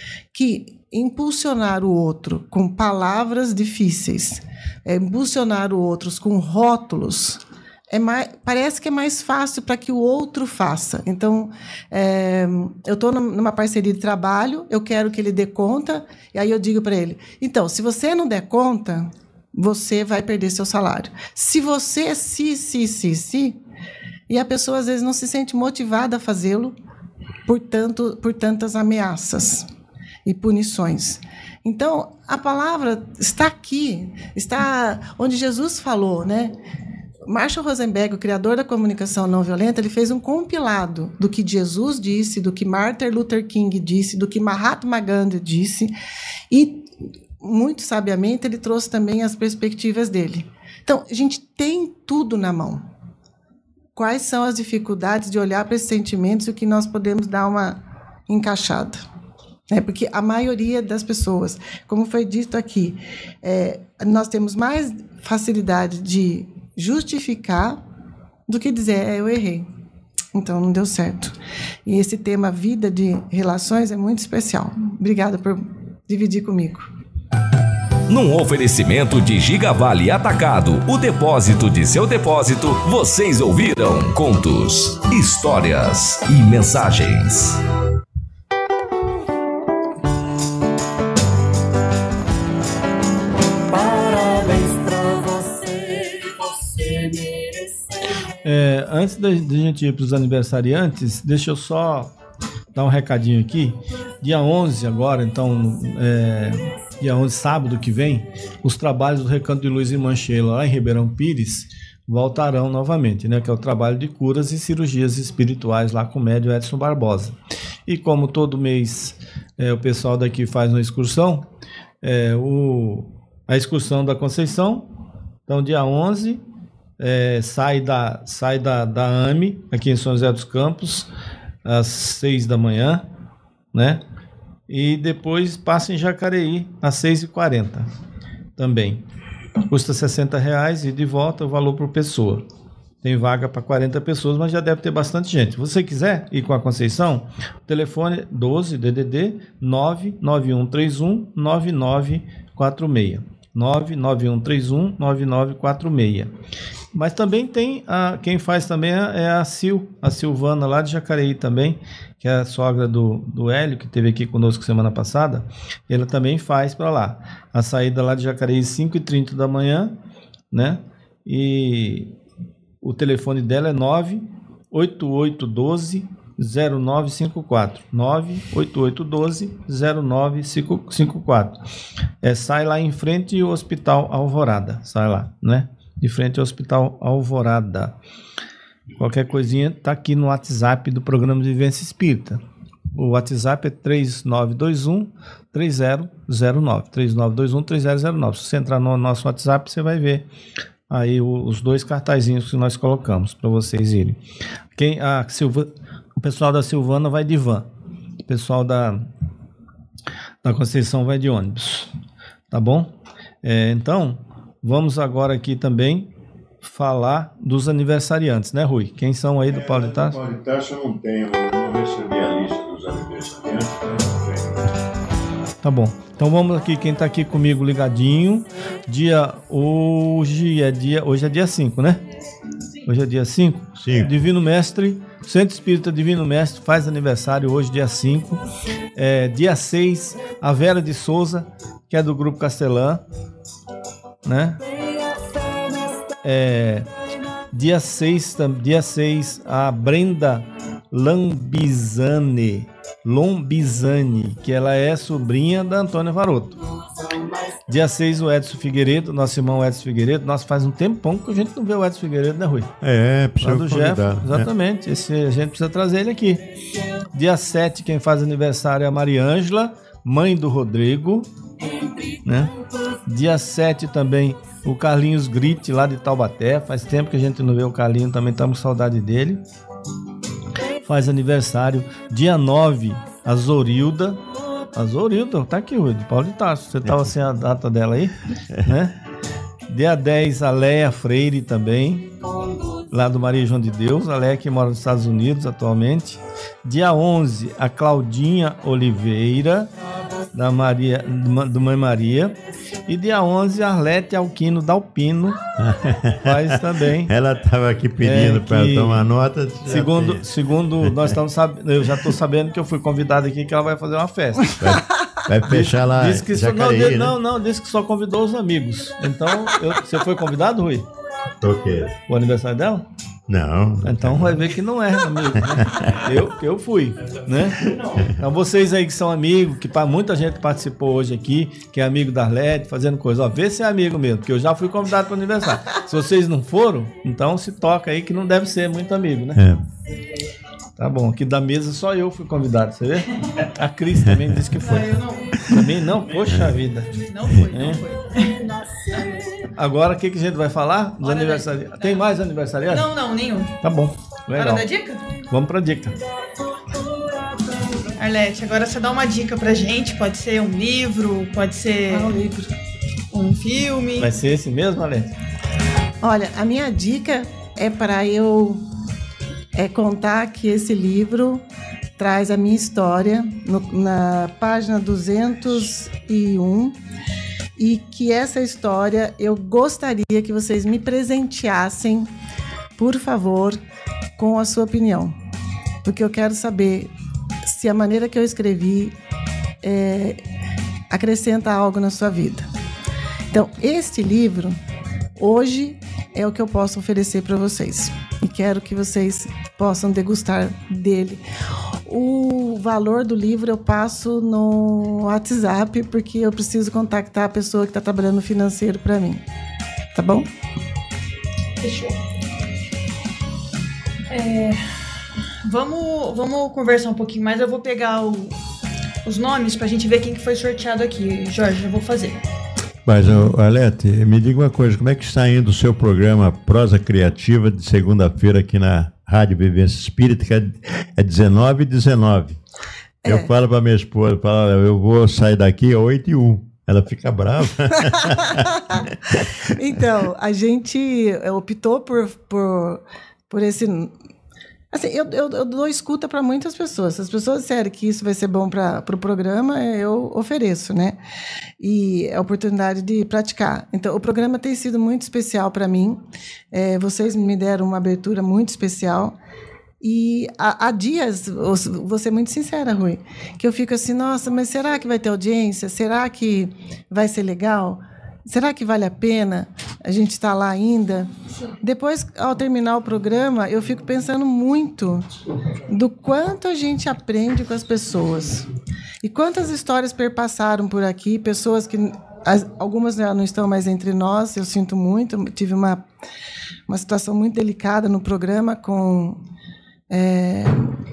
que impulsionar o outro com palavras difíceis, é, impulsionar o outro com rótulos, é mais, parece que é mais fácil para que o outro faça. Então, é, eu estou numa parceria de trabalho, eu quero que ele dê conta, e aí eu digo para ele, então, se você não der conta, você vai perder seu salário. Se você, se, se, se, se... E a pessoa, às vezes, não se sente motivada a fazê-lo, por, tanto, por tantas ameaças e punições. Então, a palavra está aqui, está onde Jesus falou, né? Marshall Rosenberg, o criador da comunicação não violenta, ele fez um compilado do que Jesus disse, do que Martin Luther King disse, do que Mahatma Gandhi disse, e, muito sabiamente, ele trouxe também as perspectivas dele. Então, a gente tem tudo na mão. Quais são as dificuldades de olhar para esses sentimentos e o que nós podemos dar uma encaixada? É porque a maioria das pessoas, como foi dito aqui, é, nós temos mais facilidade de justificar do que dizer, é, eu errei, então não deu certo. E esse tema vida de relações é muito especial. Obrigada por dividir comigo. Num oferecimento de Gigavale Atacado, o depósito de seu depósito, vocês ouviram contos, histórias e mensagens. É, antes da, da gente ir para os aniversariantes, deixa eu só dar um recadinho aqui. Dia onze agora, então, é, dia onze, sábado que vem, os trabalhos do Recanto de Luz e Manchela, lá em Ribeirão Pires, voltarão novamente, né? Que é o trabalho de curas e cirurgias espirituais lá com o médium Edson Barbosa. E como todo mês é, o pessoal daqui faz uma excursão, é, o, a excursão da Conceição, então dia onze... É, sai da, sai da, da A M E, aqui em São José dos Campos, às seis da manhã, né? E depois passa em Jacareí, às seis e quarenta, também. Custa sessenta reais e de volta o valor por pessoa. Tem vaga para quarenta pessoas, mas já deve ter bastante gente. Se você quiser ir com a Conceição, o telefone doze D D D nove nove um três um nove nove quatro seis. nove nove um três um nove nove quatro seis. Mas também tem, a, quem faz também é a Sil, a Silvana lá de Jacareí também, que é a sogra do, do Hélio, que esteve aqui conosco semana passada. Ela também faz para lá. A saída lá de Jacareí, cinco e trinta da manhã, né? E o telefone dela é nove oito oito um dois zero nove cinco quatro. nove oito oito um dois zero nove cinco quatro. É, sai lá em frente ao Hospital Alvorada. Sai lá, né? De frente ao Hospital Alvorada. Qualquer coisinha tá aqui no WhatsApp do programa de Vivência Espírita. O WhatsApp é três nove dois um três zero zero nove. três nove dois um três zero zero nove. Se você entrar no nosso WhatsApp, você vai ver aí os dois cartazinhos que nós colocamos para vocês irem. Quem, a Silva, o pessoal da Silvana vai de van. O pessoal da, da Conceição vai de ônibus. Tá bom? É, então... Vamos agora aqui também falar dos aniversariantes, né, Rui? Quem são aí do é, Paulo de Tarso? Paulo de Tarso eu não tenho, eu não recebi a lista dos aniversariantes, então tá bom. Então vamos aqui, quem tá aqui comigo ligadinho. Dia hoje é dia, hoje é dia cinco, né? Hoje é dia cinco. Sim. Divino Mestre, Centro Espírita Divino Mestre faz aniversário hoje, dia cinco. É, dia seis, a Vera de Souza, que é do Grupo Castelã. Né? É, dia seis, dia seis, a Brenda Lambizane, Lombizane, que ela é sobrinha da Antônia Varoto. Dia seis, o Edson Figueiredo, nosso irmão Edson Figueiredo. Nossa, faz um tempão que a gente não vê o Edson Figueiredo, né, Rui? É, precisa do convidar. Jeff, exatamente, né? Esse, a gente precisa trazer ele aqui. Dia sete, quem faz aniversário é a Mariângela, mãe do Rodrigo, né? Dia sete também o Carlinhos Gritti, lá de Taubaté. Faz tempo que a gente não vê o Carlinhos, também estamos com saudade dele. Faz aniversário. Dia nove, a Zorilda. A Zorilda, tá aqui, Rui, de Paulo de Tarso. Você estava sem a data dela aí, né? Dia dez, a Leia Freire também, lá do Maria João de Deus. A Leia que mora nos Estados Unidos atualmente. Dia onze, a Claudinha Oliveira, da Maria, do Mãe Maria. E dia onze, a Arlete Alquino Dalpino faz também. Ela estava aqui pedindo é, para tomar nota. Segundo, segundo nós estamos sabendo, eu já estou sabendo que eu fui convidado aqui que ela vai fazer uma festa. Vai, vai fechar lá. Diz que Jacareí, só, não, né? não, não, disse que só convidou os amigos. Então, eu, você foi convidado, Rui? O quê? O aniversário dela? Não. Então vai ver que não é amigo, né? Eu, eu fui, né? Então vocês aí que são amigos, que pa- muita gente participou hoje aqui, que é amigo da Arlete, fazendo coisa, ó, vê se é amigo mesmo, porque eu já fui convidado para o aniversário. Se vocês não foram, então se toca aí que não deve ser muito amigo, né? É. Tá bom, aqui da mesa só eu fui convidado, você vê? A Cris também disse que foi. Não, eu não. Também não? Poxa vida. Não foi, É. não foi. Agora o que, que a gente vai falar? Dos Hora da- aniversariantes. Tem mais aniversariantes? Não, não, nenhum. Tá bom, Hora legal. da dica? Vamos pra dica. Arlete, agora você dá uma dica pra gente. Pode ser um livro, pode ser Ah, um livro. um filme. Vai ser esse mesmo, Alete? Olha, a minha dica é para eu é, contar que esse livro traz a minha história no- na página duzentos e um e que essa história eu gostaria que vocês me presenteassem, por favor, com a sua opinião. Porque eu quero saber se a maneira que eu escrevi é, acrescenta algo na sua vida. Então, este livro, hoje, é o que eu posso oferecer para vocês. E quero que vocês possam degustar dele. O valor do livro eu passo no WhatsApp, porque eu preciso contactar a pessoa que está trabalhando no financeiro para mim. Tá bom? Fechou. É, vamos, vamos conversar um pouquinho mais. Eu vou pegar o- os nomes pra gente ver quem que foi sorteado aqui. Jorge, eu vou fazer. Mas, ô, Arlete, me diga uma coisa, como é que está indo o seu programa Prosa Criativa de segunda-feira aqui na Rádio Vivência Espírita, que é, é dezenove e dezenove. É. Eu falo para minha esposa, falo, eu vou sair daqui oito e um. Ela fica brava. Então, a gente optou por, por, por esse... Assim, eu, eu, eu dou escuta para muitas pessoas. Se as pessoas disserem que isso vai ser bom para o pro programa, eu ofereço, né? E é a oportunidade de praticar. Então, o programa tem sido muito especial para mim. É, vocês me deram uma abertura muito especial. E há, há dias, vou ser muito sincera, Rui, que eu fico assim, nossa, mas será que vai ter audiência? Será que vai ser legal? Será que vale a pena a gente estar lá ainda? Depois, ao terminar o programa, eu fico pensando muito do quanto a gente aprende com as pessoas. E quantas histórias perpassaram por aqui, pessoas que... as- algumas já não estão mais entre nós, eu sinto muito. Eu tive uma, uma situação muito delicada no programa com é,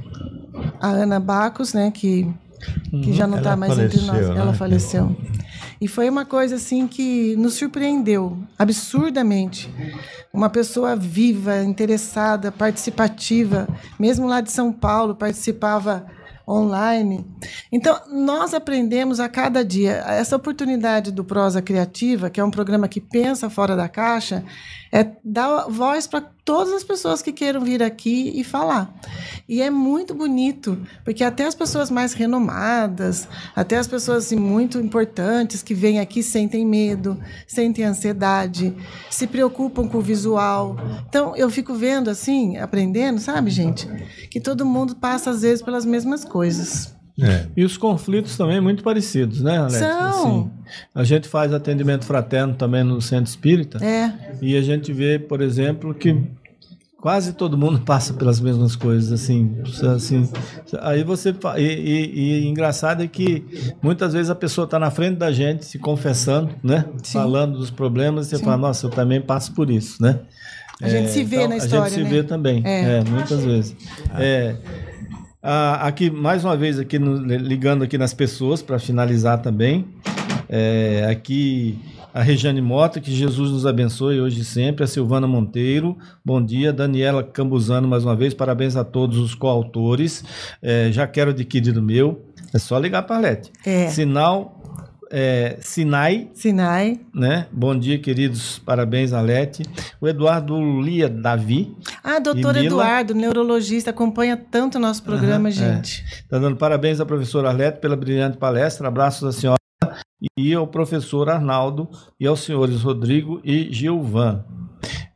a Ana Bacos, né, que, que já não Ela está mais entre nós. faleceu, né? Ela faleceu. E foi uma coisa assim que nos surpreendeu absurdamente. Uma pessoa viva, interessada, participativa, mesmo lá de São Paulo, participava online. Então, nós aprendemos a cada dia. Essa oportunidade do Prosa Criativa, que é um programa que pensa fora da caixa, é dar voz para todas as pessoas que queiram vir aqui e falar. E é muito bonito, porque até as pessoas mais renomadas, até as pessoas assim, muito importantes que vêm aqui sentem medo, sentem ansiedade, se preocupam com o visual. Então, eu fico vendo assim, aprendendo, sabe, gente? Que todo mundo passa, às vezes, pelas mesmas coisas. É. E os conflitos também muito parecidos, né, Alex? São. Assim, a gente faz atendimento fraterno também no Centro Espírita. É. E a gente vê, por exemplo, que quase todo mundo passa pelas mesmas coisas, assim, assim. Aí você fa- e, e, e engraçado é que muitas vezes a pessoa está na frente da gente se confessando, né? Sim. Falando dos problemas e você Sim. fala, nossa, eu também passo por isso, né? A gente se vê então, na história, A gente se né? vê também, É. é, muitas vezes. É, a- aqui mais uma vez aqui no- ligando aqui nas pessoas para finalizar também. É, aqui a Regiane Mota, que Jesus nos abençoe hoje e sempre. A Silvana Monteiro, bom dia. Daniela Cambuzano, mais uma vez, parabéns a todos os coautores. É, já quero adquirir o meu. É só ligar para a Arlete. É. Sinal, é, Sinai, Sinai. né? Bom dia, queridos. Parabéns, Arlete. O Eduardo Lia Davi. Ah, doutor E Mila? Eduardo, neurologista, acompanha tanto o nosso programa, Aham, gente. Está dando parabéns à professora Arlete pela brilhante palestra. Abraços à senhora e ao professor Arnaldo e aos senhores Rodrigo e Gilvan.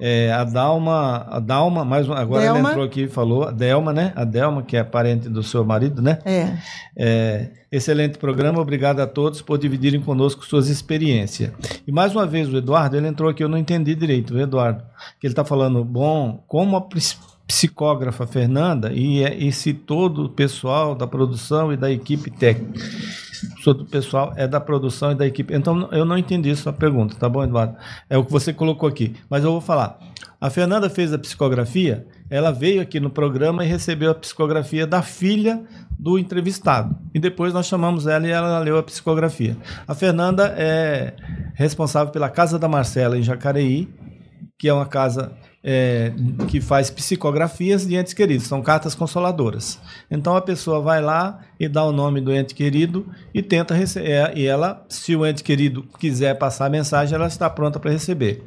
É, a Dalma, a Dalma, mais uma, agora Delma. ela entrou aqui e falou, a Delma, né? A Delma, que é parente do seu marido, né? É. É, excelente programa, obrigado a todos por dividirem conosco suas experiências. E mais uma vez o Eduardo, ele entrou aqui, eu não entendi direito, o Eduardo, que ele está falando, bom, como a psicógrafa Fernanda e, e se todo o pessoal da produção e da equipe técnica, todo o pessoal é da produção e da equipe. Então, eu não entendi sua pergunta, tá bom, Eduardo? É o que você colocou aqui. Mas eu vou falar. A Fernanda fez a psicografia, ela veio aqui no programa e recebeu a psicografia da filha do entrevistado. E depois nós chamamos ela e ela leu a psicografia. A Fernanda é responsável pela Casa da Marcela, em Jacareí, que é uma casa... É, que faz psicografias de entes queridos, são cartas consoladoras. Então a pessoa vai lá e dá o nome do ente querido e tenta receber, e ela, se o ente querido quiser passar a mensagem, ela está pronta para receber.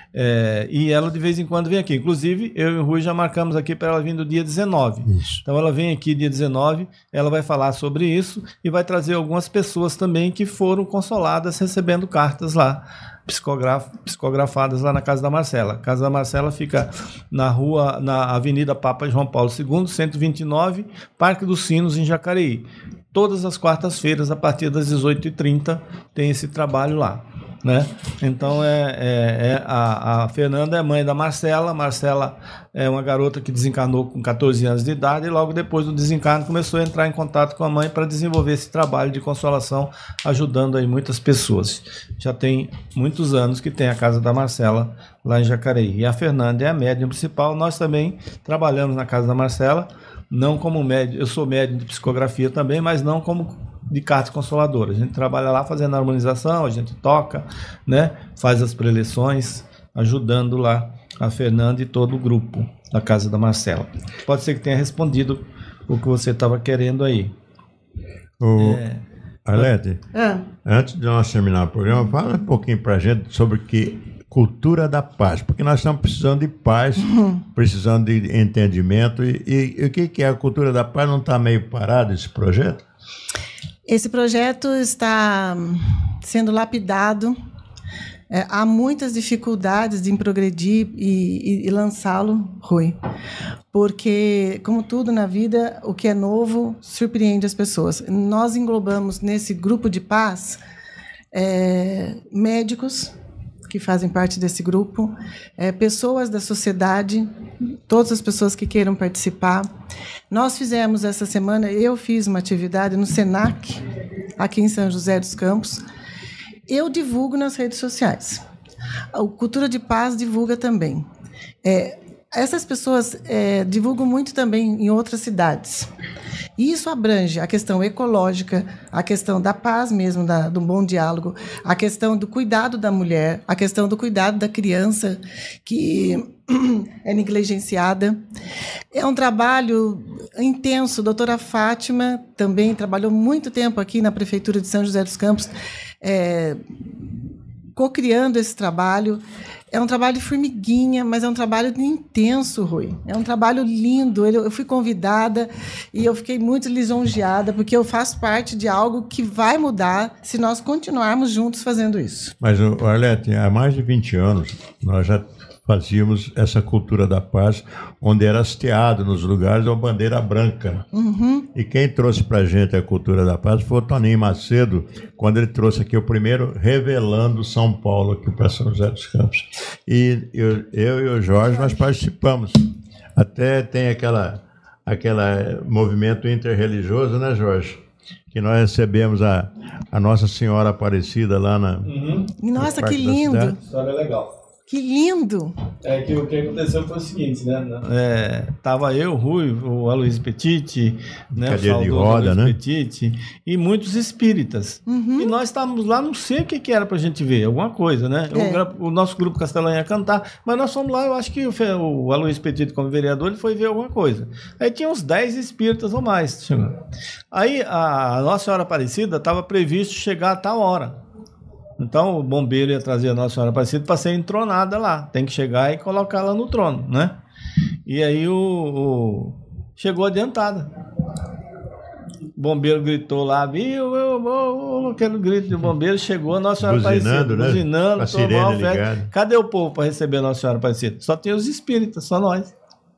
É, e ela de vez em quando vem aqui. Inclusive, eu e o Rui já marcamos aqui para ela vir no dia dezenove. Isso. Então ela vem aqui dia dezenove, ela vai falar sobre isso e vai trazer algumas pessoas também que foram consoladas recebendo cartas lá, psicograf, psicografadas lá na Casa da Marcela. A Casa da Marcela fica na rua, na Avenida Papa João Paulo segundo, cento e vinte e nove, Parque dos Sinos, em Jacareí. Todas as quartas-feiras, a partir das dezoito e trinta, tem esse trabalho lá. Né? Então é, é, é a, a Fernanda é mãe da Marcela. Marcela é uma garota que desencarnou com catorze anos de idade e logo depois do desencarno começou a entrar em contato com a mãe para desenvolver esse trabalho de consolação, ajudando aí muitas pessoas. Já tem muitos anos que tem a Casa da Marcela lá em Jacareí. E a Fernanda é a médium principal. Nós também trabalhamos na Casa da Marcela, não como médium, eu sou médium de psicografia também, mas não como de cartas consoladoras. A gente trabalha lá fazendo a harmonização, a gente toca, né? Faz as preleções, ajudando lá a Fernanda e todo o grupo da Casa da Marcela. Pode ser que tenha respondido o que você estava querendo aí. O é... Arlete, ah. antes de nós terminar o programa, fala um pouquinho para a gente sobre que cultura da paz, porque nós estamos precisando de paz, uhum. precisando de entendimento. E, e, e o que, que é a cultura da paz? Não está meio parado esse projeto? Esse projeto está sendo lapidado. É, há muitas dificuldades em progredir e, e, e lançá-lo, Rui. Porque, como tudo na vida, o que é novo surpreende as pessoas. Nós englobamos nesse grupo de paz é, médicos que fazem parte desse grupo, é, pessoas da sociedade, todas as pessoas que queiram participar. Nós fizemos essa semana, eu fiz uma atividade no SENAC, aqui em São José dos Campos. Eu divulgo nas redes sociais. A Cultura de Paz divulga também. É, essas pessoas é, divulgam muito também em outras cidades. E isso abrange a questão ecológica, a questão da paz mesmo, da, do bom diálogo, a questão do cuidado da mulher, a questão do cuidado da criança que é negligenciada. É um trabalho intenso. A doutora Fátima também trabalhou muito tempo aqui na Prefeitura de São José dos Campos, é, co-criando esse trabalho. É um trabalho de formiguinha, mas é um trabalho intenso, Rui. É um trabalho lindo. Eu fui convidada e eu fiquei muito lisonjeada, porque eu faço parte de algo que vai mudar se nós continuarmos juntos fazendo isso. Mas, Arlete, há mais de vinte anos, nós já fazíamos essa cultura da paz, onde era hasteado nos lugares uma bandeira branca. Uhum. E quem trouxe para a gente a cultura da paz foi o Toninho Macedo, quando ele trouxe aqui o primeiro Revelando São Paulo, aqui para São José dos Campos. E eu, eu e o Jorge, nós participamos. Até tem aquela, aquela movimento interreligioso, né, Jorge? Que nós recebemos a, a Nossa Senhora Aparecida lá na... Uhum. Nossa, que lindo! História legal. Que lindo! É que o que aconteceu foi o seguinte, né? É, tava eu, o Rui, o Aloysio Petit, né? Cadeira de roda, né? Petit, e muitos espíritas. Uhum. E nós estávamos lá, não sei o que, que era pra gente ver, alguma coisa, né? É. O, o nosso grupo Castelão ia cantar, mas nós fomos lá, eu acho que o, o Aloysio Petit, como vereador, ele foi ver alguma coisa. Aí tinha uns dez espíritas ou mais. Aí a Nossa Senhora Aparecida estava previsto chegar a tal hora. Então o bombeiro ia trazer a Nossa Senhora Aparecida para ser entronada lá. Tem que chegar e colocá-la no trono, né? E aí o, o... chegou adiantada. bombeiro gritou lá, viu, eu vou, aquele grito de bombeiro, chegou a Nossa Senhora buzinando, Aparecida, né? buzinando, a sirene ligada. Cadê o povo para receber a Nossa Senhora Aparecida? Só tem os espíritas, só nós.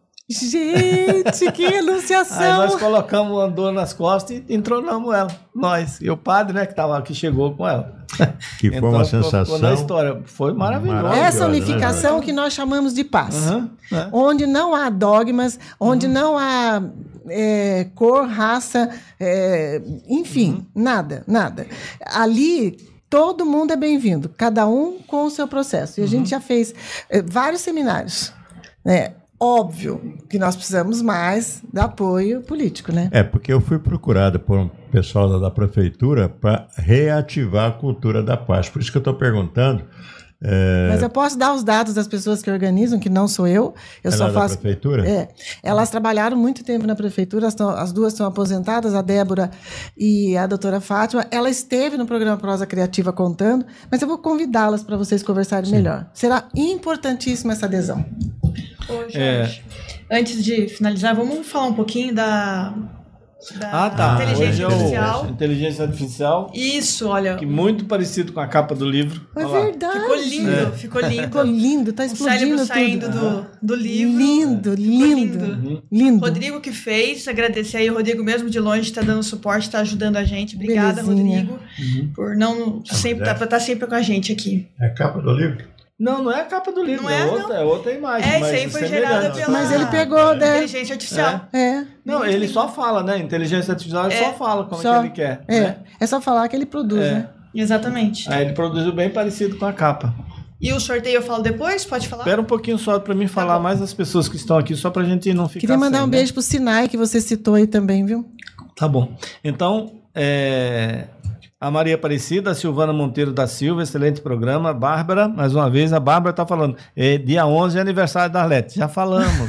Gente, que anunciação! Aí nós colocamos o andor nas costas e entronamos ela, nós. E o padre, né, que tava aqui, chegou com ela. Que foi então, uma ficou, sensação. ficou na história. Foi maravilhoso. Essa unificação, né, que nós chamamos de paz. Uhum, é. Onde não há dogmas, onde uhum. não há é, cor, raça, é, enfim, uhum. nada, nada. Ali, todo mundo é bem-vindo, cada um com o seu processo. E a uhum. gente já fez é, vários seminários, né? Óbvio que nós precisamos mais de apoio político, né? É, porque eu fui procurado por um pessoal da, da prefeitura para reativar a cultura da paz. Por isso que eu estou perguntando. É... Mas eu posso dar os dados das pessoas que organizam, que não sou eu. Eu é só lá faço. Da prefeitura? É. Elas trabalharam muito tempo na prefeitura, as, tão, as duas estão aposentadas, a Débora e a doutora Fátima. Ela esteve no programa Prosa Criativa contando, mas eu vou convidá-las para vocês conversarem Sim. melhor. Será importantíssima essa adesão. Ô, Jorge, é. antes de finalizar, vamos falar um pouquinho da, da ah, tá. inteligência Hoje artificial. É o, inteligência artificial. Isso, olha. Que muito parecido com a capa do livro. É verdade. Ficou lindo, é. ficou lindo. Ficou lindo, tá explodindo o cérebro tudo. saindo do, do livro. Lindo, lindo, lindo. lindo. Rodrigo que fez, agradecer aí o Rodrigo mesmo de longe, está dando suporte, está ajudando a gente. Obrigada, Belezinha. Rodrigo, uhum. por não sempre estar tá, tá sempre com a gente aqui. É a capa do livro? Não, não é a capa do livro, não é, é, outra, não. é outra imagem. É, mas isso aí foi semelhante. gerada pela Mas ele pegou, né? inteligência artificial. É. é. Não, ele só fala, né? Inteligência artificial, ele é. só fala como só, é que ele quer. É. Né? é só falar que ele produz, é. né? Exatamente. Aí ele produziu bem parecido com a capa. E o sorteio eu falo depois? Pode falar? Espera um pouquinho só para mim falar tá mais das pessoas que estão aqui, só para a gente não ficar Queria mandar sem, um né? beijo pro Sinai, que você citou aí também, viu? Tá bom. Então, é... a Maria Aparecida, a Silvana Monteiro da Silva, excelente programa. Bárbara, mais uma vez, a Bárbara está falando. É, dia onze é aniversário da Arlete. Já falamos.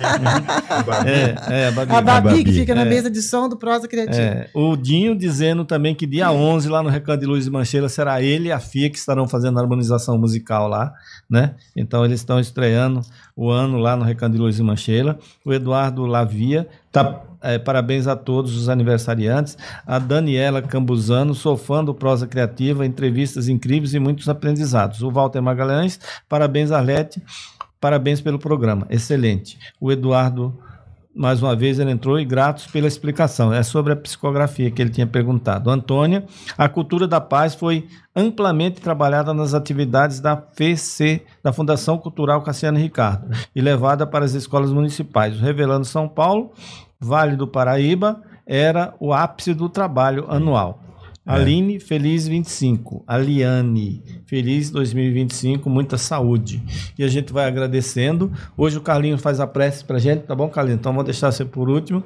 é, é, a Babi, a Babi, a Babi que fica na é, mesa de som do Prosa Criativa. É, o Dinho dizendo também que dia onze, lá no Recanto de Luz e Mancheira, será ele e a Fia que estarão fazendo a harmonização musical lá, né? Então, eles estão estreando o ano lá no Recanto de Luz e Mancheira. O Eduardo Lavia está... É, parabéns a todos os aniversariantes. A Daniela Cambuzano, sou fã do Prosa Criativa, entrevistas incríveis e muitos aprendizados. O Walter Magalhães, parabéns, Arlete, parabéns pelo programa, excelente. O Eduardo, mais uma vez, ele entrou e gratos pela explicação. É sobre a psicografia que ele tinha perguntado. Antônia, a cultura da paz foi amplamente trabalhada nas atividades da F E C, da Fundação Cultural Cassiano Ricardo, e levada para as escolas municipais. Revelando São Paulo, Vale do Paraíba, era o ápice do trabalho anual. É. Aline, feliz vinte e cinco. Aliane, feliz dois mil e vinte e cinco, muita saúde. E a gente vai agradecendo. Hoje o Carlinhos faz a prece pra gente, tá bom, Carlinhos? Então vou deixar você por último.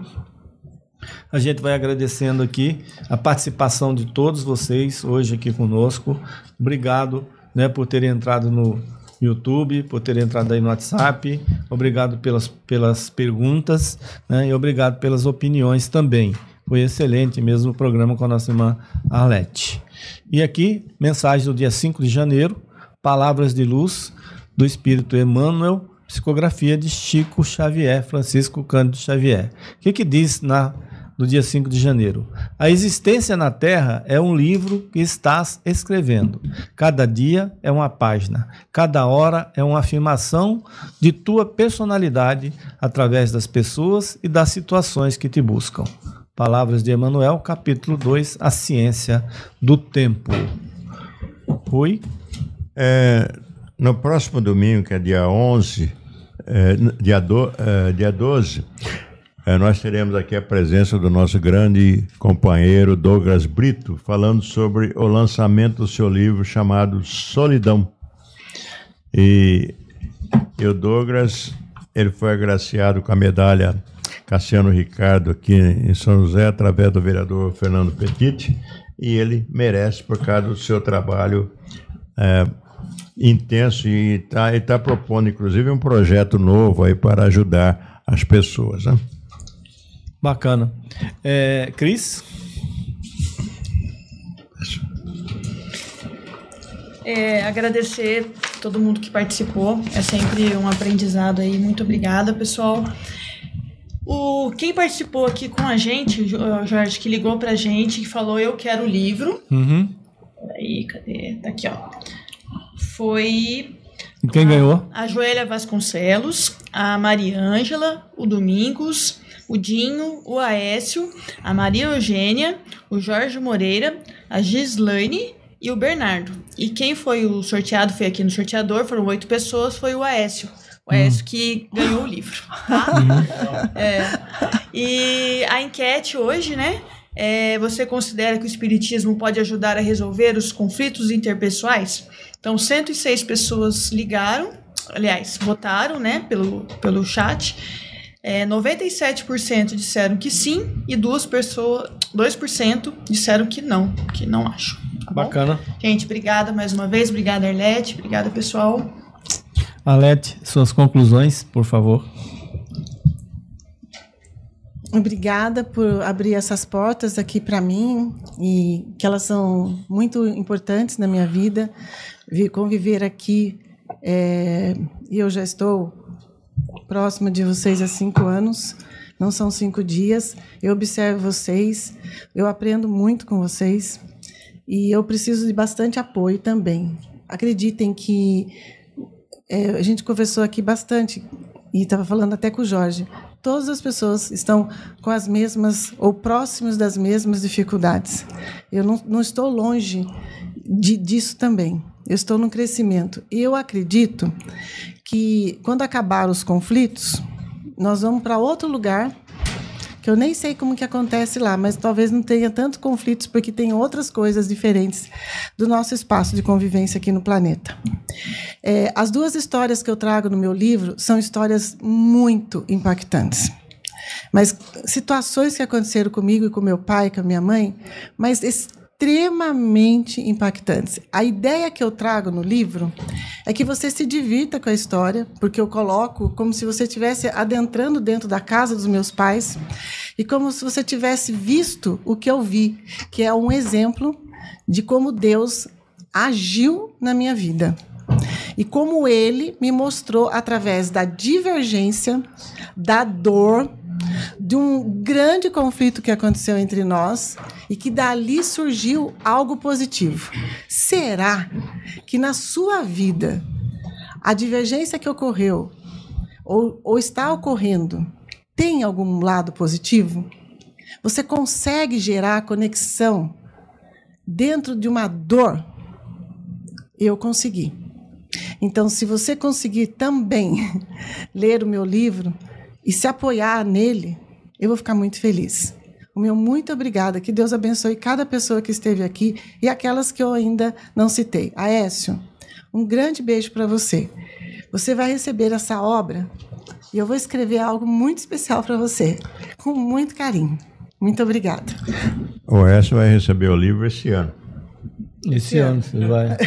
A gente vai agradecendo aqui a participação de todos vocês hoje aqui conosco. Obrigado, né, por terem entrado no YouTube, por ter entrado aí no WhatsApp, obrigado pelas, pelas perguntas, né, e obrigado pelas opiniões também. Foi excelente mesmo o programa com a nossa irmã Arlete. E aqui, mensagem do dia cinco de janeiro, Palavras de Luz do Espírito Emmanuel, psicografia de Chico Xavier, Francisco Cândido Xavier. O que que diz na do dia cinco de janeiro? A existência na Terra é um livro que estás escrevendo. Cada dia é uma página. Cada hora é uma afirmação de tua personalidade através das pessoas e das situações que te buscam. Palavras de Emmanuel, capítulo dois, A Ciência do Tempo. Rui? É, no próximo domingo, que é dia onze, é, dia, do, é, dia doze, É, nós teremos aqui a presença do nosso grande companheiro Douglas Brito, falando sobre o lançamento do seu livro chamado Solidão. E, e o Douglas, ele foi agraciado com a medalha Cassiano Ricardo aqui em São José, através do vereador Fernando Petit, e ele merece por causa do seu trabalho é, intenso, e está tá propondo, inclusive, um projeto novo aí para ajudar as pessoas, né? Bacana. É, Cris? É, agradecer todo mundo que participou. É sempre um aprendizado aí. Muito obrigada, pessoal. O, quem participou aqui com a gente, o Jorge, que ligou pra gente, que falou eu quero o livro. Uhum. Peraí, cadê? Tá aqui, ó. Foi... E quem a, ganhou? A Joélia Vasconcelos, a Mariângela, o Domingos, o Dinho, o Aécio, a Maria Eugênia, o Jorge Moreira, a Gislaine e o Bernardo. E quem foi o sorteado, foi aqui no sorteador, foram oito pessoas, foi o Aécio. O Aécio hum. que ganhou o livro. Tá? Uhum. É. E a enquete hoje, né? É, você considera que o espiritismo pode ajudar a resolver os conflitos interpessoais? Então, cento e seis pessoas ligaram, aliás, votaram, né, pelo, pelo chat. É, noventa e sete por cento disseram que sim e duas pessoas, dois por cento disseram que não, que não acham. Tá Bacana. Bom? Gente, obrigada mais uma vez. Obrigada, Arlete. Obrigada, pessoal. Arlete, suas conclusões, por favor. Obrigada por abrir essas portas aqui para mim, e que elas são muito importantes na minha vida. Conviver aqui, é, eu já estou próxima de vocês há cinco anos, não são cinco dias. Eu observo vocês, eu aprendo muito com vocês e eu preciso de bastante apoio também. Acreditem que é, a gente conversou aqui bastante e estava falando até com o Jorge. Todas as pessoas estão com as mesmas ou próximas das mesmas dificuldades. Eu não, não estou longe de, disso também. Eu estou no crescimento. E eu acredito que, quando acabar os conflitos, nós vamos para outro lugar, que eu nem sei como que acontece lá, mas talvez não tenha tantos conflitos, porque tem outras coisas diferentes do nosso espaço de convivência aqui no planeta. É, as duas histórias que eu trago no meu livro são histórias muito impactantes. Mas situações que aconteceram comigo e com meu pai, com a minha mãe, mas extremamente impactantes. A ideia que eu trago no livro é que você se divirta com a história, porque eu coloco como se você estivesse adentrando dentro da casa dos meus pais e como se você tivesse visto o que eu vi, que é um exemplo de como Deus agiu na minha vida. E como Ele me mostrou, através da divergência, da dor, de um grande conflito que aconteceu entre nós e que dali surgiu algo positivo. Será que na sua vida a divergência que ocorreu ou, ou está ocorrendo tem algum lado positivo? Você consegue gerar conexão dentro de uma dor? Eu consegui. Então, se você conseguir também ler o meu livro e se apoiar nele, eu vou ficar muito feliz. O meu muito obrigada. Que Deus abençoe cada pessoa que esteve aqui e aquelas que eu ainda não citei. Aécio, um grande beijo para você. Você vai receber essa obra e eu vou escrever algo muito especial para você, com muito carinho. Muito obrigada. O Aécio vai receber o livro esse ano. Esse, esse ano você vai.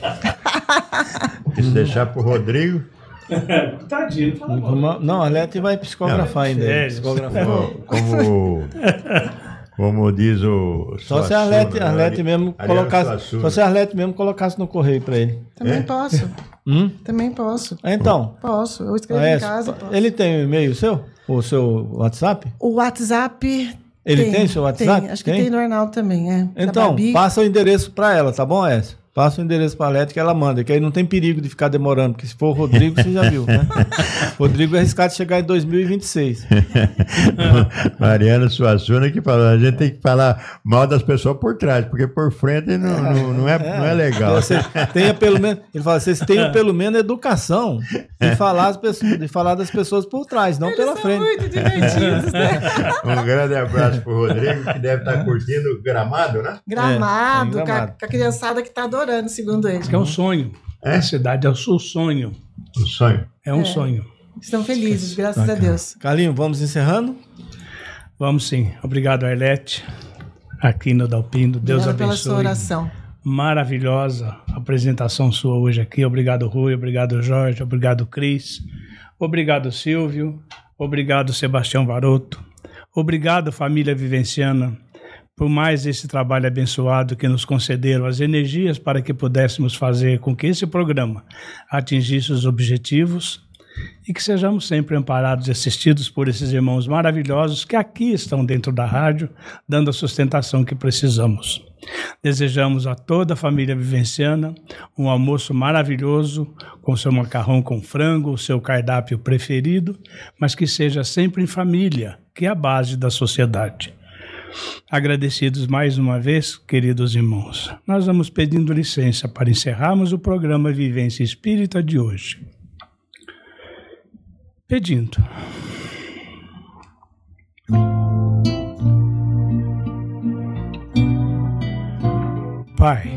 E se deixar para o Rodrigo... Tadinho, fala agora. Não, a Arlete vai psicografar ainda. É, psicografar. Como, como diz o... Só se a Arlete, a Arlete mesmo colocasse. Só se a Arlete mesmo colocasse no correio para ele. Também é? posso. Hum? Também posso. Então. Posso. Eu escrevo ah, é, em casa. Posso. Ele tem o um e-mail seu? O seu WhatsApp? O WhatsApp. Ele tem, tem o seu WhatsApp? Tem. Acho que tem, tem no Arnaldo também, é. Então, passa o endereço para ela, tá bom, Aécio? Passa o endereço para a Arlete que ela manda, que aí não tem perigo de ficar demorando, porque se for o Rodrigo, você já viu, né? Rodrigo é arriscado de chegar em dois mil e vinte e seis. Mariana Suassuna que falou, a gente tem que falar mal das pessoas por trás, porque por frente não, não, não, é, é, não é legal. Você tenha pelo menos, ele fala, vocês tenham pelo menos educação de falar, as pessoas, de falar das pessoas por trás, não Eles pela são frente. Muito divertidos, né? Um grande abraço para o Rodrigo, que deve estar curtindo o Gramado, né? Gramado, é, com, a, com a criançada que está adorando. Segundo ele. Que é um sonho. É? A cidade é o seu sonho. Um sonho. É um é. sonho. Estão felizes, graças Bacana. a Deus. Carlinho, vamos encerrando? Vamos sim. Obrigado, Arlete. Aqui no Dalpindo. Deus Obrigada abençoe. pela sua oração. Maravilhosa apresentação sua hoje aqui. Obrigado, Rui. Obrigado, Jorge. Obrigado, Cris. Obrigado, Silvio. Obrigado, Sebastião Varoto. Obrigado, família vivenciana, por mais esse trabalho abençoado que nos concederam as energias para que pudéssemos fazer com que esse programa atingisse os objetivos e que sejamos sempre amparados e assistidos por esses irmãos maravilhosos que aqui estão dentro da rádio, dando a sustentação que precisamos. Desejamos a toda a família vivenciana um almoço maravilhoso, com seu macarrão com frango, o seu cardápio preferido, mas que seja sempre em família, que é a base da sociedade. Agradecidos mais uma vez, queridos irmãos, nós vamos pedindo licença para encerrarmos o programa Vivência Espírita de hoje. Pedindo. Pai,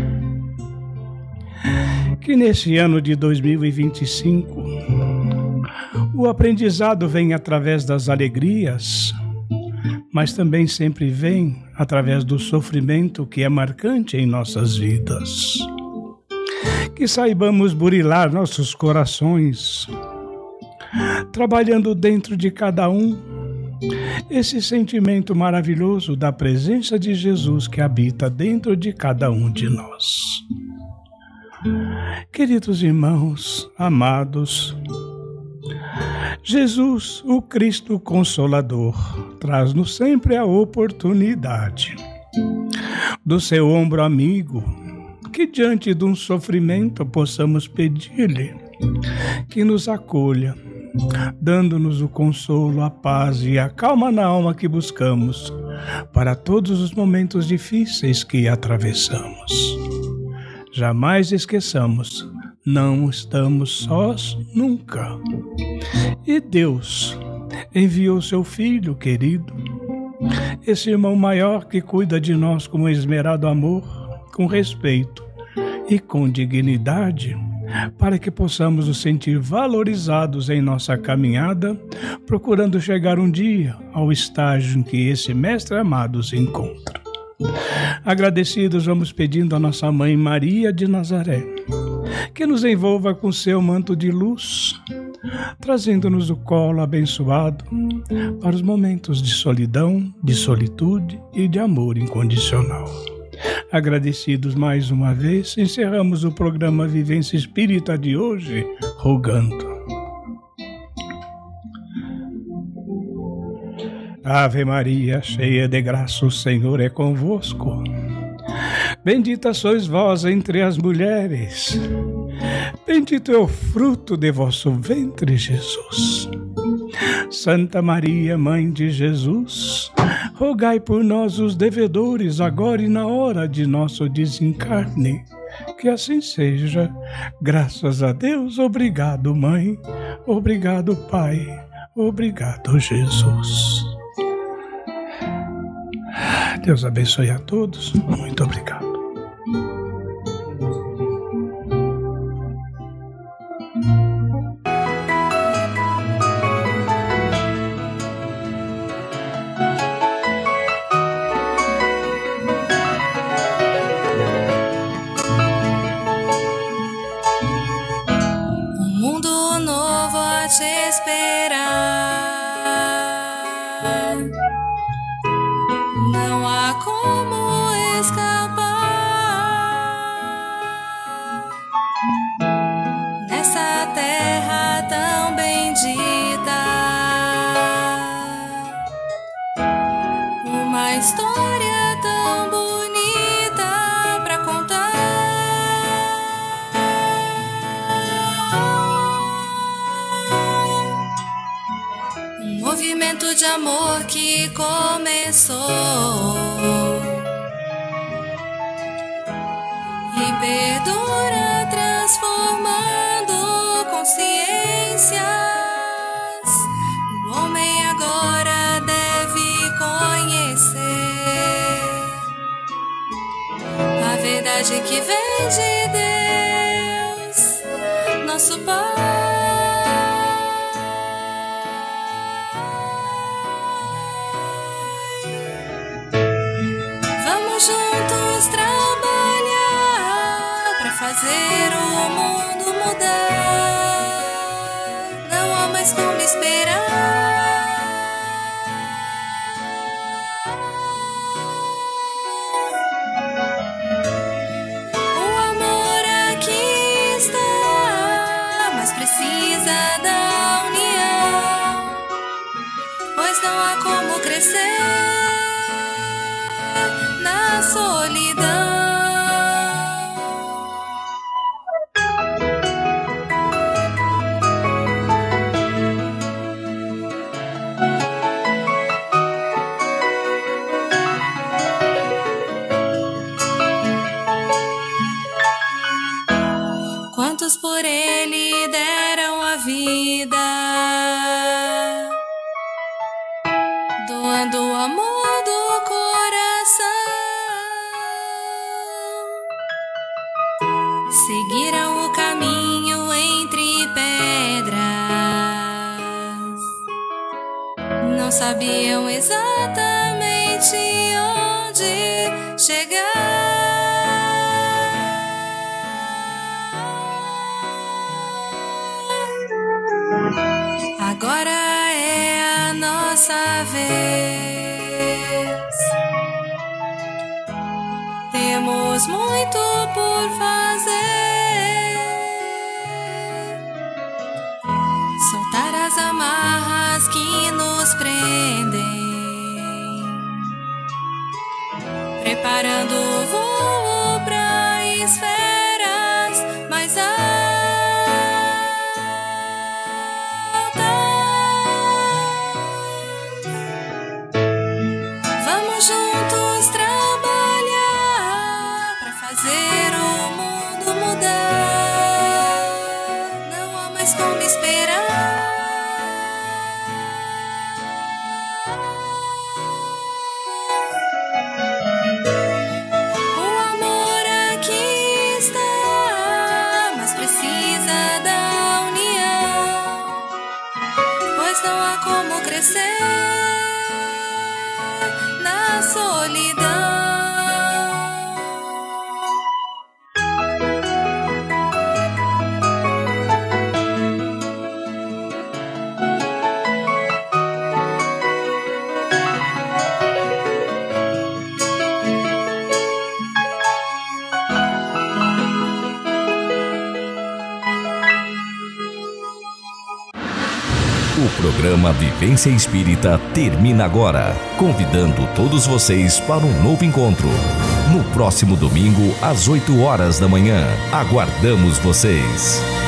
que nesse ano de dois mil e vinte e cinco o aprendizado vem através das alegrias, mas também sempre vem através do sofrimento que é marcante em nossas vidas. Que saibamos burilar nossos corações, trabalhando dentro de cada um esse sentimento maravilhoso da presença de Jesus que habita dentro de cada um de nós. Queridos irmãos, amados, Jesus, o Cristo Consolador, traz-nos sempre a oportunidade do seu ombro amigo, que diante de um sofrimento possamos pedir-lhe que nos acolha, dando-nos o consolo, a paz e a calma na alma que buscamos para todos os momentos difíceis que atravessamos. Jamais esqueçamos, não estamos sós nunca. E Deus enviou seu Filho querido, esse irmão maior que cuida de nós com esmerado amor, com respeito e com dignidade, para que possamos nos sentir valorizados em nossa caminhada, procurando chegar um dia ao estágio em que esse Mestre amado se encontra. Agradecidos, vamos pedindo a nossa Mãe Maria de Nazaré, que nos envolva com seu manto de luz, trazendo-nos o colo abençoado para os momentos de solidão, de solitude e de amor incondicional. Agradecidos mais uma vez, encerramos o programa Vivência Espírita de hoje, rogando. Ave Maria, cheia de graça, o Senhor é convosco. Bendita sois vós entre as mulheres. Bendito é o fruto de vosso ventre, Jesus. Santa Maria, Mãe de Jesus, rogai por nós os devedores, agora e na hora de nosso desencarne. Que assim seja. Graças a Deus. Obrigado, Mãe. Obrigado, Pai. Obrigado, Jesus. Deus abençoe a todos. Muito obrigado. Um mundo novo a te esperar. Não há como escapar nessa terra tão bendita. Uma história tão bonita pra contar. Um movimento de amor que começou e perdura, transformando consciências. O homem agora deve conhecer a verdade que vem de Deus, nosso Pai. Vamos juntos trabalhar pra fazer o mundo mudar. Não há mais como esperar. O amor aqui está, mas precisa da pois não há como crescer na solidão. Quantos por ele deram a vida, doando o amor do coração, seguiram o caminho entre pedras, não sabiam exatamente onde chegar. Agora é a nossa vez. Temos muito por fazer. Soltar as amarras que nos prendem, preparando o voo para esferas mais altas. Juntos trabalhar pra fazer o mundo mudar. Não há mais como esperar. O amor aqui está, mas precisa da união, pois não há como crescer na solidão. O programa Vivência Espírita termina agora, convidando todos vocês para um novo encontro. No próximo domingo, às oito horas da manhã. Aguardamos vocês.